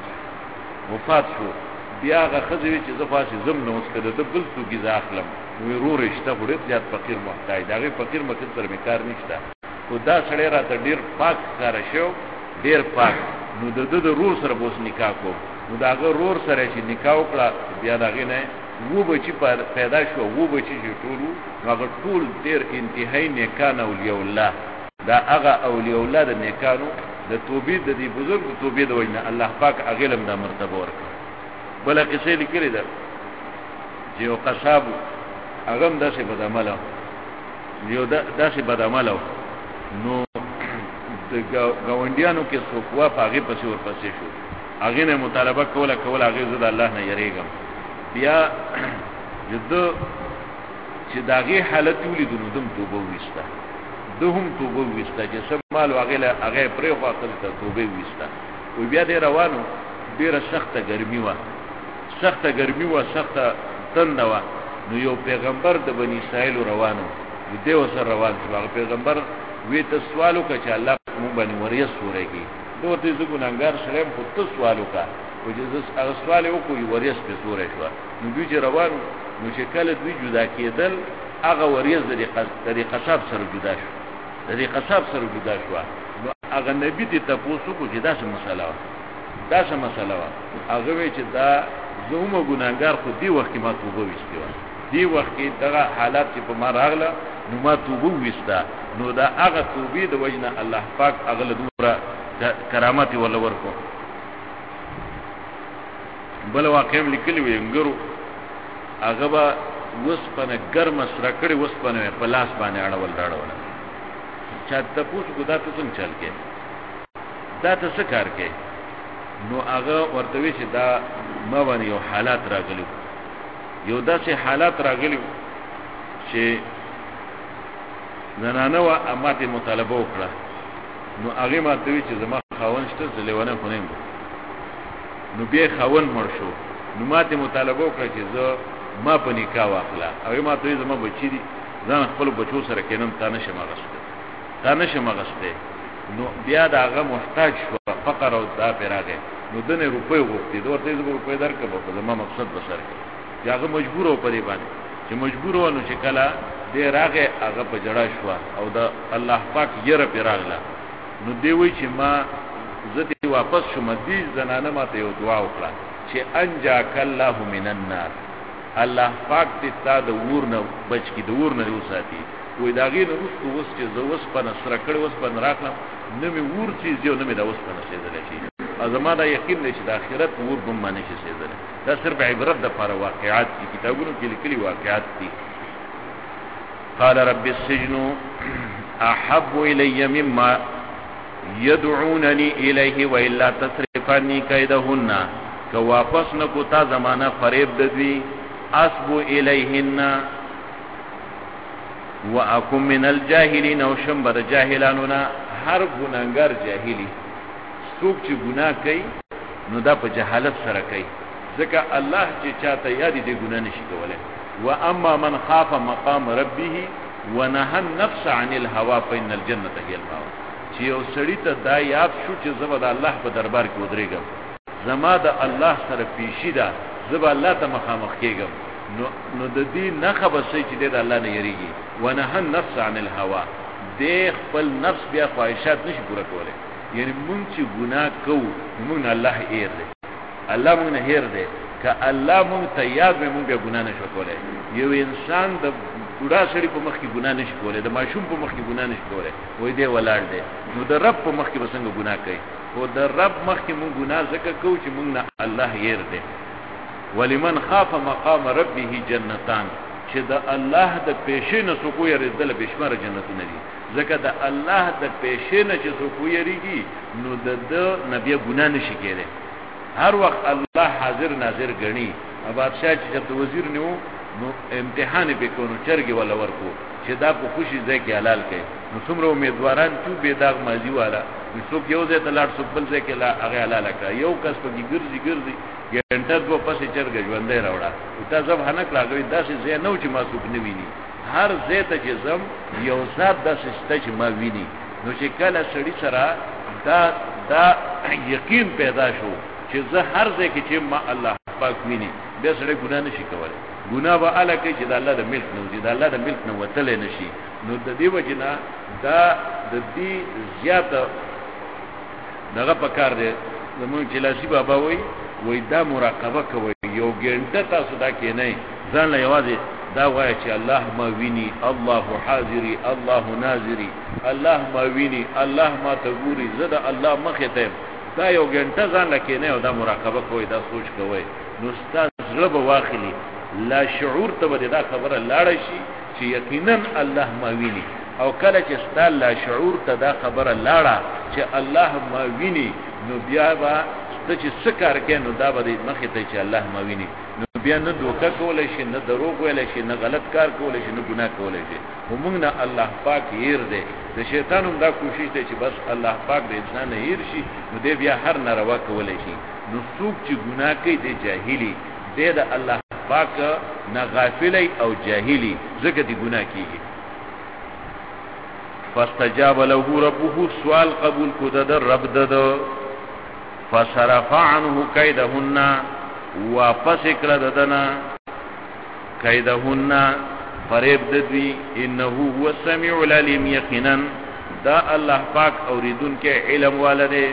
وفات شو. بیا هغه خزه چې زه فاسي زم نو اوس کده د بل څو کی ځاخلم، وی رو رشته وړي زیات فقیر محتاج، دغه فقیر مکه سره میکار نشته. خدا سره راته ډیر پاک کار شو، ډیر پاک. نو د رور سره بوس نکاح کو، نو داغه رور سره چې نکاح وکړه، بیا داغه نه وو بچی پیدا شو، وو بچی چې ټولو هغه ټول ډیر انتهایی نیکان اولیاء الله، دا هغه اولیاء الله د نیکانو د توبې د دې بزرګ توبې د وجنه الله پاک هغه لم د مرتبه ورکړ. بل کیسه لیکلې ده چې یو قصاب هغه هم داسې بدعمله، نو د گاونډیانو کې څوک وا پاغه پسې ورپسې شو. هغه نه مطالبه کوله هغه زه د الله نه یریږم. بیا یده چې داغه حالت ولیدو دم توبه وستا دوهم توبه وستا چې سم مال هغه پرې خواته ته توبه وستا. و بیا دې روانو ډیره سخته ګرمي و سخته تند و. نو یو پیغمبر د بنی اسرائیل روانو دې وسره روان شو. هغه پیغمبر وی ته سوالو کا چې الله مونږ باندې وریه سورېږي دوی ته ګناګار شرم په تو سوالو کا و چې هغه سوال یو کوی وریه په سورې شو. نو دوی چې روانو نو چې کله دوی جدا کېدل هغه وریه د قصاب سره جدا شو. نو هغه نبی ته تاسو کو چې دا څه مسله و هغه وی چې دا زومه ګناګار خو دی وخت ما توبه وستي و دی وخت دغه حالات چې په ما راغله نو ما توبه وستا. نو دا هغه توبې د وجنه الله پاک هغه له دوره کرامت ولا ورکو. بل واقعم لیکلی وي انګرو هغه با وسپنه ګرم سره کړي وسپنه په لاس باندې اړول چا ته پوښتنه کو دا ته څنګه چل کې دا ته څه کار کې. نو هغه ورته وی چې دا ما باندې یو حالات راغلی یو داسې حالات راغلی چې زنانه و اماته مطالبه وکړه. نو هغه ماته وی چې زما خاون شته زلیونه خونیم. نو بیا خاون مړ شو. نو ماته مطالبه وکړه چې زه ما په نکاح واخلا. هغه ماته وی زما بچی دي ځان خپل بچو سره کینم تا نشم غسته. نو بیا دا هغه محتاج شو فقر او دا پیراغه. نو دنه روپۍ غوښتي دوه تیز روپۍ درکړه په زما مقصد بسر کې. هغه مجبور و پرې باندې چې مجبور و نو چې کله دې راغه هغه په جړا شو او دا الله پاک یره پیراغله. نو دی وی چې ما زه واپس شوم دې زنانه ماته یو دعا وکړه چې انجاک الله من النار الله پاک دې تا د ورنه بچ کی د ورنه وساتي. وې داغې نو اوس چې زه اوس په نصر کړي اوس په راکلم نه مې ور چیز یو نه مې دا اوس په نصر شي. ازما دا یقین دی چې د آخرت ور به معنی شي سیدل. دا صرف عبرت د پر واقعات دي کتابونو کې لیکلي واقعات دي. قال رب السجن احب الي مما يدعونني اليه والا تصرفني كيدهن. که واپس نکو تا زمانہ فریب ددوی اسبو الیهن واکم من الجاهلین او شمبر جاهلانونا. هر گناهګار جاهلی څوک چې ګناه کوي نو دا په جهالت سره کوي ځکه الله چې چاته یادی دې ګناه نشي کولای. و اما من خاف مقام ربه ونهى النفس عن الهوى فإن الجنة هي المأوى. چې یو سړی ته دا یاد شو چې زه د الله په دربار کې ودرېږم زما د الله سره پیشي ده زه الله ته مخامخ کېږم نو د دې نه خبرسي چې د الله نه یریږي. ونهى النفس عن الهوى دې خپل نفس بیا خواهشات نشي پوره کولای. یعنی مونږ چې ګناه کوو مونږ الله هیر دی الله مونږ نه هیر دی که الله مونږ ته یاد به مونږ بیا ګناه نشو کولای. یو انسان د بوډا سړي په مخ کې ګناه نشي کولای د ماشوم په مخ کې ګناه نشي کولای وای دی ولاړ دی. نو د رب په مخ کې به څنګه ګناه کوي. او د رب مخ کې مونږ ګناه ځکه کوو چې مونږ نه الله هیر دی. ولمن خاف مقام ربه جنتان چې د الله د پیشې نه څوک یریدل بشمار جنتونه دي ځکه د الله د پیشې نه چې څوک یریږي نو د نبی ګناه نشي کېږي. هر وخت الله حاضر ناظر غني. بادشاہ چې وزیر نیو نو امتحان به کوو چرګي ولا ورکو چې دا په خوشي ځای کې حلال کړي. نو څومره امیدواران چې به داغ ماضي والا څوک یو ځای ته لاړ څوک بل ځای کې لا هغه حلال کړي. یو کس په ګرځي ګنټه دو پسې چرګ ژوندې راوړه دا زب هنک راغوي داسې ځای نو چې ما څوک نه ویني. هر ځای ته چې زم یو ذات داسې شته چې ما ویني. نو چې کله سړی سره دا یقین پیدا شو چې زه هر ځای کې چې ما الله پاک ویني بیا سړی ګناه نشي کولای. ګناه به اله کوي چې د الله د ملک نه وځي د الله د ملک نه وتلې نشي. نو د دې وجنه دا د دې زیاته دغه پکار دی. زمونږ جلاسی بابا وای دا مراقبه کوي یو ګنټه تاسو دا کې نه ځان له یوازې دا وایي چې الله ما ویني الله حاضري الله ناظري الله ما ویني الله ما تګوري زه د الله مخې ته دا یو ګنټه ځان له کې نه او دا مراقبه کوي دا سوچ کوي. نو ستاسو زړه به واخلي لا شعور ته به دا خبره لاړ شي چې یقینا الله ما ویني. او کله چې ستاسو لا شعور ته دا خبره لاړه چې الله ما ویني نو بیا به ته چې څه کار کوي نو دا به مخې ته چې الله مویني نو بیا نه دوکه کولای شي نه دروغ ویلای شي نه غلط کار کولای شي نه ګناه کولای شي موږ نه الله پاک هیر دی د شیطان هم دا کوشش دی چې بس الله پاک د انسان هیر شي نو دی بیا هر ناروا کولای شي نو څوک چې ګناه کوي دی جاهلی دی د الله پاک نه غافلی او جاهلی ځکه دی ګناه کوي فاستجاب له ربه سوال قبول کو د رب د فصرف عنه كيدهن واپس کړه ددنا كيدهن فریب ددوی انه هو السميع العليم یقینا دا الله پاک اوریدون کې علم والده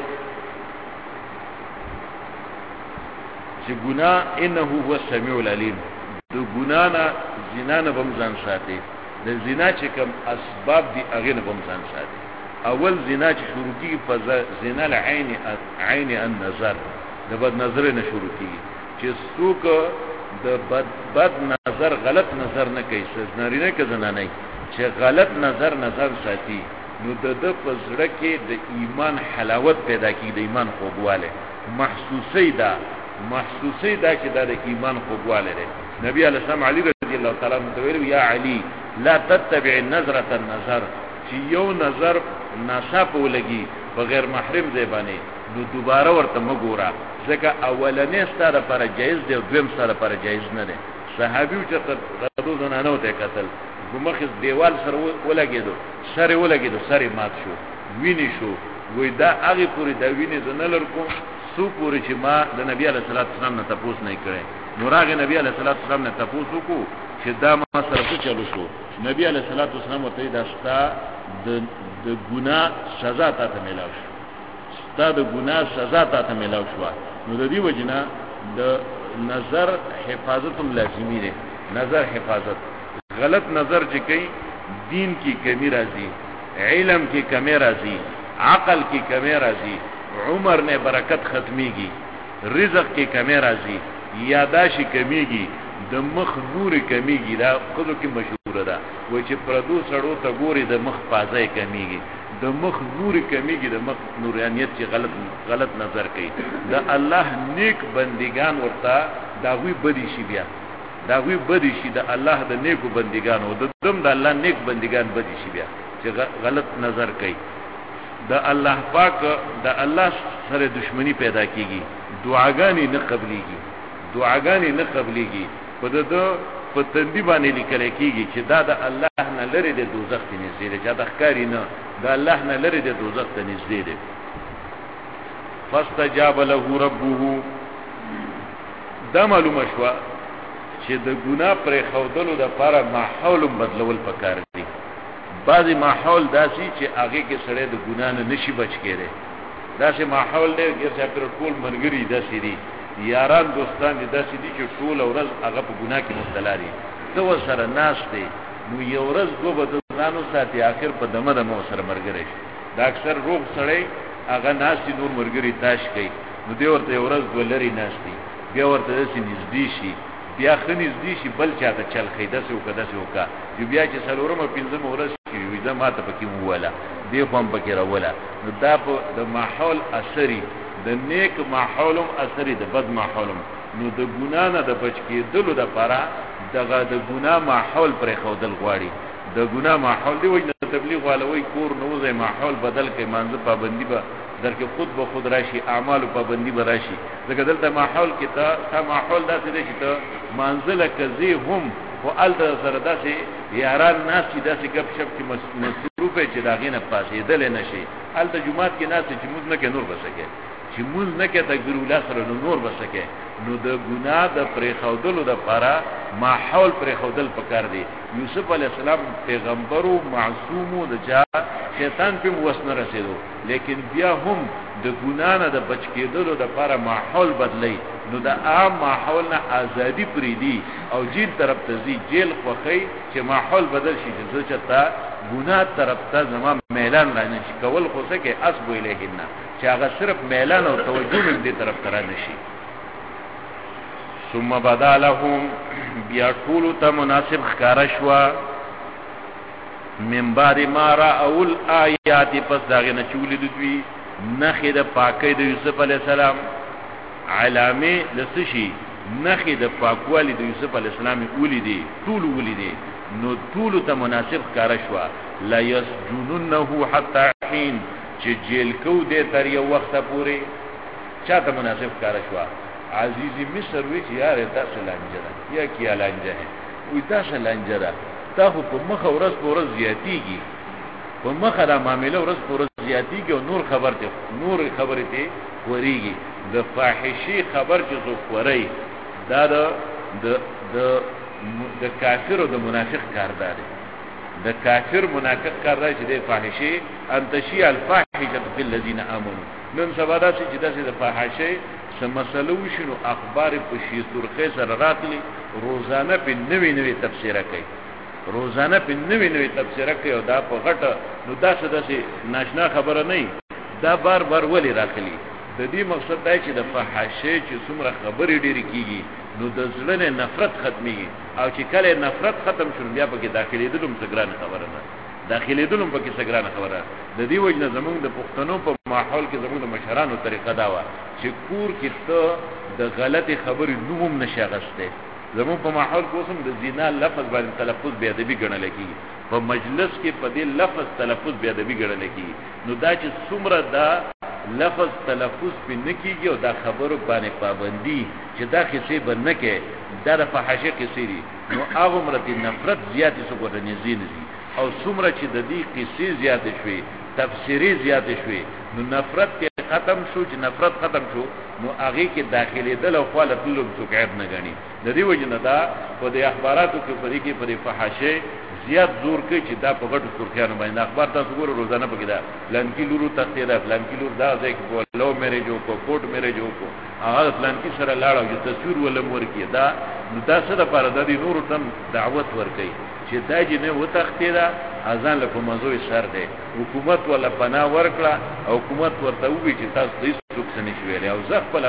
چې ګناه انه هو السميع العليم د ګناه نه زنا نه بمزان ساتي د زنا چې کوم اسباب دي هغه نه بمزان ساتي اول زنا چې شروع کیږي په زنا العين عين النظر د بد نظر نه شروع کیږي چې څوک د بد نظر غلط نظر نه کوي سزنارینه کې زنانه چې غلط نظر ساتي نو د پزړه کې د ایمان حلاوت پیدا کیږي د ایمان خوږواله محسوسي دا چې دا د ایمان خوږواله ده نبی علیہ السلام علی رضی الله تعالی عنہ ویل یا علی لا تتبع النظره النظر چې یو نظر ناصاف ولګي بغیر محرم دی باندې نو دوباره ورته مګورا ځکه اولنې ستاره پر جایز دی او دویم ستاره پر جایز نه دی صحابیو چې تاسو نه نو ته قتل ګمخ دیوال سره ولګیدو سره مات شو ویني شو وای دا هغه پوری دا ویني زنلر کو سو پوری چې ما د نبی علیہ الصلوۃ والسلام نه تاسو نه کړي نو راغه نبی علیہ الصلوۃ والسلام نه تاسو کو چې دا ما سره څه چلو شو نبی علیہ الصلوۃ والسلام ته دا ستا د ګناه سزا ته ملاو شو ستا د ګناه سزا ته ملاو شو نو د دې وجنه د نظر حفاظت هم لازمی ده نظر حفاظت غلط نظر چې کوي دین کی کمی راځي علم کی کمی راځي عقل کی کمی راځي عمر نے برکت ختمیږي رزق کی کمی راځي یاداشي کمیږي د مخ نور کمیږي دا خودو کې مشهور ده و چې پردو سړو ته ګوري د مخ پازای کمیږي د مخ نور کمیږي د مخ نورانیت چې غلط نظر کوي د الله نیک بندگان ورته داوی بدی شي بیا داوی بدی شي د الله د نیکو بندگان او د دم د الله نیک بندگان بدی شي بیا چې غلط نظر کوي د الله پاک د الله سره دشمنی پیدا کیږي دعاګانی نه قبليږي په د په تندی باندې لیکل کیږي چې دا د الله نه لري د دوزخ ته نږدې دی چې د ښکاری نه د الله نه لري د دوزخ ته نږدې دی فاستجاب له ربه دا معلومه شو چې د ګناه پر خودلو د لپاره ماحول بدلول پکار دي بعضی ماحول داسي چې هغه کې سړی د ګناه نه نشي بچ کېږي داسې ماحول دی چې پر ټول مرګري داسې دي یاران دوستان داسې دي چې ټول ورځ هغه په ګناه کې مبتلا دي ته ورسره ناس دی نو یو ورځ دوه د ځانو ساتي اخر په دمه سره مرګري شي دا اکثر روغ سړی هغه ناس دي نور مرګري تاش کوي نو دی ورته یو ورځ ولري ناس دي بیا ورته داسې نږدې شي بیا خنیز دي شي بل چاته چل خیده سو کده سو کا بیا چې سلورمه پنځمه ورځ کې وي دا ماته پکې وواله دی خو هم پکې راوله نو دا په د ماحول اثرې د نیک ماحولم اثرې د بد ماحولم نو د ګنا نه د بچ کېدلو د لپاره دغه د ګنا ماحول پر خودل غواړي د ګنا ماحول دی وای نه تبلیغ والوي کور نوځي ماحول بدل کې مانځ پابندي به درکه خود راشي اعمال پابندي به راشي ځکه دلته ماحول کې تا ماحول داسې دی چې ته منزله کزي هم او الته سره داسې یاران ناس چې داسې غب شپ کې مصروفه چې داغې نه پاسېدل نه شي الته جمعات کې ناس چې موږ نه کې نور بسکه چې موږ نه کې تکبیر الله سره نور بسکه نو د ګناه د پرې خودلو د لپاره ماحول پرې خودل پکار دی یوسف علی السلام پیغمبرو معصومو د جا شیطان په وسنه رسیدو لیکن بیا هم د ګناه نه د بچ کېدلو د لپاره ماحول بدلی نو د عام ماحول نه ازادي پرې دی او جیل طرف ته زی جیل خوخی چې ماحول بدل شي چې ځکه ګناه طرف ته زمام میلان رانه شي کول خو څه کې اسب الیهنا چې هغه صرف میلان او توجه دې طرف ته رانه شي ثم بدا لهم بیا ټول ته مناسب ښکارا شوا من بعد ما راول آیات پس داغه نه چولې دوی نخې د پاکۍ د یوسف علی السلام علامه لسشي نخي د پاکوالی د یوسف علی السلام ولیدي طول ولیدي نو طول ته مناسب کار شو لا یسجننه حتى حين چې جیل کو دې تر یو وخت پورې چاته مناسب کار شو عزیزی مصر وی چې یار تاسو لانجره یا کیا لانجه وي تاسو لانجره تا خو په مخ ورځ پورې زیاتیږي په مخ را معاملې ورځ پورې زیاتیږي او نور خبرته وريږي د فاحشي خبر چې زو خوري دا د کافر او د منافق کار دی د کافر منافق کار دی چې د فاحشي ان تشيع الفاحشه في الذين امنوا نن سبا دا چې د فاحشي سم مسلو شنو اخبار په شی سرخه سره راتلي روزانه په نوې تفسیره کوي روزانه په نوې تفسیره کوي او دا په غټه نو دا څه ناشنا خبره نه دا بار ولی راخلی د دې مقصد دا چې د فحاشۍ چې څومره خبرې ډېرې کیږي نو د زړه نه نفرت ختميږي او چې کله نفرت ختم شون بیا پکې داخليدلم څنګه خبره نه داخليدلم پکې څنګه خبره د دې وجنه زمونږ د پښتنو په ماحول کې زمونږ د مشرانو طریقه دا و چې کور کې ته د غلطي خبرې نوم نشغسته زمون په ماحول کې اوسم د زنا لفظ باندې تلفظ بیا ادبي ګڼل کیږي په مجلس کې په دې لفظ تلفظ بیا ادبي ګڼل کیږي نو دا چې څومره دا لفظ تلفظ په نکیږي او دا خبرو باندې پابندي چې دا کیسې باندې کې دا د فحاشۍ کیسې دي نو هغه مرتي نفرت زیاتې څه کوته نزين دي او څومره چې د دې کیسې زیاتې شوي تفسیری زیاتې شوي نو نفرت ختم شو چې نفرت ختم شو نو هغه کې داخلي دل او خپل تلوم څوک عیب نه غني د دې وجنه دا په دې اخباراتو کې په دې کې په فحاشۍ زیات زور کوي چې دا په غټو سرخیانو باندې اخبار تاسو ګورو روزانه پکې دا لنکی لورو تختې دا لنکی لور دا ځکه په لو میرج او په کوټ میرج او په هغه لنکی سره لاړو چې تصویر ولم ورکی دا نو دا څه د پاره د دې نور تم دعوت ورکي چې دا جنې و تختې دا اذان له کومزوي سر دی حکومت ولا پناه ورکړه او حکومت ورته وی چې تاسو دې څوک څنګه شویل او زه خپل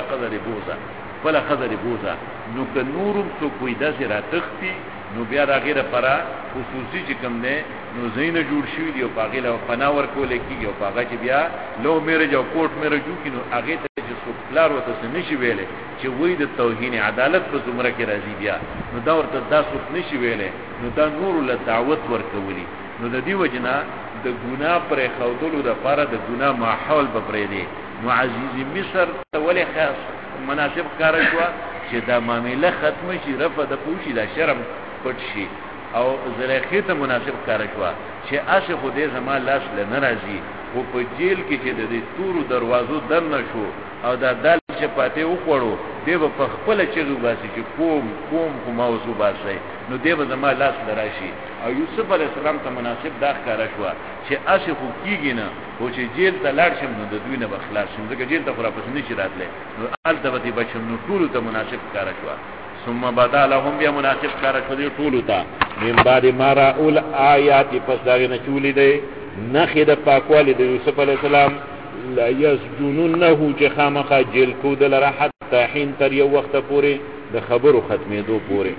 قدر بوزا نو که نورم تو کوئی داسې را تختی نو بیا دا غیره پرا خصوصي چې کوم نه نو زین جوړ شوی دی او پاغه له پناه ورکول کیږي او پاغه چې بیا لو میرج او کوټ میرج کی نو هغه ته چې سوکلار وته نشي ویلې چې وای د توهین عدالت په زمره کې راځي بیا نو دا ورته داسو نشي ویلې نو دا نور له دعوت ورکولي نو د دې وجنه د ګناه پر خودلو د لپاره د ګناه ماحول به پرې دی نو عزیزی مصر ته ولې خاص مناسب کار شو چې دا معاملې ختم شي رفع د پوشي د شرم پټ شي او زلیخی ته مناسب کار شو چې اسه خو دې زما لاس له ناراضي او په جیل کې چې د دې تورو دروازو دن شو او دا دال چې پاتې وکړو دی په خپل چغو باسي چې کوم خو موضوع باسي نو دی به زما لاس دراشي او یوسف علی السلام ته مناسب دا کار شو چې اسه خو کیږي نه او چې جیل ته لاړ شم نو د دوی نه بخلاص شم ځکه جیل ته خراب پس نشي راتله نو البته بچم نو ټول ته مناسب کار شو ثم بدا لهم بیا مناسب کار شو دی ټول ته من بعد ما راول آیات پس داغه نه چولې دی نخې د پاکوالی د یوسف علی السلام لا یسجنونه چې خامخا جیل کو د لره حتی حين تر یو وخت پورې د خبرو ختمېدو پورې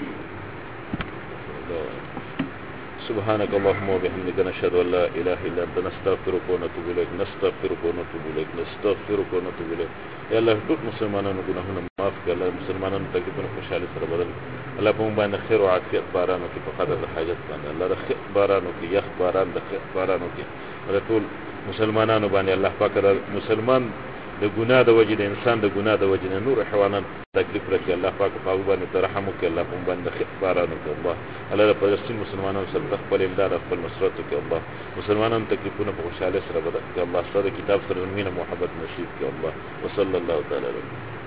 سبحانك اللهم وبحمدك نشهد ان لا اله الا انت نستغفرك ونتوب اليك يا الله ټول مسلمانانو ګناهونه معاف کړه الله مسلمانانو تکلیفونه خوشاله سره بدل الله په باندې خیر او عافیت بارانو کې په قدر د حاجت باندې الله د خیر بارانو کې یخ باران د خیر بارانو کې ټول مسلمانانو باندې الله پاک مسلمان د ګناه د وجې د انسان د ګناه د وجې نور حیوانات تکلیف راکړي الله پاک په هغه باندې رحم وکړي الله په باندې خیر بارانو کې الله د فلسطین مسلمانانو سره خپل امداد خپل نصرت وکړي الله مسلمانانو تکلیفونه په خوشاله سره بدل کړي الله ستاسو کتاب سره مینه محبت نصیب کړي الله وصلی الله تعالی علیه